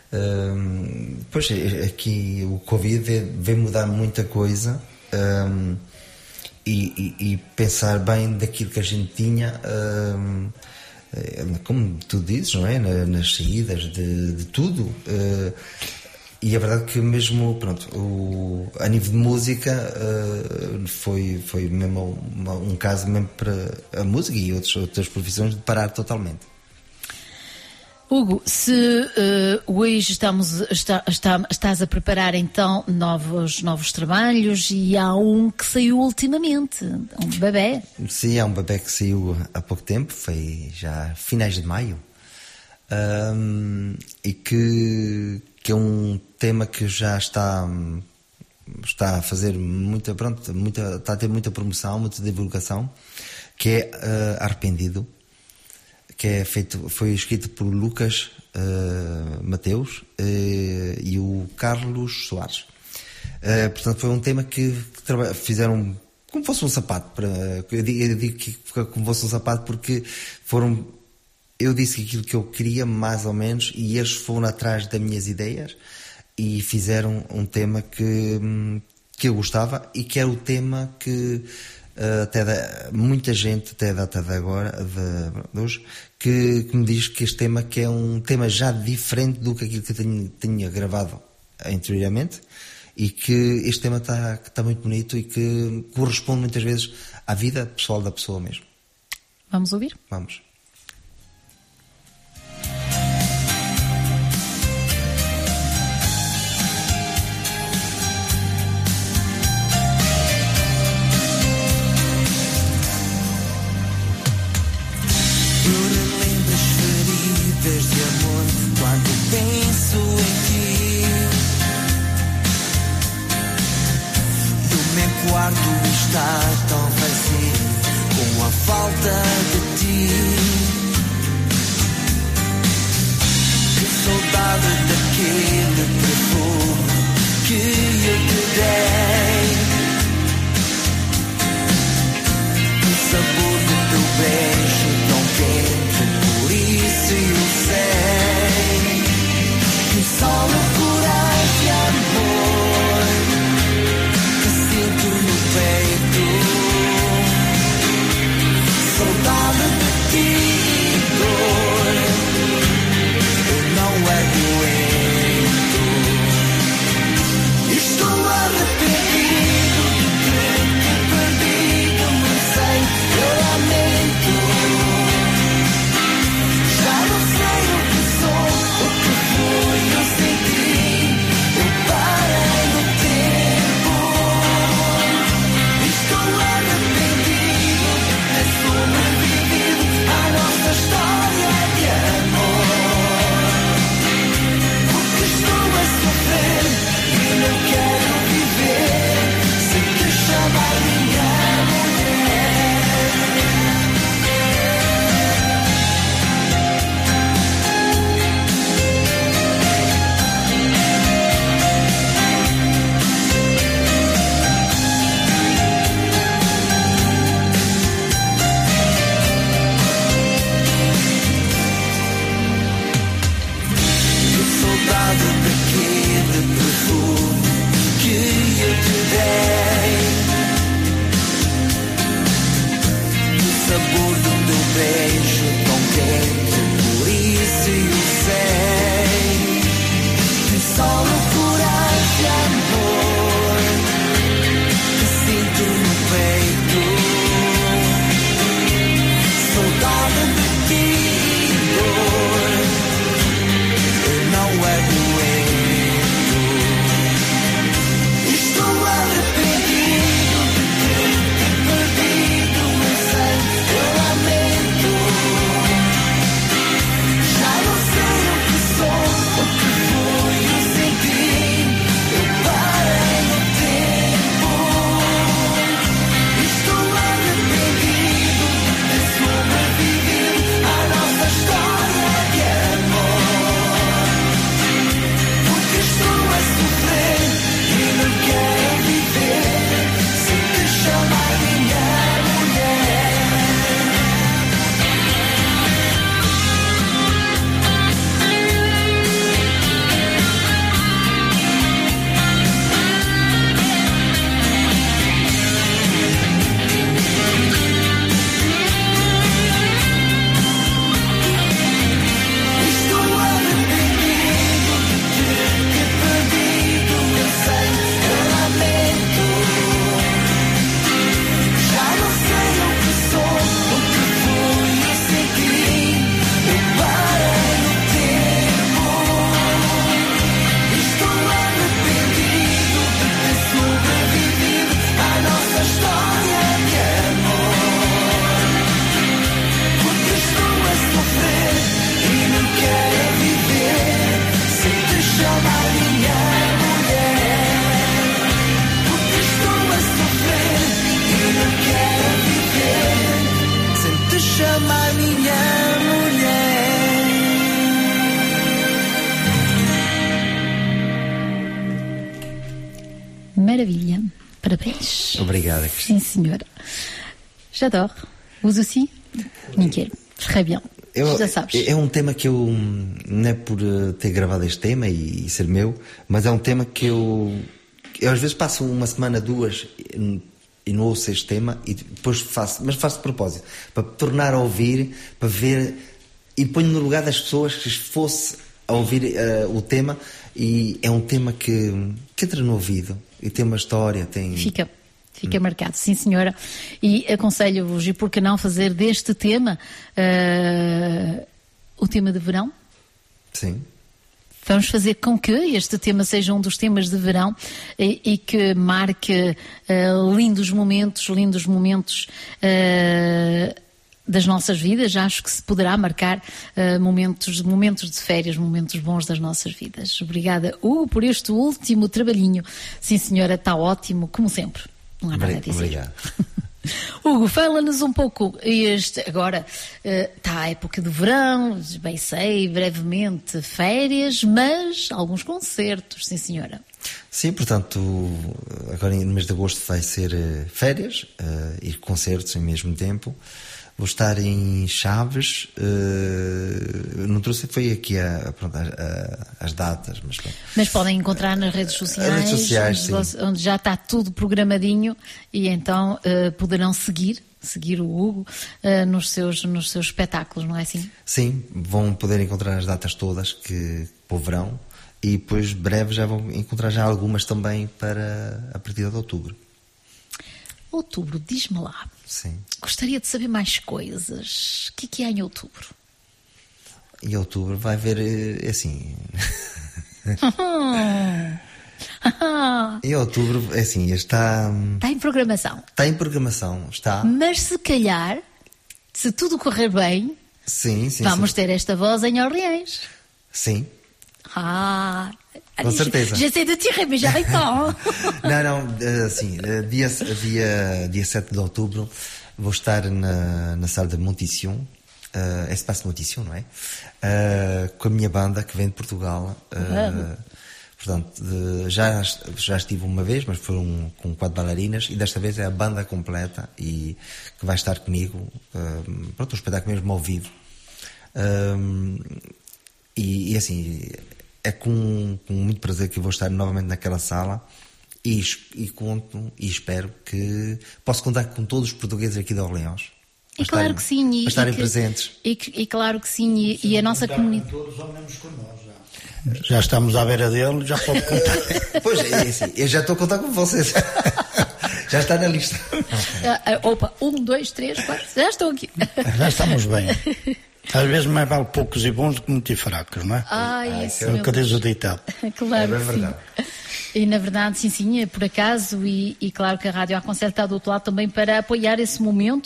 Um, pois aqui o Covid veio mudar muita coisa, um, e, e, e pensar bem daquilo que a gente tinha, um, como tu dizes, não é? Nas saídas de, de tudo, uh, e é verdade que mesmo, pronto, o, a nível de música, uh, foi, foi mesmo uma, um caso mesmo para a música e outros, outras profissões de parar totalmente. Hugo, se uh, hoje estamos, está, está, estás a preparar então novos, novos trabalhos, e há um que saiu ultimamente, um bebê. Sim, há um bebê que saiu há pouco tempo, foi já finais de maio, um, e que, que é um tema que já está, está a fazer muita, pronto, muita, está a ter muita promoção, muita divulgação, que é uh, Arrependido, que é feito, foi escrito por Lucas uh, Mateus uh, e o Carlos Soares. Uh, portanto, foi um tema que, que fizeram como fosse um sapato. Para, eu, digo, eu digo que foi como fosse um sapato porque foram. Eu disse aquilo que eu queria, mais ou menos, e eles foram atrás das minhas ideias e fizeram um tema que, que eu gostava e que era o tema que. Uh, até da, muita gente até a data de agora de, de hoje que, que me diz que este tema que é um tema já diferente do que aquilo que eu tinha, tinha gravado anteriormente, e que este tema está, está muito bonito e que corresponde muitas vezes à vida pessoal da pessoa mesmo. Vamos ouvir? Vamos. De amor, quando penso em ti, e o meu quarto está tão vazio com a falta de ti. Que saudade daquele perfume que eu te dei, o sabor do teu beijo tão quente. Por isso eu sei que só loucura de amor que sinto no peito, saudade de ti e dor, eu não aguento. Estou arrependido. maravilha. Parabéns. Obrigada, Cristina. Sim, senhora. J'adore. Vous aussi? Nickel. Très bien. Eu, Já sabes. É um tema que eu, não é por ter gravado este tema e, e ser meu, mas é um tema que eu, eu às vezes passo uma semana, duas e, e não ouço este tema e depois faço, mas faço de propósito, para tornar a ouvir, para ver e ponho no lugar das pessoas que fosse a ouvir uh, o tema, e é um tema que, que entra no ouvido e tem uma história, tem... Fica. Fica marcado, sim senhora. E aconselho-vos, e por que não fazer deste tema uh, o tema de verão? Sim. Vamos fazer com que este tema seja um dos temas de verão e, e que marque uh, lindos momentos, lindos momentos uh, das nossas vidas. Acho que se poderá marcar uh, momentos, momentos de férias, momentos bons das nossas vidas. Obrigada, Hugo, por este último trabalhinho. Sim senhora, está ótimo, como sempre. Não há nada a dizer. Obrigado. Hugo, fala-nos um pouco. Este, agora está uh, a época do verão, bem sei, brevemente férias, mas alguns concertos, sim senhora. Sim, portanto, agora no mês de agosto vai ser uh, férias uh, e concertos ao mesmo tempo. Vou estar em Chaves, uh, não trouxe, foi aqui a, a, pronto, a, a, as datas. Mas, mas podem encontrar nas redes sociais, redes sociais onde, onde já está tudo programadinho e então uh, poderão seguir, seguir o Hugo uh, nos, seus, nos seus espetáculos, não é assim? Sim, vão poder encontrar as datas todas que, para o verão, e depois breve já vão encontrar já algumas também para a partir de outubro. Outubro, diz-me lá. Sim. Gostaria de saber mais coisas. O que é que há em outubro? Em outubro vai haver, assim... Em outubro, assim, está... Está em programação. Está em programação, está. Mas se calhar, se tudo correr bem, sim, sim, vamos sim. ter esta voz em Orleans. Sim. Ah... Com certeza. J'essaie de tirer, mas j'arrive pas. Não, não, assim, dia, dia, dia sete de outubro vou estar na, na sala de Montition, uh, Espaço Montition, não é? Uh, com a minha banda que vem de Portugal. Uh, portanto, de, já, já estive uma vez, mas foi um, com quatro bailarinas, e desta vez é a banda completa e que vai estar comigo. Uh, pronto, um espetáculo mesmo ao vivo. Uh, e, e assim... É com, com muito prazer que eu vou estar novamente naquela sala e, e conto e espero que posso contar com todos os portugueses aqui de Orleans. E claro estarem, que sim. E, para estarem e que, presentes. E, e claro que sim. E, e a nossa comunidade. Todos ao menos com nós, já. já estamos à beira dele, já pode contar. Pois é, assim, eu já estou a contar com vocês. Já está na lista. Uh, uh, opa, um, dois, três, quatro, já estou aqui. Já estamos bem. Às vezes mais vale poucos e bons do que muitos e fracos, não é? Ah, isso, é o que diz o ditado. Claro é que verdade. sim. E na verdade, sim, sim, é por acaso, e, e claro que a Rádio Aconselho está do outro lado também para apoiar esse momento,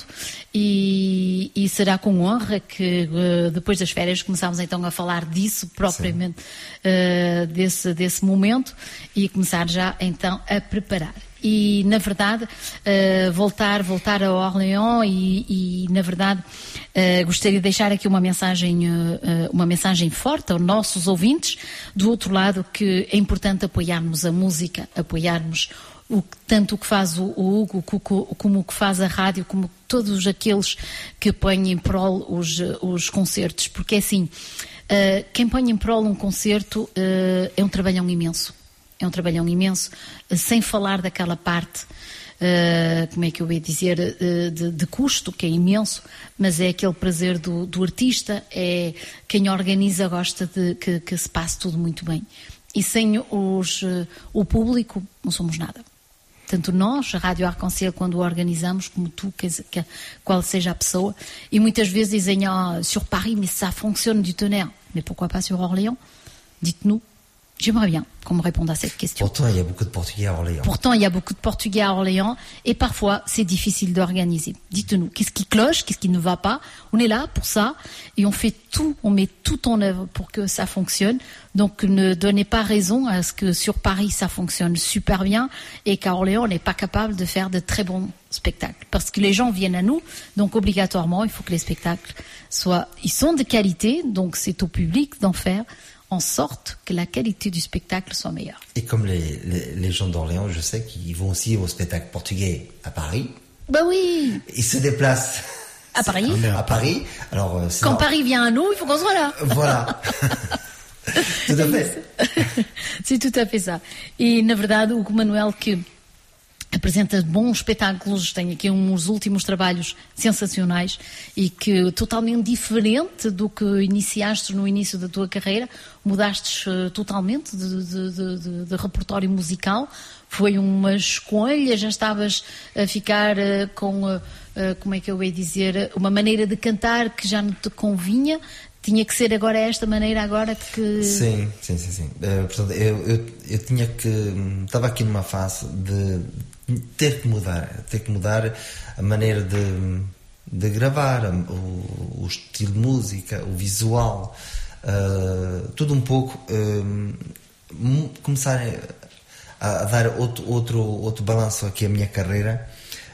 e, e será com honra que uh, depois das férias começamos então a falar disso propriamente, uh, desse, desse momento, e começar já então a preparar. E na verdade uh, voltar, voltar a Orléans e, e na verdade uh, gostaria de deixar aqui uma mensagem, uh, uma mensagem forte aos nossos ouvintes do outro lado, que é importante apoiarmos a música, apoiarmos o, tanto o que faz o, o Hugo como o que faz a rádio, como todos aqueles que põem em prol os, os concertos, porque é assim, uh, quem põe em prol um concerto uh, é um trabalhão imenso. É um trabalhão imenso, sem falar daquela parte, uh, como é que eu ia dizer, uh, de, de custo, que é imenso, mas é aquele prazer do, do artista, é quem organiza gosta de que, que se passe tudo muito bem. E sem os, uh, o público não somos nada. Tanto nós, a Rádio Arc-en-Ciel, quando o organizamos, como tu, que, que, qual seja a pessoa, e muitas vezes dizem, ah, sur Paris, mais ça fonctionne du tonnerre. Mais pourquoi pas sur Orléans? Dites-nous. J'aimerais bien qu'on me réponde à cette question. Pourtant, il y a beaucoup de Portugais à Orléans. Pourtant, il y a beaucoup de Portugais à Orléans et parfois, c'est difficile d'organiser. Dites-nous, qu'est-ce qui cloche, qu'est-ce qui ne va pas? On est là pour ça et on fait tout, on met tout en œuvre pour que ça fonctionne. Donc, ne donnez pas raison à ce que sur Paris, ça fonctionne super bien et qu'à Orléans, on n'est pas capable de faire de très bons spectacles. Parce que les gens viennent à nous, donc obligatoirement, il faut que les spectacles soient... Ils sont de qualité, donc c'est au public d'en faire en sorte que la qualité du spectacle soit meilleure. Et comme les, les, les gens d'Orléans, je sais qu'ils vont aussi au spectacle portugais à Paris. Bah oui. Ils se déplacent à Paris. À Paris. Alors, c'est quand dans... Paris vient à nous, il faut qu'on soit là. Voilà. Tout à fait. C'est tout à fait ça. E, na verdade, o Manuel, que apresenta bons espetáculos, tem aqui uns últimos trabalhos sensacionais e que totalmente diferente do que iniciaste no início da tua carreira, mudaste uh, totalmente de, de, de, de, de repertório musical, foi uma escolha, já estavas a ficar uh, com, uh, uh, como é que eu ia dizer, uma maneira de cantar que já não te convinha. Tinha que ser agora esta maneira agora que... Sim, sim, sim, sim. Uh, portanto, eu, eu, eu tinha que... Estava aqui numa fase de ter que mudar, ter que mudar a maneira de, de gravar, o, o estilo de música, o visual, uh, tudo um pouco, uh, começar a, a dar outro, outro, outro balanço aqui à minha carreira,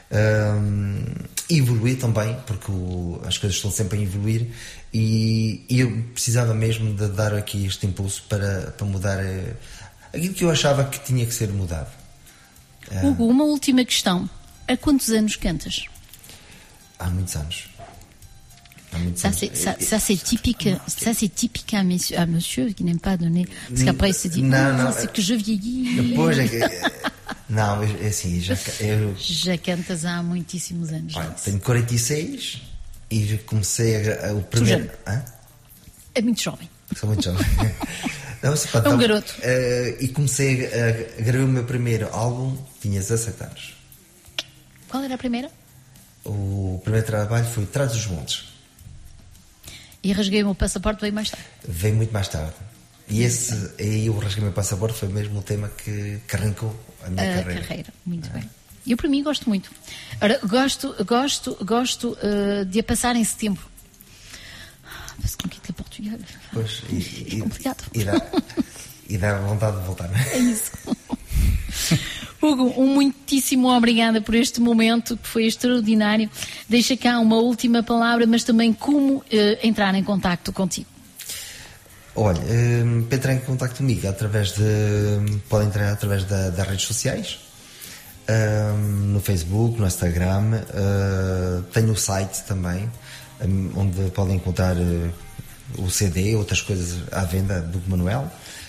uh, evoluir também, porque o, as coisas estão sempre a evoluir. E, e eu precisava mesmo de dar aqui este impulso para, para mudar uh, aquilo que eu achava que tinha que ser mudado. Uh, Hugo, uma última questão. Há quantos anos cantas? Há muitos anos. Há muitos ça, anos. C'est, ça, ça, c'est typique, ça, c'est typique à monsieur, à monsieur qui n'aime pas donner. Parce qu'après, il se dit, não, oh, não, c'est que je vieillis. Depois é que. Não, é assim, já, eu, já cantas há muitíssimos anos. Olha, tenho quarenta e seis e comecei a, a, o primeiro. É muito jovem. Sou muito jovem. Não, se, pá, é um tava, garoto. Uh, e comecei a, a gravar o meu primeiro álbum, tinha dezassete anos. Qual era a primeira? O primeiro trabalho foi Trás dos Montes. E rasguei o meu passaporte, veio mais tarde. Veio muito mais tarde. E esse, aí o Rasguei o Meu Passaporte foi mesmo o tema que, que arrancou a minha a carreira. carreira. Muito é. bem. Eu, para mim, gosto muito. Ora, gosto, gosto, gosto uh, de a passar em setembro. Mas com que é Portugal? Pois, e, é complicado. E, e, dá, e dá vontade de voltar. É isso. Hugo, um muitíssimo obrigada por este momento que foi extraordinário. Deixa cá uma última palavra, mas também como uh, entrar em contacto contigo. Olha, um, para entrar em contacto comigo através de, podem entrar através da, das redes sociais, um, no Facebook, no Instagram, uh, tenho o site também, um, onde podem encontrar uh, o C D, outras coisas à venda do Manuel.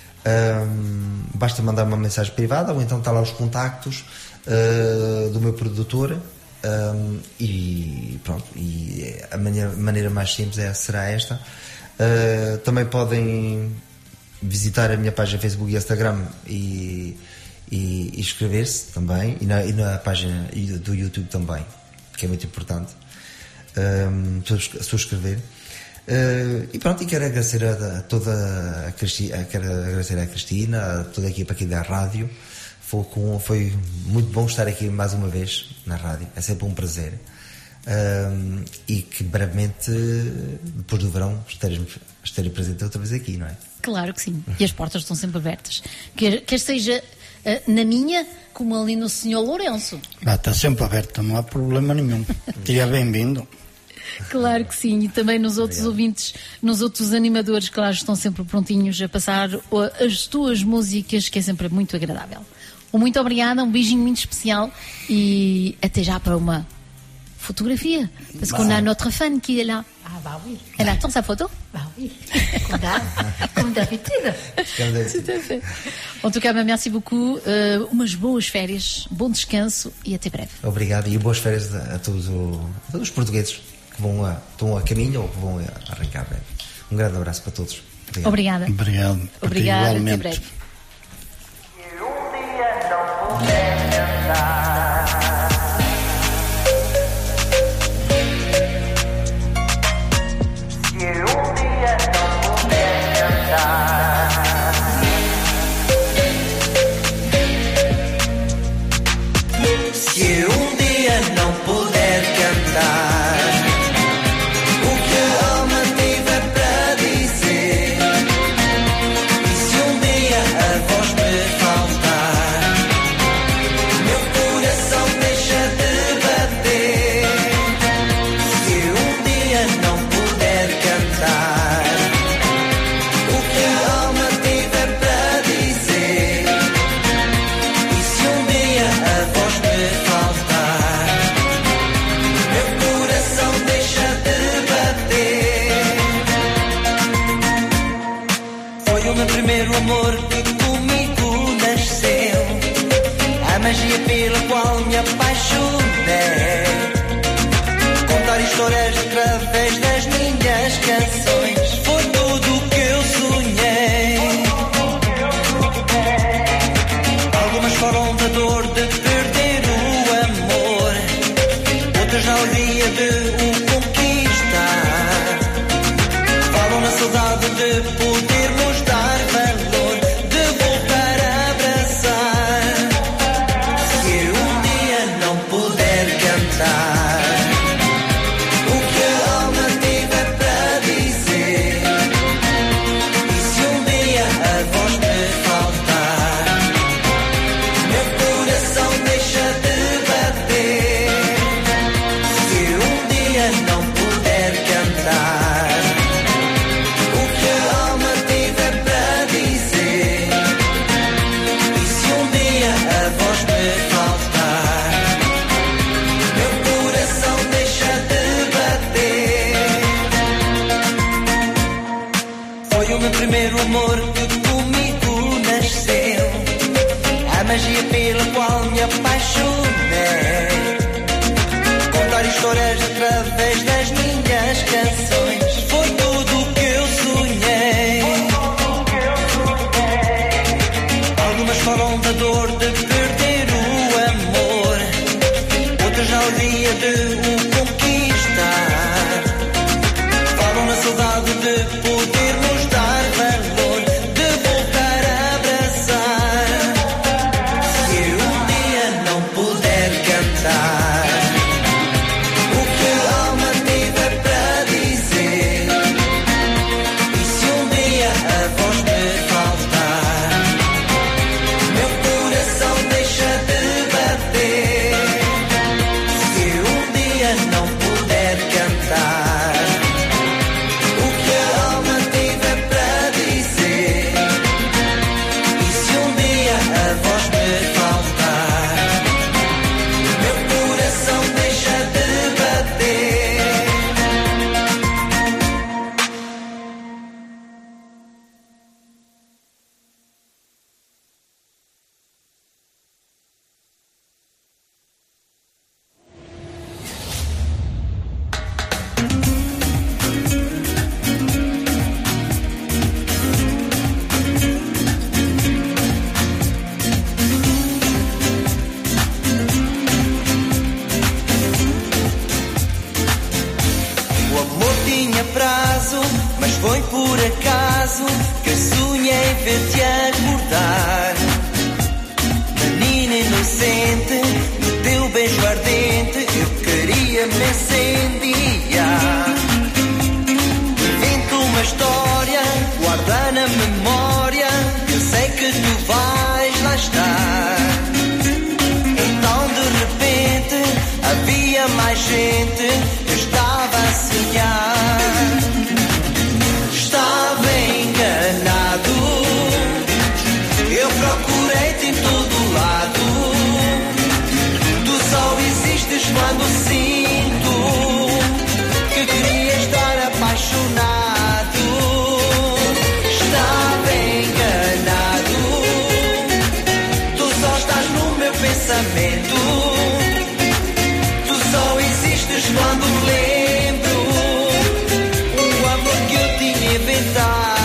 Um, basta mandar uma mensagem privada ou então está lá os contactos uh, do meu produtor, um, e pronto, e a maneira, maneira mais simples é, será esta. Uh, também podem visitar a minha página Facebook e Instagram e, e, e inscrever-se também, e na, e na página do YouTube também, que é muito importante, um, subscrever. Uh, e pronto, e quero agradecer a, a toda a Cristina, quero agradecer a Cristina, a toda a equipa aqui da rádio. Foi, com, foi muito bom estar aqui mais uma vez na rádio, é sempre um prazer. Uh, e que brevemente, depois do verão, estarei, estarei presente outra vez aqui, não é? Claro que sim, e as portas estão sempre abertas. Quer, quer seja uh, na minha, como ali no senhor Lourenço. Ah, está sempre aberta, não há problema nenhum. Seja bem-vindo. Claro que sim, e também nos outros Obrigado. ouvintes, nos outros animadores, claro, estão sempre prontinhos a passar as tuas músicas, que é sempre muito agradável. Um muito obrigada, um beijinho muito especial e até já para uma fotografia, parce qu'on a notre fan qui est là. Ah bah oui. Elle attend sa photo? Bah oui, comme d'habitude. Tout à fait. En tout cas, merci beaucoup. Uh, umas boas férias, bom descanso e até breve. Obrigado e boas férias a todos, a todos os portugueses que vão a, estão a caminho ou que vão a arrancar breve. Um grande abraço para todos. Obrigado. Obrigada. Obrigado. Obrigada, até breve. Se um dia não puder cantar o que a alma tiver para dizer, e se um dia a voz me faltar, meu coração deixa de bater. Se um dia não puder cantar o que a alma amor que comigo nasceu, a magia pela qual me apaixonei. Contar histórias através das minhas canções foi tudo o que eu sonhei. Algumas falam da dor de perder o amor, outras na alegria de o conquistar. Falam na saudade de podermos dar valor, de voltar a abraçar. Se eu um dia não puder cantar o que a alma tiver para dizer, e se um dia a voz me faltar, meu coração deixa de bater. Se eu um dia não puder cantar o que a alma tiver para dizer, e se um dia a voz me faltar, meu coração deixa de bater. Foi o meu primeiro amor que comigo nasceu, a magia pela qual me apaixonei. Contar histórias através das minhas canções foi tudo o que eu sonhei. Algumas falam da dor de perder o amor, outras na alegria de o conquistar. Falam na saudade de podermos dar valor, de voltar a abraçar. Se eu um dia não puder cantar o que a alma tiver para dizer, e se um dia a voz me faltar, meu coração deixa de bater. Se eu um dia não puder cantar o que a alma tiver para dizer, e se um dia a voz me faltar, meu coração deixa de bater. O amor tinha prazo, mas foi por acaso que sonhei ver-te acordar. Menina inocente, no teu beijo ardente, eu queria me incendiar. Invento uma história, guarda na memória, eu sei que tu vais lá estar. Então de repente havia mais gente, eu estava a sonhar. Estava enganado, eu procurei-te em todo lado. Tu só existes quando sinto que queria estar apaixonado. Estava enganado, tu só estás no meu pensamento. Tu só existes quando lembro o amor que eu tinha inventado.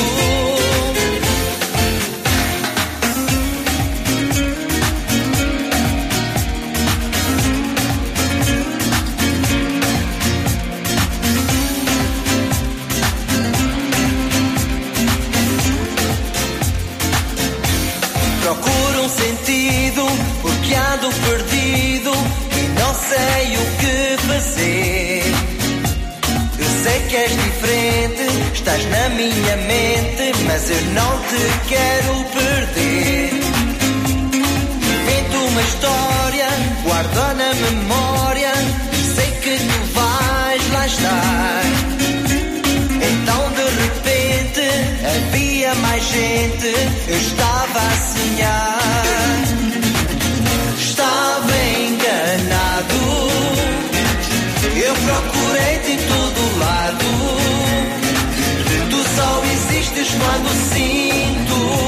Procuro um sentido, porque ando perdido e não sei o que fazer. Eu sei que és diferente, estás na minha mente, mas eu não te quero perder. Invento uma história, guardo na memória, sei que tu vais lá estar. Então de repente havia mais gente, eu estava a sonhar. Estava enganado, eu procurei-te em todo lado. Tu só existes quando sinto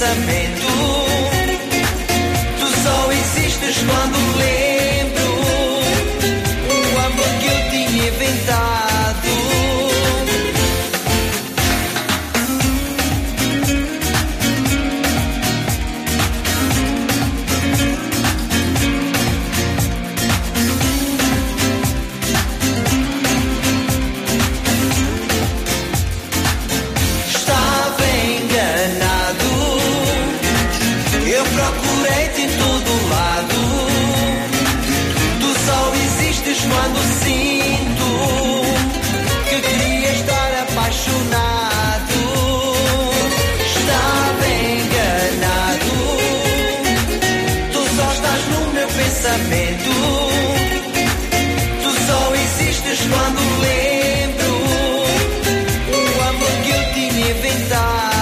pensamento. Tu só existes quando lembro o amor que eu tinha inventado. Estava enganado, eu procurei-te em todo lado. Tu só existes quando sinto que queria estar apaixonado. Estava enganado, tu só estás no meu pensamento. Tu só existes quando lembro o amor que eu tinha inventado.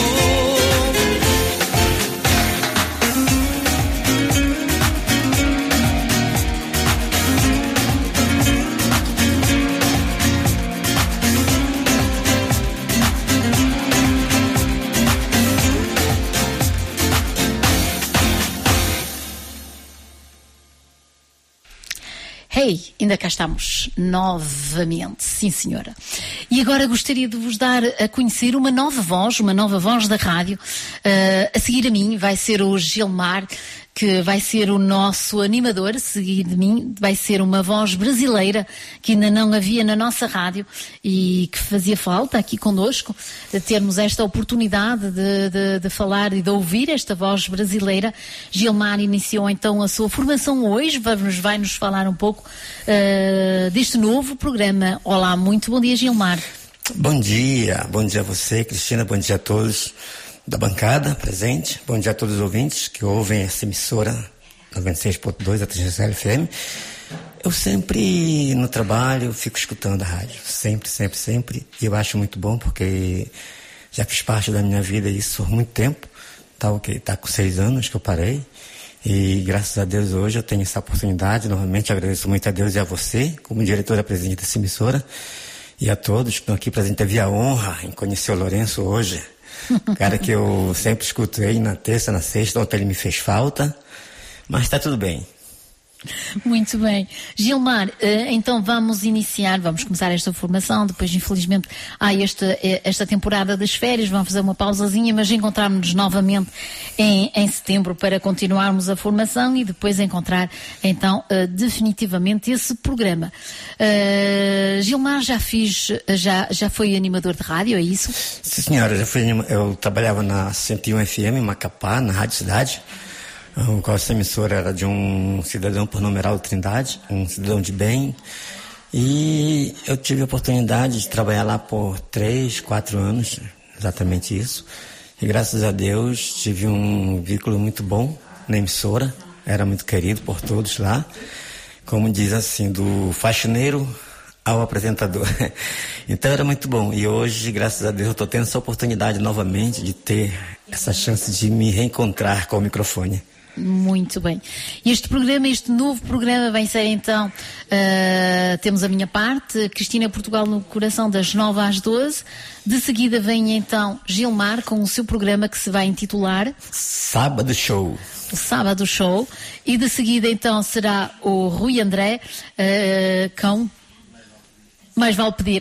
Hey, ainda cá estamos novamente, sim senhora. E agora gostaria de vos dar a conhecer uma nova voz, uma nova voz da rádio. Uh, a seguir a mim vai ser o Gilmar, que vai ser o nosso animador. A seguir de mim vai ser uma voz brasileira que ainda não havia na nossa rádio e que fazia falta aqui connosco, de termos esta oportunidade de, de, de falar e de ouvir esta voz brasileira. Gilmar iniciou então a sua formação hoje, vai-nos, vai-nos falar um pouco uh, deste novo programa. Olá, muito bom dia, Gilmar. Bom dia, bom dia a você, Cristina, bom dia a todos da bancada presente, bom dia a todos os ouvintes que ouvem essa emissora noventa e seis ponto dois, a T G C L F M. Eu sempre, no trabalho, fico escutando a rádio, sempre, sempre, sempre, e eu acho muito bom porque já fiz parte da minha vida isso por muito tempo, tá, okay, tá com seis anos que eu parei, e graças a Deus hoje eu tenho essa oportunidade. Novamente agradeço muito a Deus e a você, como diretora presidente dessa emissora, e a todos que estão aqui presentes. Teve a honra em conhecer o Lourenço hoje, cara que eu sempre escutei na terça, na sexta, ontem ele me fez falta, mas está tudo bem. Muito bem. Gilmar, então vamos iniciar, vamos começar esta formação, depois infelizmente há esta, esta temporada das férias, vamos fazer uma pausazinha, mas encontrarmos-nos novamente em, em setembro para continuarmos a formação e depois encontrar então definitivamente esse programa. Uh, Gilmar já fiz, já, já foi animador de rádio, é isso? Sim senhora, já fui, eu trabalhava na cento e um F M em Macapá, na Rádio Cidade. O qual essa emissora era de um cidadão por numeral Trindade, um cidadão de bem, e eu tive a oportunidade de trabalhar lá por três, quatro anos, exatamente isso, e graças a Deus tive um vínculo muito bom na emissora, era muito querido por todos lá, como diz assim, do faxineiro ao apresentador. Então era muito bom, e hoje, graças a Deus, eu estou tendo essa oportunidade novamente de ter essa chance de me reencontrar com o microfone. Muito bem. Este programa, este novo programa vai ser então, uh, temos a minha parte, Cristina Portugal no Coração, das nove às doze. De seguida vem então Gilmar com o seu programa que se vai intitular Sábado Show. O Sábado Show. E de seguida então será o Rui André uh, com Mais Vale Pedir.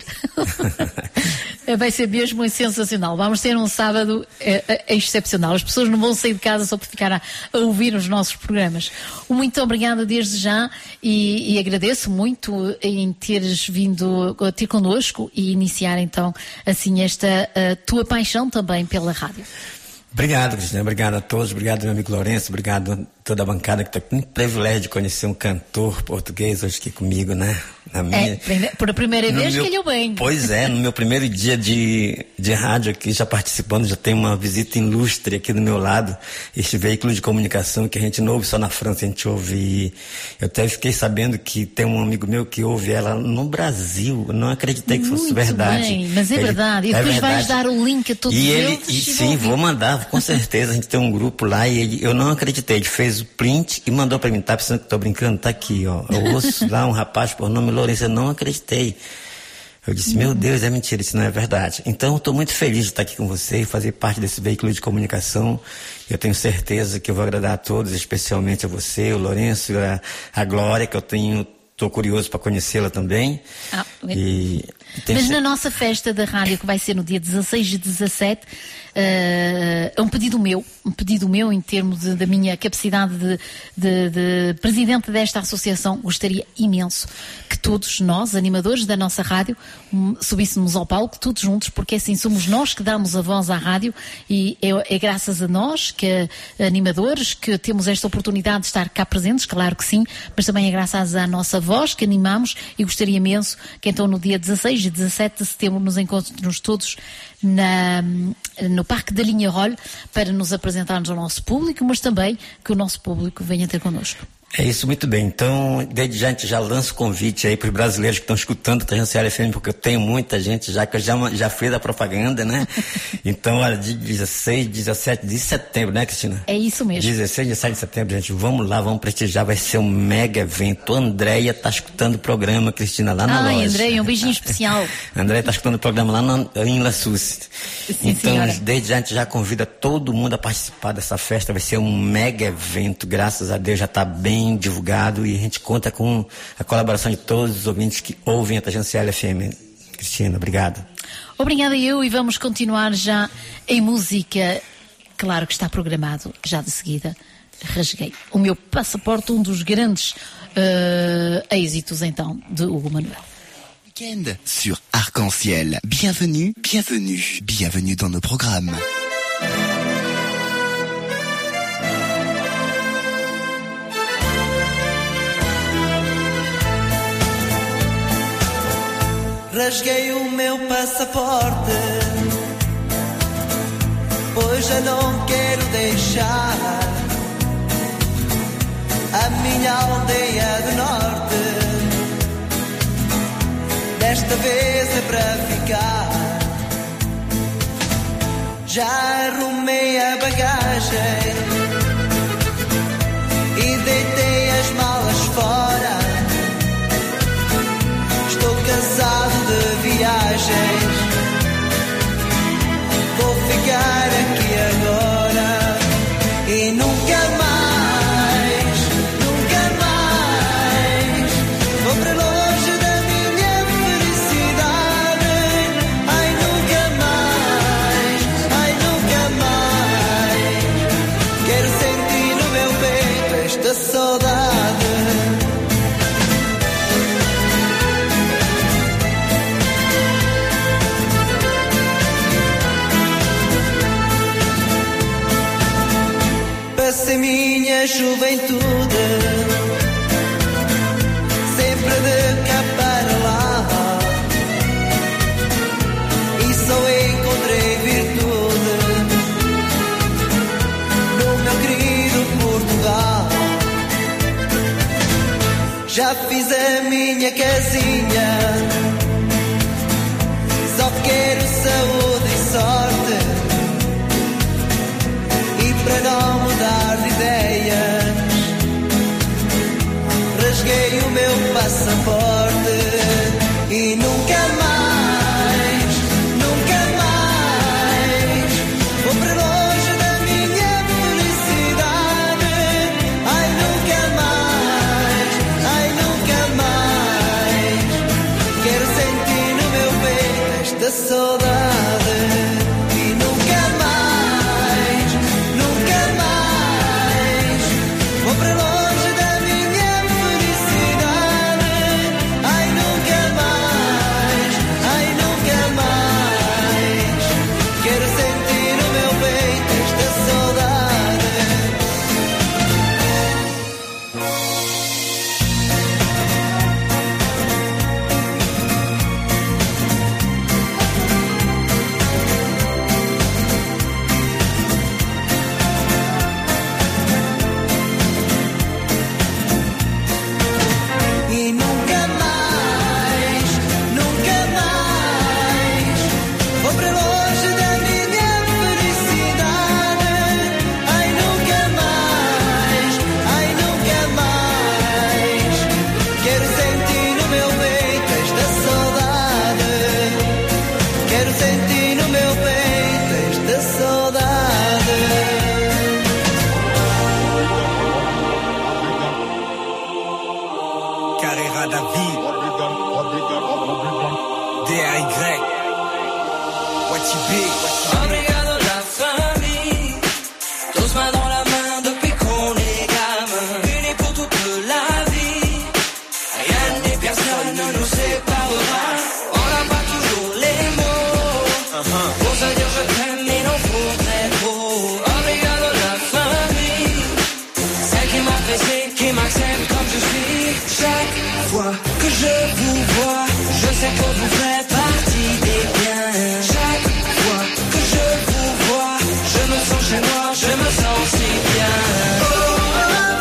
Vai ser mesmo sensacional. Vamos ter um sábado é, é, excepcional. As pessoas não vão sair de casa só para ficar a, a ouvir os nossos programas. Muito obrigada desde já e, e agradeço muito em teres vindo a ter connosco e iniciar então assim esta tua paixão também pela rádio. Obrigado, Cristina. Obrigado a todos. Obrigado, meu amigo Lourenço. Obrigado a toda a bancada que está com muito privilégio de conhecer um cantor português hoje aqui comigo, né? Na minha... É, por a primeira vez meu... calhou bem. Pois é, no meu primeiro dia de, de rádio aqui, já participando, já tem uma visita ilustre aqui do meu lado. Este veículo de comunicação que a gente não ouve só na França, a gente ouve. Eu até fiquei sabendo que tem um amigo meu que ouve ela no Brasil. Eu não acreditei que muito fosse verdade. Bem, mas é ele... verdade. E depois é verdade. Vais dar o link a todos e ele, eles. E sim, vou mandar, com certeza. A gente tem um grupo lá e ele, eu não acreditei. Ele fez o print e mandou pra mim. Tá pensando que tô brincando? Tá aqui, ó. Eu ouço lá um rapaz por nome Lourenço, eu não acreditei. Eu disse, meu Deus, é mentira, isso não é verdade. Então, eu estou muito feliz de estar aqui com você e fazer parte desse veículo de comunicação. Eu tenho certeza que eu vou agradar a todos, especialmente a você, o Lourenço, a, a Glória, que eu tenho, estou curioso para conhecê-la também. Ah, e, mas na nossa festa da rádio, que vai ser no dia dezasseis e dezassete, uh, é um pedido meu, um pedido meu em termos de, da minha capacidade de, de, de presidente desta associação. Gostaria imenso que todos nós, animadores da nossa rádio, um, subíssemos ao palco, todos juntos, porque assim somos nós que damos a voz à rádio e é, é graças a nós, que animadores, que temos esta oportunidade de estar cá presentes, claro que sim, mas também é graças à nossa voz que animamos, e gostaria imenso que então no dia dezasseis e dezassete de setembro nos encontremos todos na, no Parque da Linha Rolle para nos apresentarmos ao nosso público, mas também que o nosso público venha ter connosco. É isso, muito bem. Então, desde já a gente já lança o convite aí para os brasileiros que estão escutando a Tangencial F M, porque eu tenho muita gente já que eu já, já fiz a propaganda, né? Então, olha, de dezesseis, dezessete de setembro, né, Cristina? É isso mesmo. dezesseis, dezessete de setembro, gente, vamos lá, vamos prestigiar, vai ser um mega evento. A Andréia tá escutando o programa, Cristina, lá na Ai, loja. Ai, Andréia, um beijinho especial. A Andréia tá escutando o programa lá na, em La Suce. Então, senhora. desde já a gente já convida todo mundo a participar dessa festa, vai ser um mega evento, graças a Deus já tá bem divulgado e a gente conta com a colaboração de todos os ouvintes que ouvem a Tangencial F M. Cristina, obrigado. Obrigada eu, e vamos continuar já em música. Claro que está programado, já de seguida. Rasguei o meu passaporte, um dos grandes uh, êxitos então de Hugo Manuel. Week-end sur Arc-en-Ciel. Bienvenue, bienvenue, bienvenue dans nos programmes. Rasguei o meu passaporte, pois já não quero deixar a minha aldeia do norte. Desta vez é para ficar. Já arrumei a bagagem e deitei as malas fora. Estou cansado de viagens, vou ficar aqui agora e nunca mais, nunca mais vou para longe da minha felicidade. Ai, nunca mais, ai, nunca mais quero sentir no meu peito esta saudade. Passei minha juventude sempre de cá para lá e só encontrei virtude no meu querido Portugal. Já fiz a minha casinha, só quero saúde e sorte. Para não mudar de ideias, rasguei o meu passaporte e nunca mais, nunca mais vou para longe da minha felicidade. Ai, nunca mais, ai, nunca mais quero sentir no meu peito esta saudade. senti no meu peito esta saudade. Carrera David, D A Y, Watibé. Obrigado la famille, tous mains dans la main depuis qu'on est gamin, unis pour toute la vie, rien ni personne ne nous séparera, on n'a pas toujours les mots, pour se dire je t'aime il en faudrait trop. Obrigado la famille, celle qui m'apprécie, qui m'accepte comme je suis. Chaque fois que je vous vois, je sais que vous faites partie des biens. Chaque fois que je vous vois, je me sens chez moi, je me sens si bien. Oh, oh,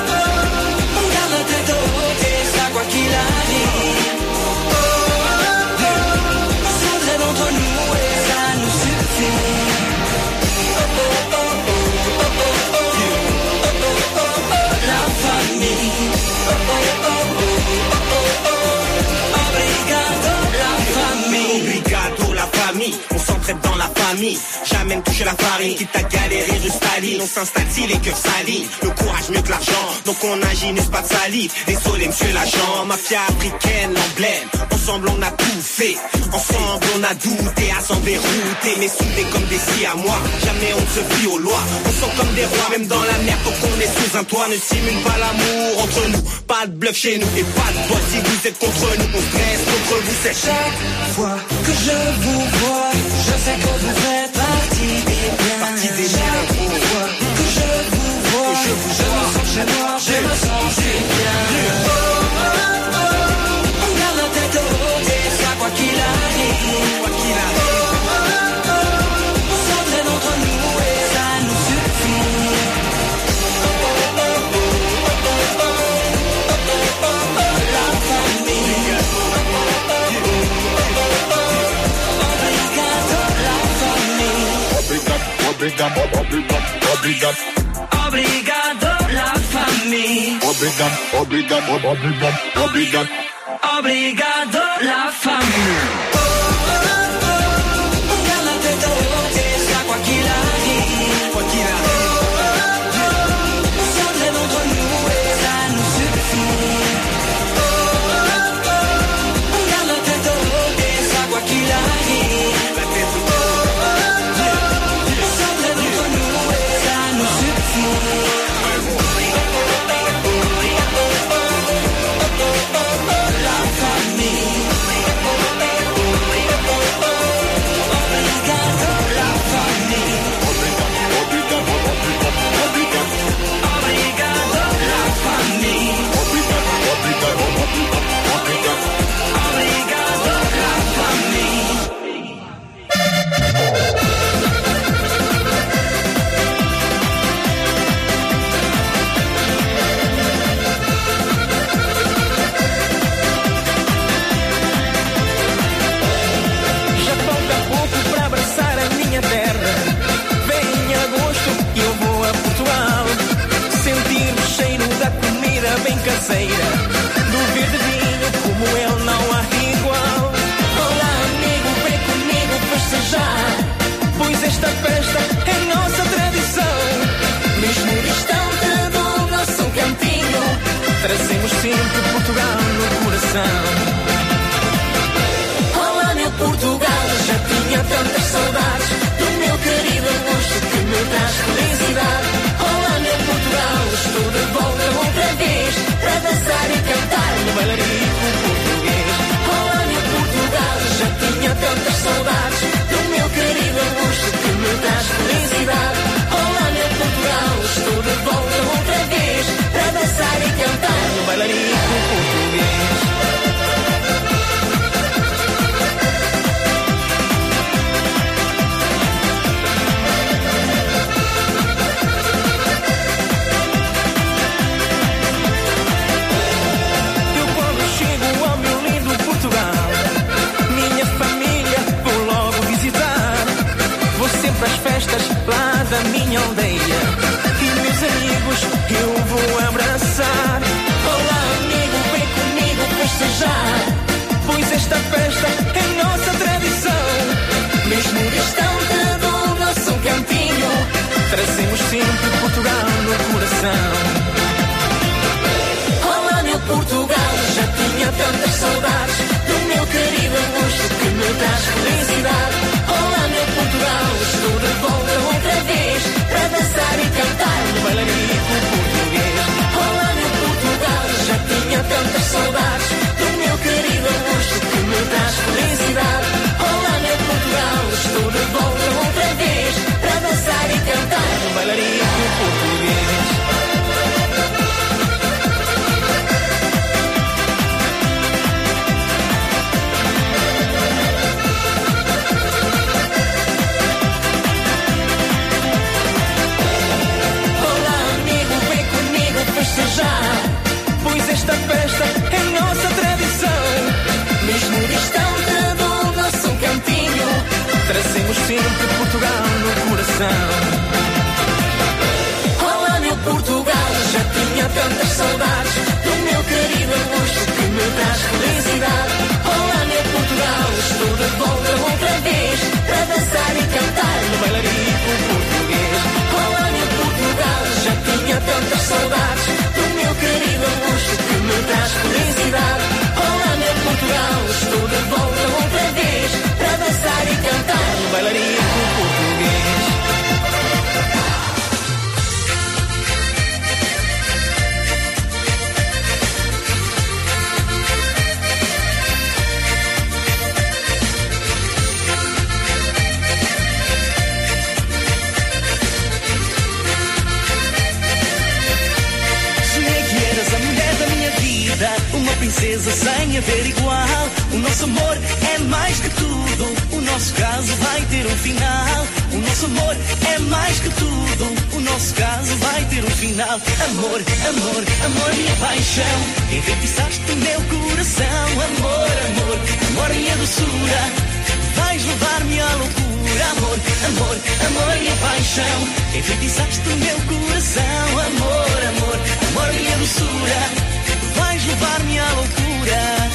oh, on garde la tête haute et ça quoi qu'il arrive. Oh, oh, oh, on s'entraide entre nous et ça nous suffit. Oh, oh, oh, oh, oh, oh, oh, oh, oh, oh, oh, la famille. Oh, oh, oh, oh, oh, oh, oh, obrigado la famille. Obrigado la famille, on s'entraide dans la famille. Jamais ne toucher la farine, quitte à galérer rue Staline. On s'installe si les cœurs salines, le courage mieux que l'argent. Donc on agit, n'est pas de salive. Désolé monsieur l'agent, mafia africaine, l'emblème. Ensemble on a tout fait, ensemble on a douté, à s'en dérouter. Mais soudés comme des si à moi, jamais on ne se plie aux lois. On sent comme des rois, même dans la merde, donc on est sous un toit. Ne simule pas l'amour entre nous, pas de bluff chez nous. Et pas de boîte si vous êtes contre nous, on stresse contre vous, c'est chaque fois que je vous vois, je sais que vous faites partie des biens. Partie des biens. Chaque fois que je vous vois, que je, vous je me sens chez moi, je me sens si bien. Oh, oh, oh, on garde la tête haute et ça quoi qu'il arrive. Quoi qu'il arrive. Oh, oh, oh, on s'entraide entre nous et ça nous suffit. Oh, oh, oh, oh, oh, oh, oh, oh, oh, oh, la famille. Oh, oh, oh, oh, oh, oh, obrigado la famille. Obrigado, obrigado, obrigado. Obrigado la famille. Obrigado, obrigado, obrigado, obrigado. Obrigado la famille. Oh, oh, oh, on garde la tête haute et ça quoi qu'il arrive. Quoi qu'il arrive. Oh, oh, oh, on s'entraide entre nous et ça nous suffit. Oh, oh, oh, on garde la tête haute et ça quoi qu'il arrive. La tête haute. Oh, oh, oh, on s'entraide entre nous et ça nous suffit. La famille. Obrigado la famille. Obrigado la famille. Obrigado la famille. Já falta pouco para abraçar a minha terra. Vem em agosto e eu vou a Portugal, sentir o cheiro da comida bem caseira, do verde vinho como ele não há igual. Olá amigo, vem comigo festejar, pois esta festa é nossa tradição. Mesmo distante do nosso cantinho, trazemos sempre Portugal no coração. Olá meu Portugal, já tinha tantas saudades do meu querido agosto que me traz felicidade. Olá meu Portugal, estou de volta outra vez para dançar e cantar no bailarico português. Olá meu Portugal, já tinha tantas saudades do meu querido agosto que me traz felicidade. Olá meu Portugal, estou de volta outra vez para dançar e cantar no bailarico português. tantas saudades do meu querido luxo que me traz felicidade. Olá meu Portugal, estou de volta outra vez para dançar e cantar no bailarico português. Olá meu Portugal, já tinha tantas saudades do meu querido luxo que me traz felicidade. Olá meu Portugal, estou de volta outra vez para dançar e cantar no bailarico português. Pois esta festa é nossa tradição. Mesmo distante do nosso cantinho, trazemos sempre Portugal no coração. Olá meu Portugal, já tinha tantas saudades do meu querido luxo que me traz felicidade. Olá meu Portugal, estou de volta outra vez para dançar e cantar no bailarico português. Olá meu Portugal, já tinha tantas saudades do meu querido luxo que me traz felicidade. Olá meu Portugal, estou de volta outra vez para dançar e cantar no bailarico português. Uma princesa sem haver igual. O nosso amor é mais que tudo. O nosso caso vai ter um final. O nosso amor é mais que tudo. O nosso caso vai ter um final. Amor, amor, amor, minha paixão, enfeitiçaste o meu coração. Amor, amor, amor, minha doçura, vais levar-me à loucura. Amor, amor, amor, minha paixão, enfeitiçaste o meu coração. Amor, amor, amor, minha doçura, vais levar-me à loucura.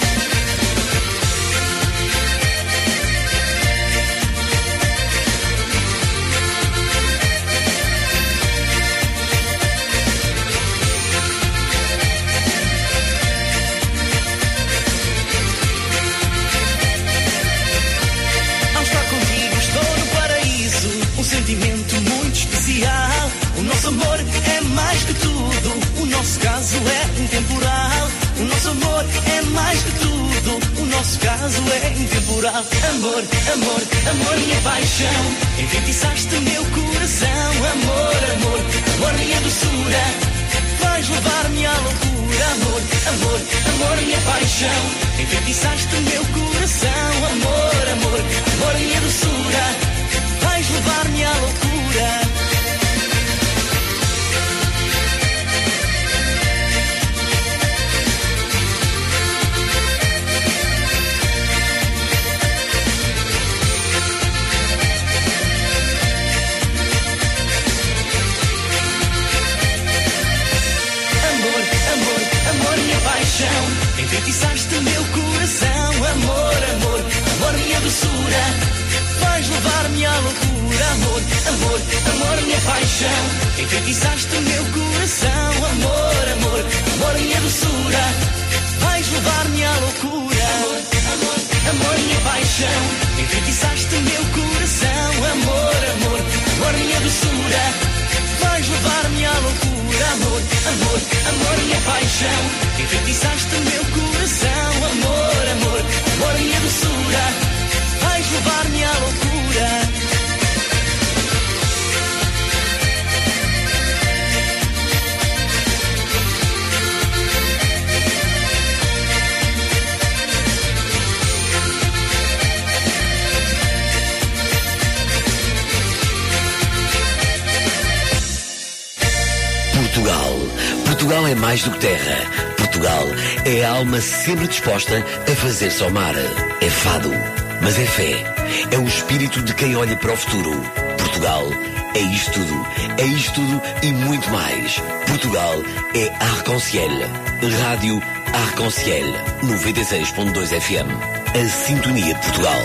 Ao estar contigo estou no paraíso, um sentimento muito especial. O nosso amor é mais que tudo. O nosso caso é intemporal. O nosso amor é mais que tudo. O nosso caso é intemporal. Amor, amor, amor, minha paixão, enfeitiçaste o meu coração. Amor, amor, amor, minha doçura, vais levar-me à loucura. Amor, amor, amor, minha paixão, enfeitiçaste o meu coração. Amor, amor, amor, minha doçura, vais levar-me à loucura. Enfeitiçaste o meu coração. Amor, amor, amor, minha doçura, vais levar-me à loucura. Amor, amor, amor, minha paixão, enfeitiçaste o meu coração. Amor, amor, amor, minha doçura, vais levar-me à loucura. Amor, amor, amor, minha paixão, enfeitiçaste o meu coração. Amor, amor, amor, minha doçura, vais levar-me à loucura. Amor, amor, amor, minha paixão, enfeitiçaste o meu coração. Amor, amor, amor, minha doçura, vais levar-me à loucura. Portugal. Portugal é mais do que terra. Portugal é a alma sempre disposta a fazer-se ao mar. É fado, mas é fé. É o espírito de quem olha para o futuro. Portugal é isto tudo. É isto tudo e muito mais. Portugal é Arc-en-Ciel. Rádio Arc-en-Ciel. noventa e seis ponto dois F M. A sintonia de Portugal.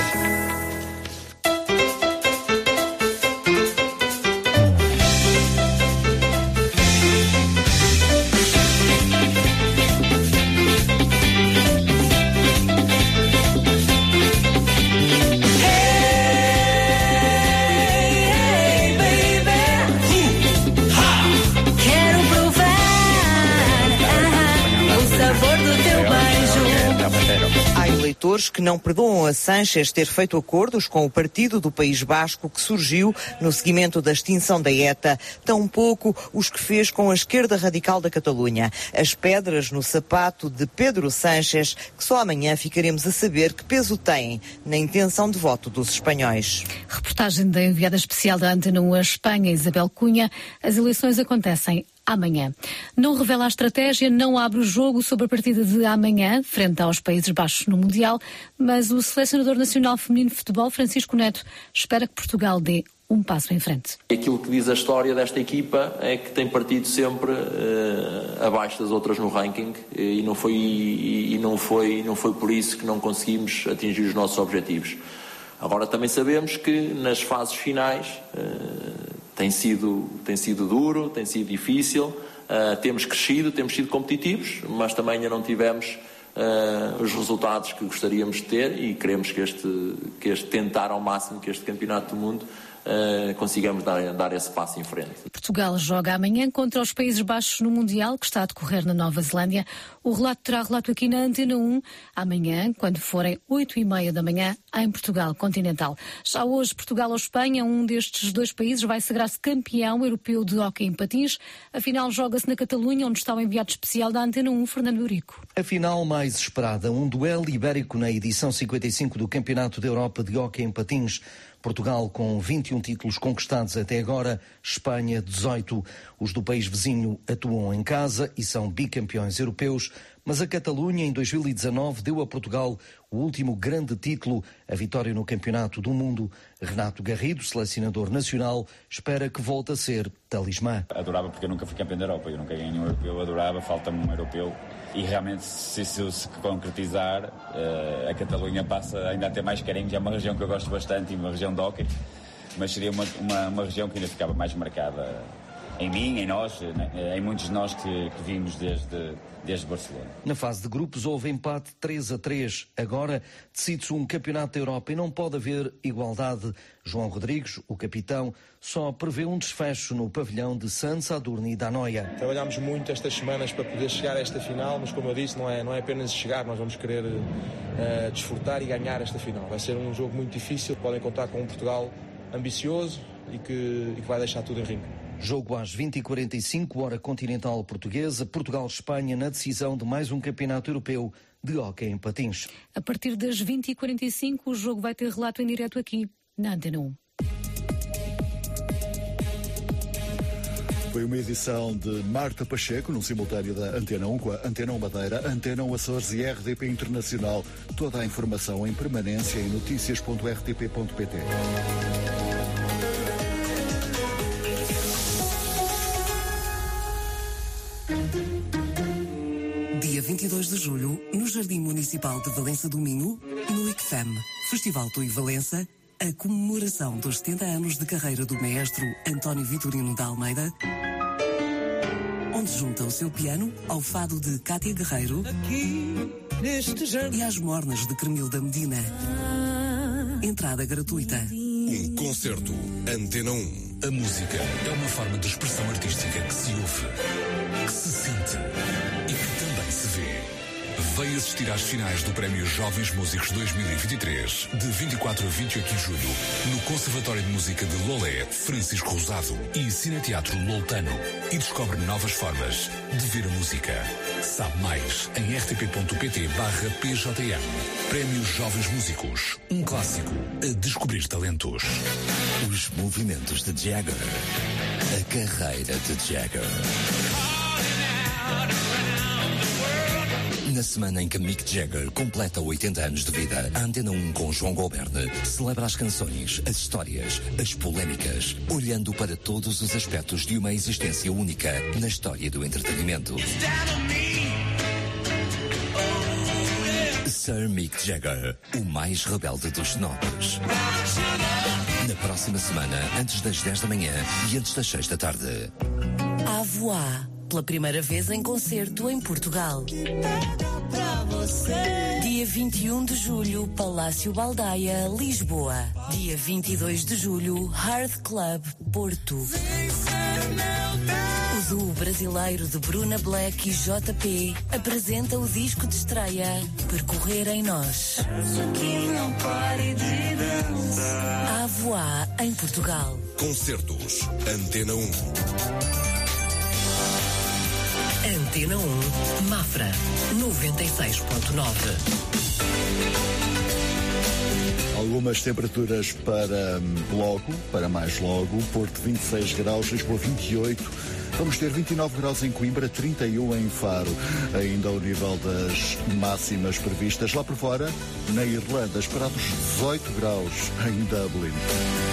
aqueles que não perdoam a Sánchez ter feito acordos com o partido do País Basco que surgiu no seguimento da extinção da ETA, tampouco os que fez com a esquerda radical da Catalunha. As pedras no sapato de Pedro Sánchez, que só amanhã ficaremos a saber que peso têm na intenção de voto dos espanhóis. Reportagem da enviada especial da Antena um à Espanha, Isabel Cunha. As eleições acontecem amanhã. Não revela a estratégia, não abre o jogo sobre a partida de amanhã, frente aos Países Baixos no Mundial, mas o selecionador nacional feminino de futebol, Francisco Neto, espera que Portugal dê um passo em frente. Aquilo que diz a história desta equipa é que tem partido sempre uh, abaixo das outras no ranking e não foi, e, e não foi, não foi por isso que não conseguimos atingir os nossos objetivos. Agora também sabemos que nas fases finais uh, tem sido, tem sido duro, tem sido difícil, uh, temos crescido, temos sido competitivos, mas também ainda não tivemos uh, os resultados que gostaríamos de ter e queremos que este, que este tentar ao máximo que este campeonato do mundo Uh, consigamos dar, dar esse passo em frente. Portugal joga amanhã contra os Países Baixos no Mundial, que está a decorrer na Nova Zelândia. O relato terá relato aqui na Antena um, amanhã, quando forem oito e meia da manhã, em Portugal continental. Já hoje, Portugal ou Espanha, um destes dois países vai sagrar-se campeão europeu de hóquei em patins. A final joga-se na Catalunha, onde está o enviado especial da Antena um, Fernando Eurico. A final mais esperada, um duelo ibérico na edição cinquenta e cinco do Campeonato da Europa de hóquei em patins. Portugal com vinte e um títulos conquistados até agora, Espanha dezoito. Os do país vizinho atuam em casa e são bicampeões europeus, mas a Catalunha em dois mil e dezanove deu a Portugal o último grande título, a vitória no Campeonato do Mundo. Renato Garrido, selecionador nacional, espera que volte a ser talismã. Adorava porque eu nunca fui campeão da Europa, eu nunca ganhei um europeu, adorava, falta-me um europeu. E realmente, se isso se concretizar, uh, a Catalunha passa ainda a ter mais carinho, que é uma região que eu gosto bastante e uma região de hóquei, mas seria uma, uma, uma região que ainda ficava mais marcada em mim, em nós, né? Em muitos de nós que, que vimos desde, desde Barcelona. Na fase de grupos houve empate três a três. Agora decide-se um campeonato da Europa e não pode haver igualdade. João Rodrigues, o capitão, só prevê um desfecho no pavilhão de San Sadurní da Anoia. Trabalhámos muito estas semanas para poder chegar a esta final, mas como eu disse, não é, não é apenas chegar, nós vamos querer uh, desfrutar e ganhar esta final. Vai ser um jogo muito difícil, podem contar com um Portugal ambicioso e que, e que vai deixar tudo em ringue. Jogo às vinte e quarenta e cinco, hora continental portuguesa, Portugal-Espanha na decisão de mais um campeonato europeu de hóquei em patins. A partir das vinte e quarenta e cinco, o jogo vai ter relato em direto aqui, na Antena um. Foi uma edição de Marta Pacheco, num simultâneo da Antena um com a Antena um Madeira, Antena um Açores e R D P Internacional. Toda a informação em permanência em notícias ponto r t p ponto p t. Dia vinte e dois de julho, no Jardim Municipal de Valença do Minho, no I C F E M, Festival Tui Valença, a comemoração dos setenta anos de carreira do maestro António Vitorino da Almeida, onde junta o seu piano ao fado de Cátia Guerreiro e às mornas de Cremilda Medina. Entrada gratuita. Um concerto Antena um. A música é uma forma de expressão artística que se ouve, que se sente e que também se vê. Veio assistir às finais do Prémio Jovens Músicos dois mil e vinte e três, de vinte e quatro a vinte e oito de julho, no Conservatório de Música de Lolé, Francisco Rosado e Cineteatro Loltano, e descobre novas formas de ver a música. Sabe mais em r t p ponto p t barra p j m. Prémio Jovens Músicos, um clássico a descobrir talentos. Os movimentos de Jagger. A carreira de Jagger. Na semana em que Mick Jagger completa oitenta anos de vida, a Antena um com João Goberne celebra as canções, as histórias, as polémicas, olhando para todos os aspectos de uma existência única na história do entretenimento. Sir Mick Jagger, o mais rebelde dos snobs. Na próxima semana, antes das dez da manhã e antes das seis da tarde. A Voix, pela primeira vez em concerto em Portugal. Bravo. você. Dia vinte e um de julho, Palácio Baldaia, Lisboa. Dia vinte e dois de julho, Hard Club, Porto. O duo brasileiro de Bruna Black e J P apresenta o disco de estreia Percorrer em Nós. Que não pare de dançar. A Voar em Portugal. Concertos Antena um. Antena um, Mafra, noventa e seis ponto nove. Algumas temperaturas para logo, para mais logo. Porto vinte e seis graus, Lisboa vinte e oito. Vamos ter vinte e nove graus em Coimbra, trinta e um em Faro. Ainda ao nível das máximas previstas lá por fora, na Irlanda, esperados dezoito graus em Dublin.